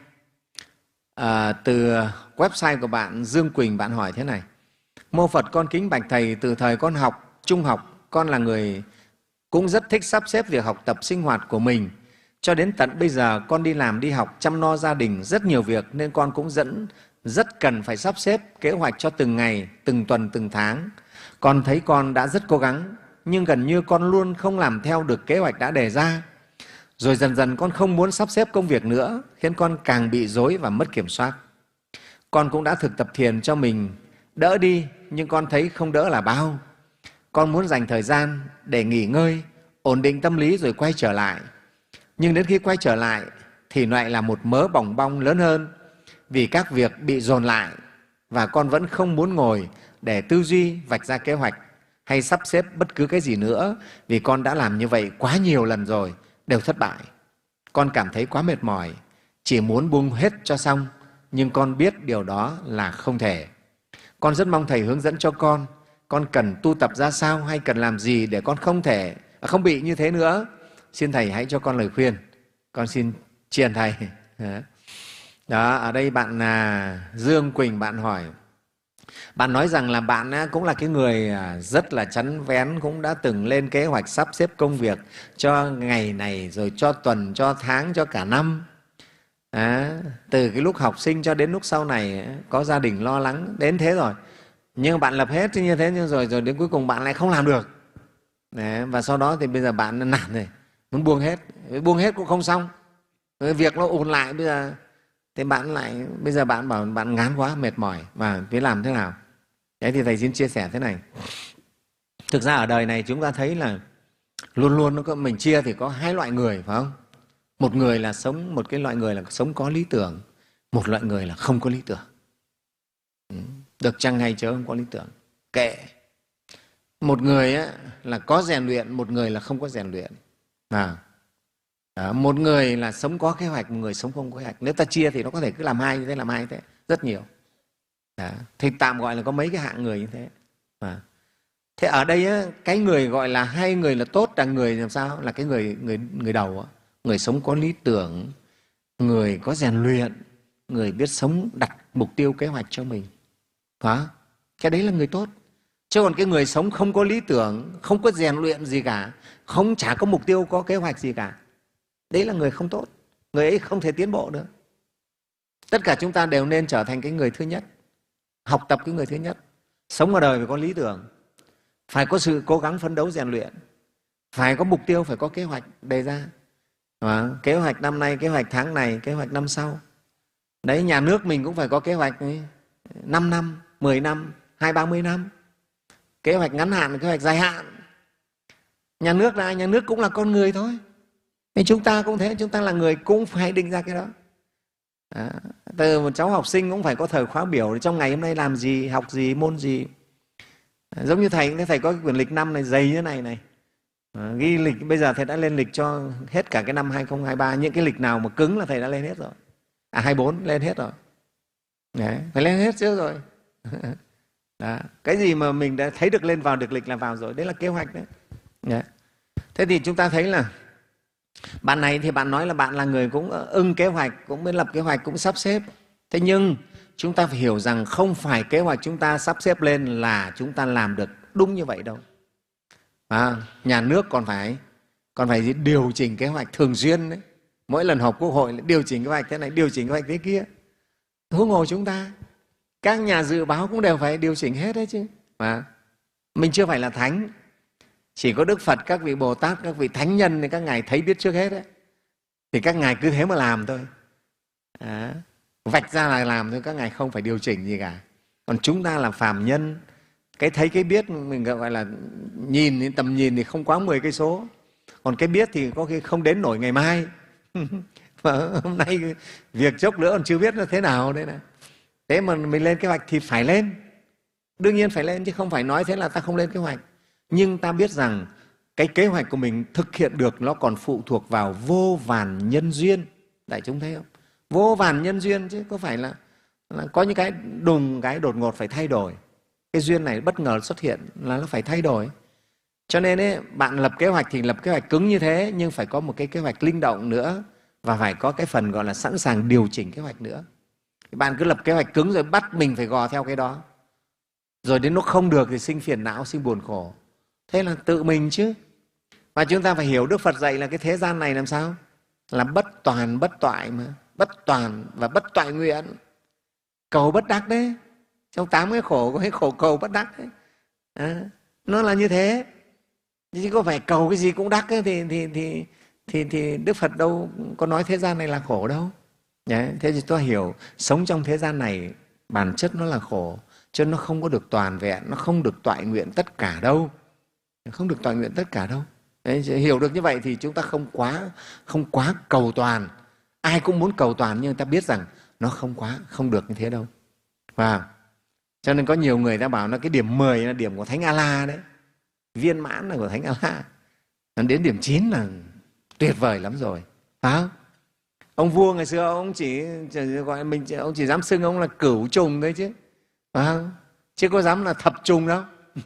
à, từ website của bạn Dương Quỳnh, bạn hỏi thế này: Mô Phật, con kính bạch thầy, từ thời con học trung học, con là người cũng rất thích sắp xếp việc học tập sinh hoạt của mình. Cho đến tận bây giờ con đi làm, đi học, chăm lo gia đình rất nhiều việc, nên con cũng dẫn rất cần phải sắp xếp kế hoạch cho từng ngày, từng tuần, từng tháng. Con thấy con đã rất cố gắng, nhưng gần như con luôn không làm theo được kế hoạch đã đề ra. Rồi dần dần con không muốn sắp xếp công việc nữa, khiến con càng bị rối và mất kiểm soát. Con cũng đã thực tập thiền cho mình đỡ đi, nhưng con thấy không đỡ là bao. Con muốn dành thời gian để nghỉ ngơi, ổn định tâm lý rồi quay trở lại. Nhưng đến khi quay trở lại thì lại là một mớ bòng bong lớn hơn, vì các việc bị dồn lại, và con vẫn không muốn ngồi để tư duy, vạch ra kế hoạch hay sắp xếp bất cứ cái gì nữa, vì con đã làm như vậy quá nhiều lần rồi, đều thất bại. Con cảm thấy quá mệt mỏi, chỉ muốn buông hết cho xong, nhưng con biết điều đó là không thể. Con rất mong Thầy hướng dẫn cho con, con cần tu tập ra sao hay cần làm gì để con không thể, không bị như thế nữa. Xin Thầy hãy cho con lời khuyên. Con xin tri ân Thầy. Đó, ở đây bạn là Dương Quỳnh, bạn hỏi, bạn nói rằng là bạn cũng là cái người rất là chắn vén, cũng đã từng lên kế hoạch sắp xếp công việc cho ngày này, rồi cho tuần, cho tháng, cho cả năm. À, từ cái lúc học sinh cho đến lúc sau này có gia đình lo lắng đến thế rồi, nhưng bạn lập hết như thế, nhưng rồi rồi đến cuối cùng bạn lại không làm được. Đấy, và sau đó thì bây giờ bạn nản rồi, muốn buông hết, buông hết cũng không xong, việc nó ùn lại. Bây giờ thì bạn lại, bây giờ bạn bảo bạn ngán quá, mệt mỏi, và biết làm thế nào? Đấy thì Thầy xin chia sẻ thế này. Thực ra ở đời này chúng ta thấy là luôn luôn nó có, mình chia thì có hai loại người, phải không? Một người là sống, một cái loại người là sống có lý tưởng, một loại người là không có lý tưởng. Được chăng hay chớ không có lý tưởng, kệ. Một người á, là có rèn luyện, một người là không có rèn luyện. À, à, một người là sống có kế hoạch, một người sống không có kế hoạch. Nếu ta chia thì nó có thể cứ làm hai như thế, làm hai như thế, rất nhiều. À, thì tạm gọi là có mấy cái hạng người như thế. À, thế ở đây á, cái người gọi là hai người là tốt là người làm sao? Là cái người người người đầu á, người sống có lý tưởng, người có rèn luyện, người biết sống đặt mục tiêu kế hoạch cho mình. Hả? Cái đấy là người tốt. Chứ còn cái người sống không có lý tưởng, không có rèn luyện gì cả, không chả có mục tiêu, có kế hoạch gì cả, đấy là người không tốt. Người ấy không thể tiến bộ được. Tất cả chúng ta đều nên trở thành cái người thứ nhất, học tập cái người thứ nhất. Sống ở đời phải có lý tưởng, phải có sự cố gắng phấn đấu rèn luyện, phải có mục tiêu, phải có kế hoạch đề ra. À, kế hoạch năm nay, kế hoạch tháng này, kế hoạch năm sau. Đấy, nhà nước mình cũng phải có kế hoạch năm năm, mười năm, hai ba mươi năm. Kế hoạch ngắn hạn, kế hoạch dài hạn. Nhà nước là nhà nước cũng là con người thôi. Thì chúng ta cũng thế, chúng ta là người cũng phải định ra cái đó. À, từ một cháu học sinh cũng phải có thời khóa biểu, trong ngày hôm nay làm gì, học gì, môn gì. À, giống như thầy, thầy có cái quyển lịch năm này dày như thế này này. À, ghi lịch, bây giờ thầy đã lên lịch cho hết cả cái năm hai không hai ba. Những cái lịch nào mà cứng là thầy đã lên hết rồi. À, hai bốn lên hết rồi. Đấy, phải lên hết trước rồi. Đó. Cái gì mà mình đã thấy được lên vào được lịch là vào rồi, đấy là kế hoạch đấy. Đấy. Thế thì chúng ta thấy là bạn này thì bạn nói là bạn là người cũng ưng kế hoạch, cũng biết lập kế hoạch, cũng sắp xếp. Thế nhưng chúng ta phải hiểu rằng không phải kế hoạch chúng ta sắp xếp lên là chúng ta làm được đúng như vậy đâu. À, nhà nước còn phải còn phải điều chỉnh kế hoạch thường xuyên đấy. Mỗi lần họp Quốc hội điều chỉnh kế hoạch thế này, điều chỉnh kế hoạch thế kia. Huống hồ chúng ta, các nhà dự báo cũng đều phải điều chỉnh hết đấy chứ. À, mình chưa phải là thánh, chỉ có Đức Phật, các vị Bồ Tát, các vị thánh nhân thì các ngài thấy biết trước hết đấy. Thì các ngài cứ thế mà làm thôi. À, vạch ra là làm thôi, các ngài không phải điều chỉnh gì cả. Còn chúng ta là phàm nhân, cái thấy cái biết mình gọi là nhìn, tầm nhìn thì không quá mười cây số. Còn cái biết thì có khi không đến nổi ngày mai. Và hôm nay việc chốc nữa còn chưa biết nó thế nào đấy này. Thế mà mình lên kế hoạch thì phải lên. Đương nhiên phải lên chứ không phải nói thế là ta không lên kế hoạch. Nhưng ta biết rằng cái kế hoạch của mình thực hiện được nó còn phụ thuộc vào vô vàn nhân duyên. Đại chúng thấy không? Vô vàn nhân duyên chứ có phải là, là có những cái đùng cái đột ngột phải thay đổi. Cái duyên này bất ngờ xuất hiện là nó phải thay đổi. Cho nên ấy, bạn lập kế hoạch thì lập kế hoạch cứng như thế, nhưng phải có một cái kế hoạch linh động nữa và phải có cái phần gọi là sẵn sàng điều chỉnh kế hoạch nữa. Bạn cứ lập kế hoạch cứng rồi bắt mình phải gò theo cái đó. Rồi đến lúc không được thì sinh phiền não, sinh buồn khổ. Thế là tự mình chứ. Và chúng ta phải hiểu Đức Phật dạy là cái thế gian này làm sao? Là bất toàn, bất toại mà. Bất toàn và bất toại nguyện. Cầu bất đắc đấy. Trong tám cái khổ có cái khổ cầu bất đắc đấy. À, nó là như thế. Chứ có phải cầu cái gì cũng đắc ấy, thì, thì, thì, thì, thì Đức Phật đâu có nói thế gian này là khổ đâu. Đấy, thế thì tôi hiểu sống trong thế gian này bản chất nó là khổ, cho nên nó không có được toàn vẹn, nó không được toại nguyện tất cả đâu, không được toại nguyện tất cả đâu. Đấy, hiểu được như vậy thì chúng ta không quá không quá cầu toàn. Ai cũng muốn cầu toàn nhưng ta biết rằng nó không quá không được như thế đâu. Và cho nên có nhiều người ta bảo là cái điểm mười là điểm của Thánh A-la đấy, viên mãn là của Thánh A-la. Đến điểm chín là tuyệt vời lắm rồi, phải không? Ông vua ngày xưa ông chỉ, chỉ gọi mình ông chỉ dám xưng ông là cửu trùng đấy chứ, phải không? Chứ có dám là thập trùng đâu.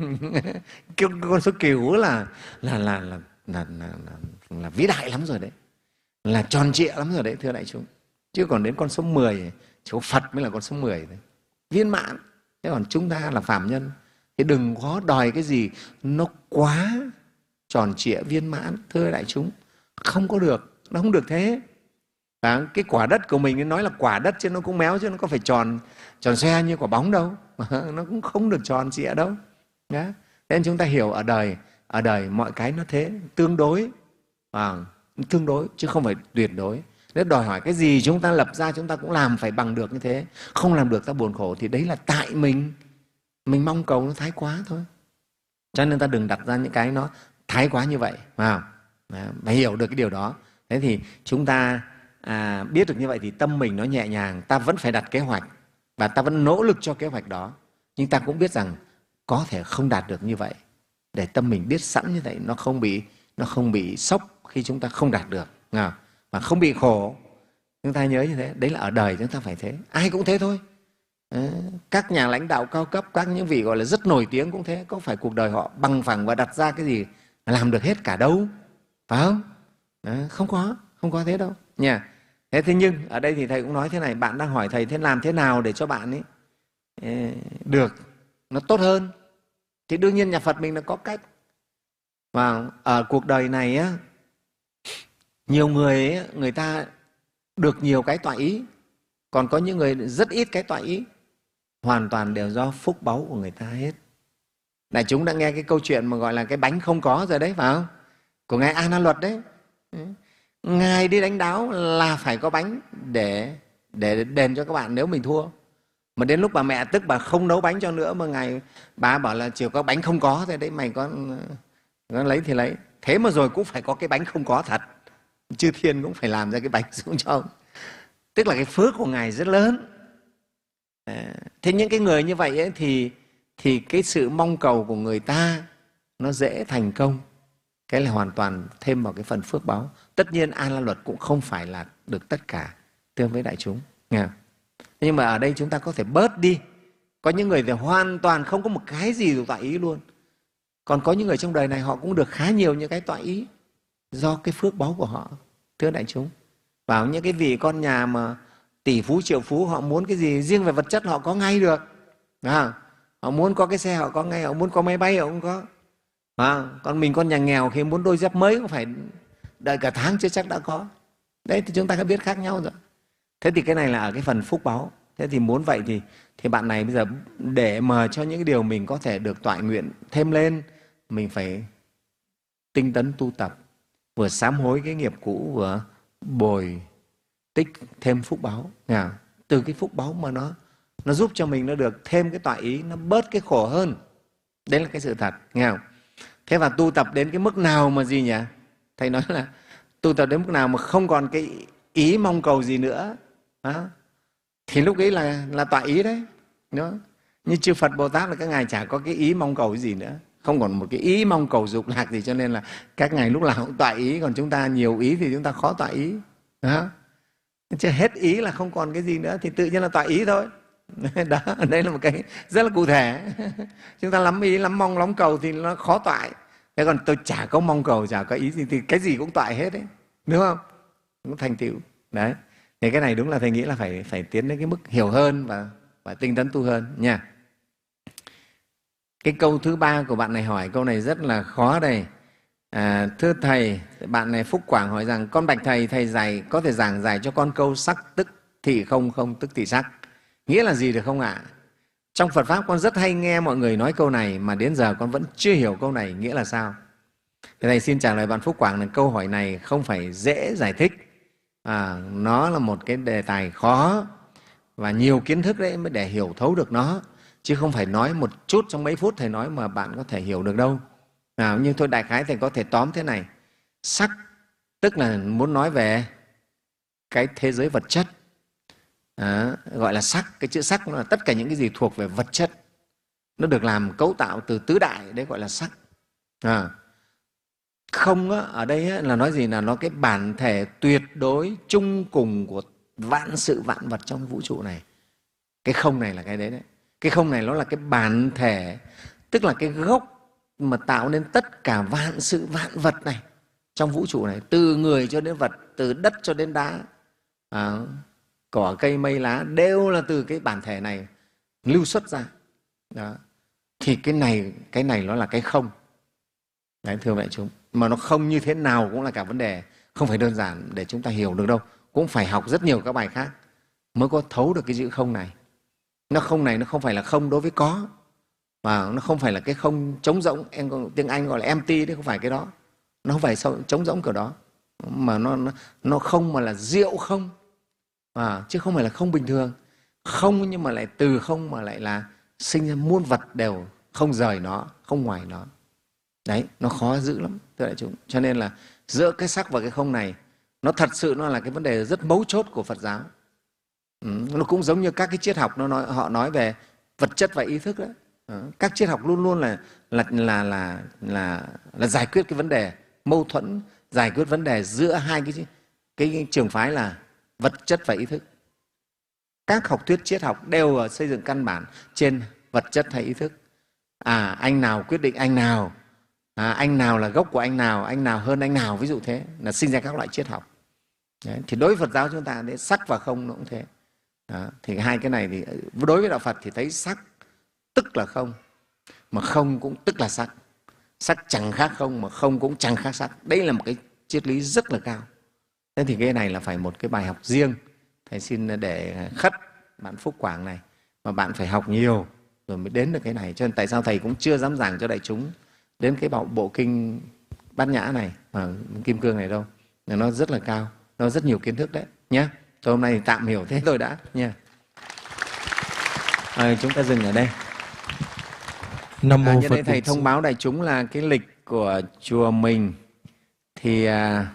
Cái con số cửu là là là là là, là, là là vĩ đại lắm rồi đấy, là tròn trịa lắm rồi đấy thưa đại chúng. Chứ còn đến con số mười, chỉ có Phật mới là con số mười đấy, viên mãn. Thế còn chúng ta là phàm nhân thì đừng có đòi cái gì nó quá tròn trịa viên mãn, thưa đại chúng. Không có được, nó không được thế. À, cái quả đất của mình nói là quả đất chứ nó cũng méo, chứ nó có phải tròn tròn xoe như quả bóng đâu. Nó cũng không được tròn trịa đâu. Đó. Nên chúng ta hiểu ở đời, ở đời mọi cái nó thế, tương đối, à, tương đối chứ không phải tuyệt đối. Nếu đòi hỏi cái gì chúng ta lập ra chúng ta cũng làm phải bằng được như thế, không làm được ta buồn khổ thì đấy là tại mình mình mong cầu nó thái quá thôi. Cho nên ta đừng đặt ra những cái nó thái quá như vậy, phải phải hiểu được cái điều đó. Thế thì chúng ta à, biết được như vậy thì tâm mình nó nhẹ nhàng. Ta vẫn phải đặt kế hoạch, và ta vẫn nỗ lực cho kế hoạch đó, nhưng ta cũng biết rằng có thể không đạt được như vậy, để tâm mình biết sẵn như vậy, nó không bị nó không bị sốc khi chúng ta không đạt được, mà không bị khổ. Chúng ta nhớ như thế, đấy là ở đời chúng ta phải thế, ai cũng thế thôi. Các nhà lãnh đạo cao cấp, các những vị gọi là rất nổi tiếng cũng thế, có phải cuộc đời họ bằng phẳng và đặt ra cái gì làm được hết cả đâu, phải không? Không có, không có thế đâu nha. Thế thế nhưng ở đây thì thầy cũng nói thế này, bạn đang hỏi thầy thế làm thế nào để cho bạn ấy được nó tốt hơn, thì đương nhiên nhà Phật mình là có cách. Và ở cuộc đời này á, nhiều người ấy, người ta được nhiều cái tọa ý, còn có những người rất ít cái tọa ý, hoàn toàn đều do phúc báu của người ta hết. Đại chúng đã nghe cái câu chuyện mà gọi là cái bánh không có rồi đấy, phải không? Của ngài A Nan Luật đấy. Ngài đi đánh đáo là phải có bánh để để đền cho các bạn nếu mình thua. Mà đến lúc bà mẹ tức bà không nấu bánh cho nữa, mà ngài bà bảo là chiều có bánh không có thế đấy, mày có, có lấy thì lấy. Thế mà rồi cũng phải có cái bánh không có thật, chư thiên cũng phải làm ra cái bánh xuống cho ông. Tức là cái phước của ngài rất lớn. Thế những cái người như vậy ấy, thì thì cái sự mong cầu của người ta nó dễ thành công. Cái là hoàn toàn thêm vào cái phần phước báu. Tất nhiên A La Luật cũng không phải là được tất cả, tương với đại chúng. Nghe? Nhưng mà ở đây chúng ta có thể bớt đi. Có những người thì hoàn toàn không có một cái gì được tọa ý luôn. Còn có những người trong đời này họ cũng được khá nhiều những cái tọa ý do cái phước báu của họ, thưa đại chúng. Bảo những cái vị con nhà mà tỷ phú triệu phú, họ muốn cái gì riêng về vật chất họ có ngay được. À, họ muốn có cái xe họ có ngay, họ muốn có máy bay họ cũng có. À, còn mình con nhà nghèo khi muốn đôi dép mới cũng phải đợi cả tháng chưa chắc đã có. Đấy thì chúng ta đã biết khác nhau rồi. Thế thì cái này là ở cái phần phúc báu. Thế thì muốn vậy thì thì bạn này bây giờ để mà cho những cái điều mình có thể được toại nguyện thêm lên, mình phải tinh tấn tu tập, vừa sám hối cái nghiệp cũ, vừa bồi tích thêm phúc báu. Từ cái phúc báu mà nó nó giúp cho mình nó được thêm cái tọa ý, nó bớt cái khổ hơn. Đấy là cái sự thật, nghe không? Thế và tu tập đến cái mức nào mà gì nhỉ? Thầy nói là tu tập đến mức nào mà không còn cái ý mong cầu gì nữa, đó, thì lúc ấy là là tọa ý đấy. Đó. Như chư Phật Bồ Tát là các ngài chả có cái ý mong cầu gì nữa, không còn một cái ý mong cầu dục lạc gì, cho nên là các ngài lúc nào cũng tọa ý. Còn chúng ta nhiều ý thì chúng ta khó tọa ý. Đó. Chứ hết ý là không còn cái gì nữa thì tự nhiên là tọa ý thôi. Đó, đây là một cái rất là cụ thể. Chúng ta lắm ý, lắm mong, lắm cầu thì nó khó toại. Thế còn tôi chả có mong cầu, chả có ý gì thì cái gì cũng toại hết đấy, đúng không? Cũng thành tựu. Đấy. Thì cái này đúng là thầy nghĩ là phải phải tiến đến cái mức hiểu hơn và và tinh tấn tu hơn nha. Cái câu thứ ba của bạn này hỏi, câu này rất là khó đây. À, thưa thầy, bạn này Phúc Quảng hỏi rằng: con bạch thầy, thầy dạy có thể giảng giải cho con câu sắc tức thị không, không tức thị sắc, nghĩa là gì được không ạ? Trong Phật Pháp con rất hay nghe mọi người nói câu này mà đến giờ con vẫn chưa hiểu câu này nghĩa là sao. Thì thầy xin trả lời bạn Phúc Quảng là câu hỏi này không phải dễ giải thích. À, nó là một cái đề tài khó và nhiều kiến thức đấy mới để hiểu thấu được nó, chứ không phải nói một chút trong mấy phút thầy nói mà bạn có thể hiểu được đâu. À, nhưng thôi đại khái thầy có thể tóm thế này. Sắc tức là muốn nói về cái thế giới vật chất. À, gọi là sắc, cái chữ sắc nó là tất cả những cái gì thuộc về vật chất, nó được làm cấu tạo từ tứ đại, đấy gọi là sắc. À, không á, ở đây á, là nói gì, là nó cái bản thể tuyệt đối chung cùng của vạn sự vạn vật trong vũ trụ này. Cái không này là cái đấy đấy. Cái không này nó là cái bản thể, tức là cái gốc mà tạo nên tất cả vạn sự vạn vật này trong vũ trụ này, từ người cho đến vật, từ đất cho đến đá, à, cỏ cây mây lá đều là từ cái bản thể này lưu xuất ra. Đó. Thì cái này cái này nó là cái không. Đấy, thưa đại chúng, mà nó không như thế nào cũng là cả vấn đề, không phải đơn giản để chúng ta hiểu được đâu, cũng phải học rất nhiều các bài khác mới có thấu được cái chữ không này. Nó không này nó không phải là không đối với có, và nó không phải là cái không trống rỗng, em tiếng Anh gọi là empty đấy, không phải cái đó, nó không phải trống rỗng kiểu đó, mà nó nó, nó không mà là diệu không. À, chứ không phải là không bình thường, không nhưng mà lại từ không mà lại là sinh ra muôn vật đều không rời nó, không ngoài nó. Đấy, nó khó giữ lắm, thưa đại chúng. Cho nên là giữa cái sắc và cái không này, nó thật sự nó là cái vấn đề rất mấu chốt của Phật giáo. Ừ, nó cũng giống như các cái triết học nó nói, họ nói về vật chất và ý thức đó. Đó. Các triết học luôn luôn là là là là là, là giải quyết cái vấn đề mâu thuẫn, giải quyết vấn đề giữa hai cái cái, cái trường phái là vật chất và ý thức. Các học thuyết triết học đều xây dựng căn bản trên vật chất hay ý thức. À, anh nào quyết định anh nào, à, anh nào là gốc của anh nào, anh nào hơn anh nào, ví dụ thế, là sinh ra các loại triết học. Đấy. Thì đối với Phật giáo chúng ta, đấy, sắc và không nó cũng thế. Đó. Thì hai cái này thì đối với đạo Phật thì thấy sắc tức là không, mà không cũng tức là sắc. Sắc chẳng khác không, mà không cũng chẳng khác sắc. Đây là một cái triết lý rất là cao. Thế thì cái này là phải một cái bài học riêng. Thầy xin để khất bạn Phúc Quảng này, mà bạn phải học nhiều rồi mới đến được cái này. Cho nên tại sao Thầy cũng chưa dám giảng cho đại chúng đến cái bộ, bộ kinh Bát Nhã này, à, Kim Cương này đâu. Nó rất là cao, nó rất nhiều kiến thức đấy nhé. Thôi hôm nay thì tạm hiểu thế thôi đã nha. À, chúng ta dừng ở đây. Nam mô À, Phật. nhân đây Thầy thông báo đại chúng là cái lịch của chùa mình thì à,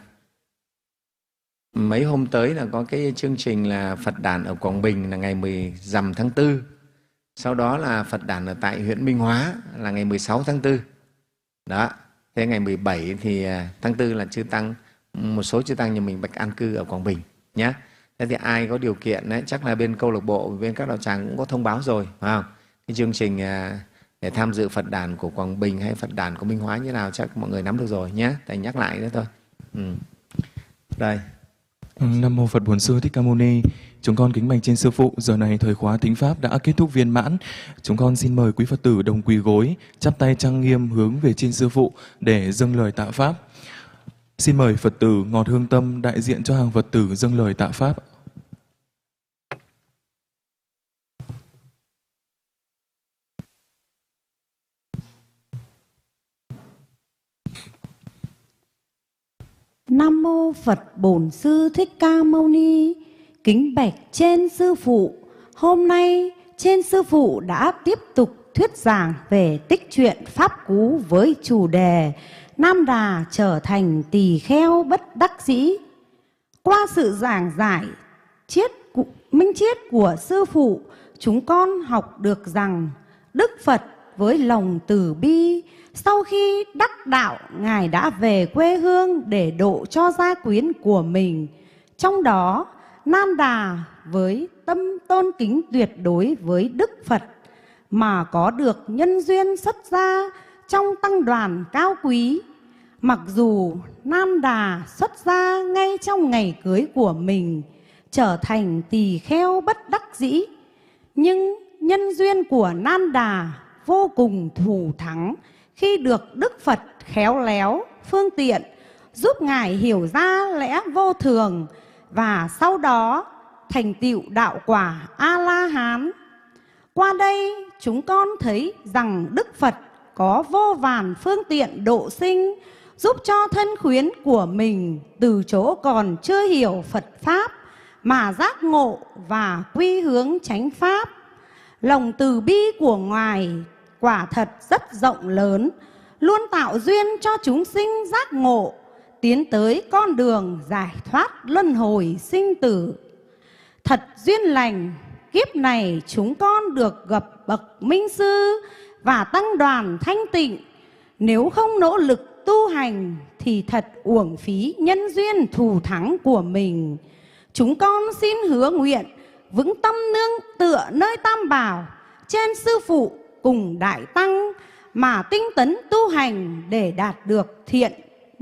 mấy hôm tới là có cái chương trình là Phật đản ở Quảng Bình là ngày mười rằm tháng tư. Sau đó là Phật đản ở tại huyện Minh Hóa là ngày mười sáu tháng tư. Đó. Thế ngày mười bảy thì tháng tư là chư tăng, một số chư tăng nhà mình bạch an cư ở Quảng Bình nhé. Thế thì ai có điều kiện đấy, chắc là bên câu lạc bộ, bên các đạo tràng cũng có thông báo rồi, phải không? Cái chương trình để tham dự Phật đản của Quảng Bình hay Phật đản của Minh Hóa như nào chắc mọi người nắm được rồi nhé. Thầy nhắc lại nữa thôi. Ừ. Đây. Nam mô Phật Bổn Sư Thích Ca Mâu Ni. Chúng con kính bạch trên sư phụ, giờ này thời khóa thính pháp đã kết thúc viên mãn. Chúng con xin mời quý Phật tử đồng quỳ gối, chắp tay trang nghiêm hướng về trên sư phụ để dâng lời tạ pháp. Xin mời Phật tử Ngọt Hương Tâm đại diện cho hàng Phật tử dâng lời tạ pháp. Nam mô Phật Bổn Sư Thích Ca Mâu Ni. Kính bạch trên sư phụ, hôm nay trên sư phụ đã tiếp tục thuyết giảng về tích truyện Pháp Cú với chủ đề Nam Đà trở thành tỳ kheo bất đắc dĩ. Qua sự giảng giải triết minh triết của sư phụ, chúng con học được rằng Đức Phật với lòng từ bi, sau khi đắc đạo, Ngài đã về quê hương để độ cho gia quyến của mình. Trong đó, Nam Đà với tâm tôn kính tuyệt đối với Đức Phật mà có được nhân duyên xuất gia trong tăng đoàn cao quý. Mặc dù Nam Đà xuất gia ngay trong ngày cưới của mình, trở thành tỳ kheo bất đắc dĩ, nhưng nhân duyên của Nam Đà vô cùng thù thắng khi được Đức Phật khéo léo, phương tiện giúp Ngài hiểu ra lẽ vô thường và sau đó thành tựu đạo quả A-la-hán. Qua đây chúng con thấy rằng Đức Phật có vô vàn phương tiện độ sinh, giúp cho thân khuyến của mình từ chỗ còn chưa hiểu Phật Pháp mà giác ngộ và quy hướng chánh Pháp. Lòng từ bi của Ngài quả thật rất rộng lớn, luôn tạo duyên cho chúng sinh giác ngộ, tiến tới con đường giải thoát luân hồi sinh tử. Thật duyên lành, kiếp này chúng con được gặp bậc minh sư và tăng đoàn thanh tịnh. Nếu không nỗ lực tu hành thì thật uổng phí nhân duyên thù thắng của mình. Chúng con xin hứa nguyện vững tâm nương tựa nơi Tam Bảo, trên sư phụ cùng đại tăng mà tinh tấn tu hành để đạt được thiện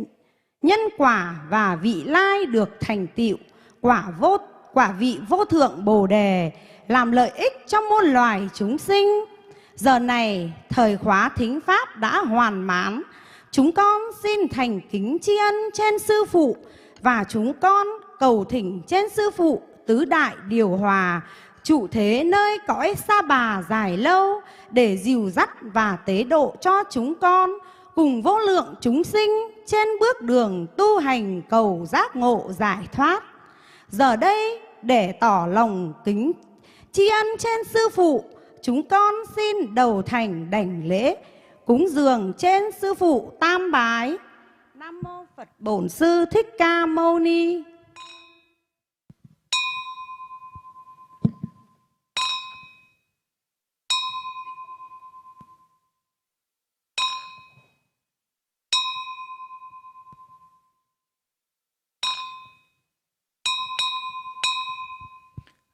nhân quả và vị lai được thành tựu quả vô quả vị vô thượng Bồ Đề, làm lợi ích cho muôn loài chúng sinh. Giờ này thời khóa thính pháp đã hoàn mãn, chúng con xin thành kính tri ân trên sư phụ và chúng con cầu thỉnh trên sư phụ tứ đại điều hòa, trụ thế nơi cõi Sa Bà dài lâu để dìu dắt và tế độ cho chúng con cùng vô lượng chúng sinh trên bước đường tu hành cầu giác ngộ giải thoát. Giờ đây để tỏ lòng kính tri ân trên sư phụ, chúng con xin đầu thành đảnh lễ cúng dường trên sư phụ tam bái. Nam mô Phật Bổn Sư Thích Ca Mâu Ni.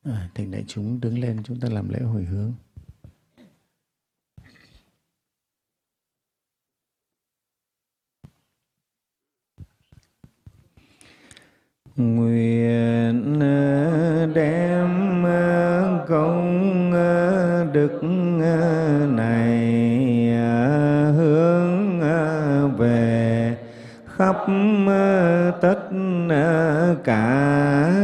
À, thỉnh đại chúng đứng lên, chúng ta làm lễ hồi hướng. Nguyện đem công đức này hướng về khắp tất cả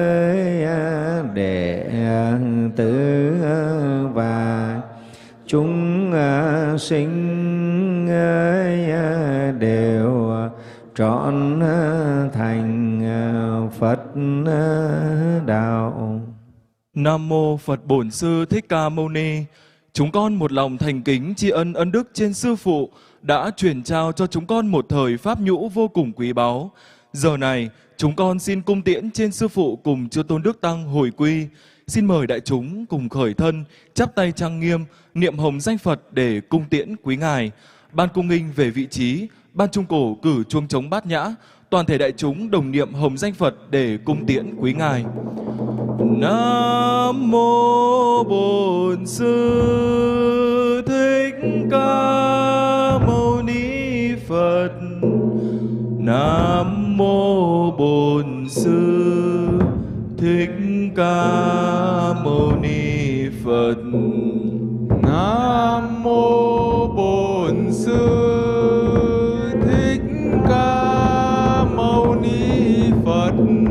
đệ tử và chúng sinh đều trọn thành Phật đạo. Nam mô Phật Bổn Sư Thích Ca Mâu Ni. Chúng con một lòng thành kính tri ân ân đức trên Sư Phụ đã truyền trao cho chúng con một thời pháp nhũ vô cùng quý báu. Giờ này, chúng con xin cung tiễn trên Sư Phụ cùng Chư Tôn Đức Tăng hồi quy. Xin mời đại chúng cùng khởi thân, chắp tay trang nghiêm, niệm hồng danh Phật để cung tiễn quý Ngài. Ban cung nghinh về vị trí, ban trung cổ cử chuông trống bát nhã, toàn thể đại chúng đồng niệm hồng danh Phật để cung tiễn quý Ngài. Nam mô Bổn Sư Thích Ca Mâu Ni Phật. Nam mô Bổn Sư Thích Ca Mâu Ni Phật. Nam mô Bổn Sư Thích Ca Mâu Ni Phật.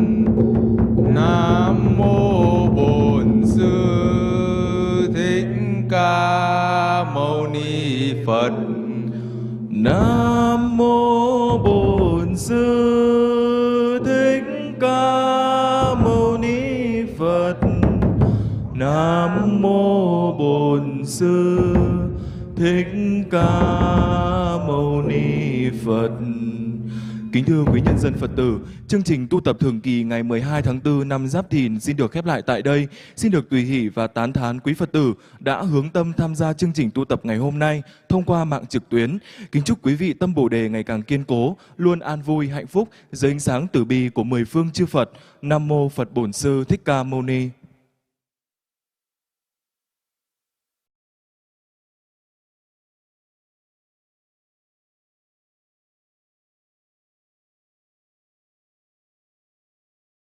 Nam mô Bổn Sư Thích Ca Mâu Ni Phật. Nam mô Bổn Sư Thích Ca Mâu Ni Phật. Nam mô Bổn Sư Thích Ca Mâu Ni Phật. Kính thưa quý nhân dân Phật tử, chương trình tu tập thường kỳ ngày mười hai tháng tư năm Giáp Thìn xin được khép lại tại đây. Xin được tùy hỷ và tán thán quý Phật tử đã hướng tâm tham gia chương trình tu tập ngày hôm nay thông qua mạng trực tuyến. Kính chúc quý vị tâm Bồ đề ngày càng kiên cố, luôn an vui, hạnh phúc dưới ánh sáng từ bi của mười phương chư Phật. Nam mô Phật Bổn Sư Thích Ca Mâu Ni.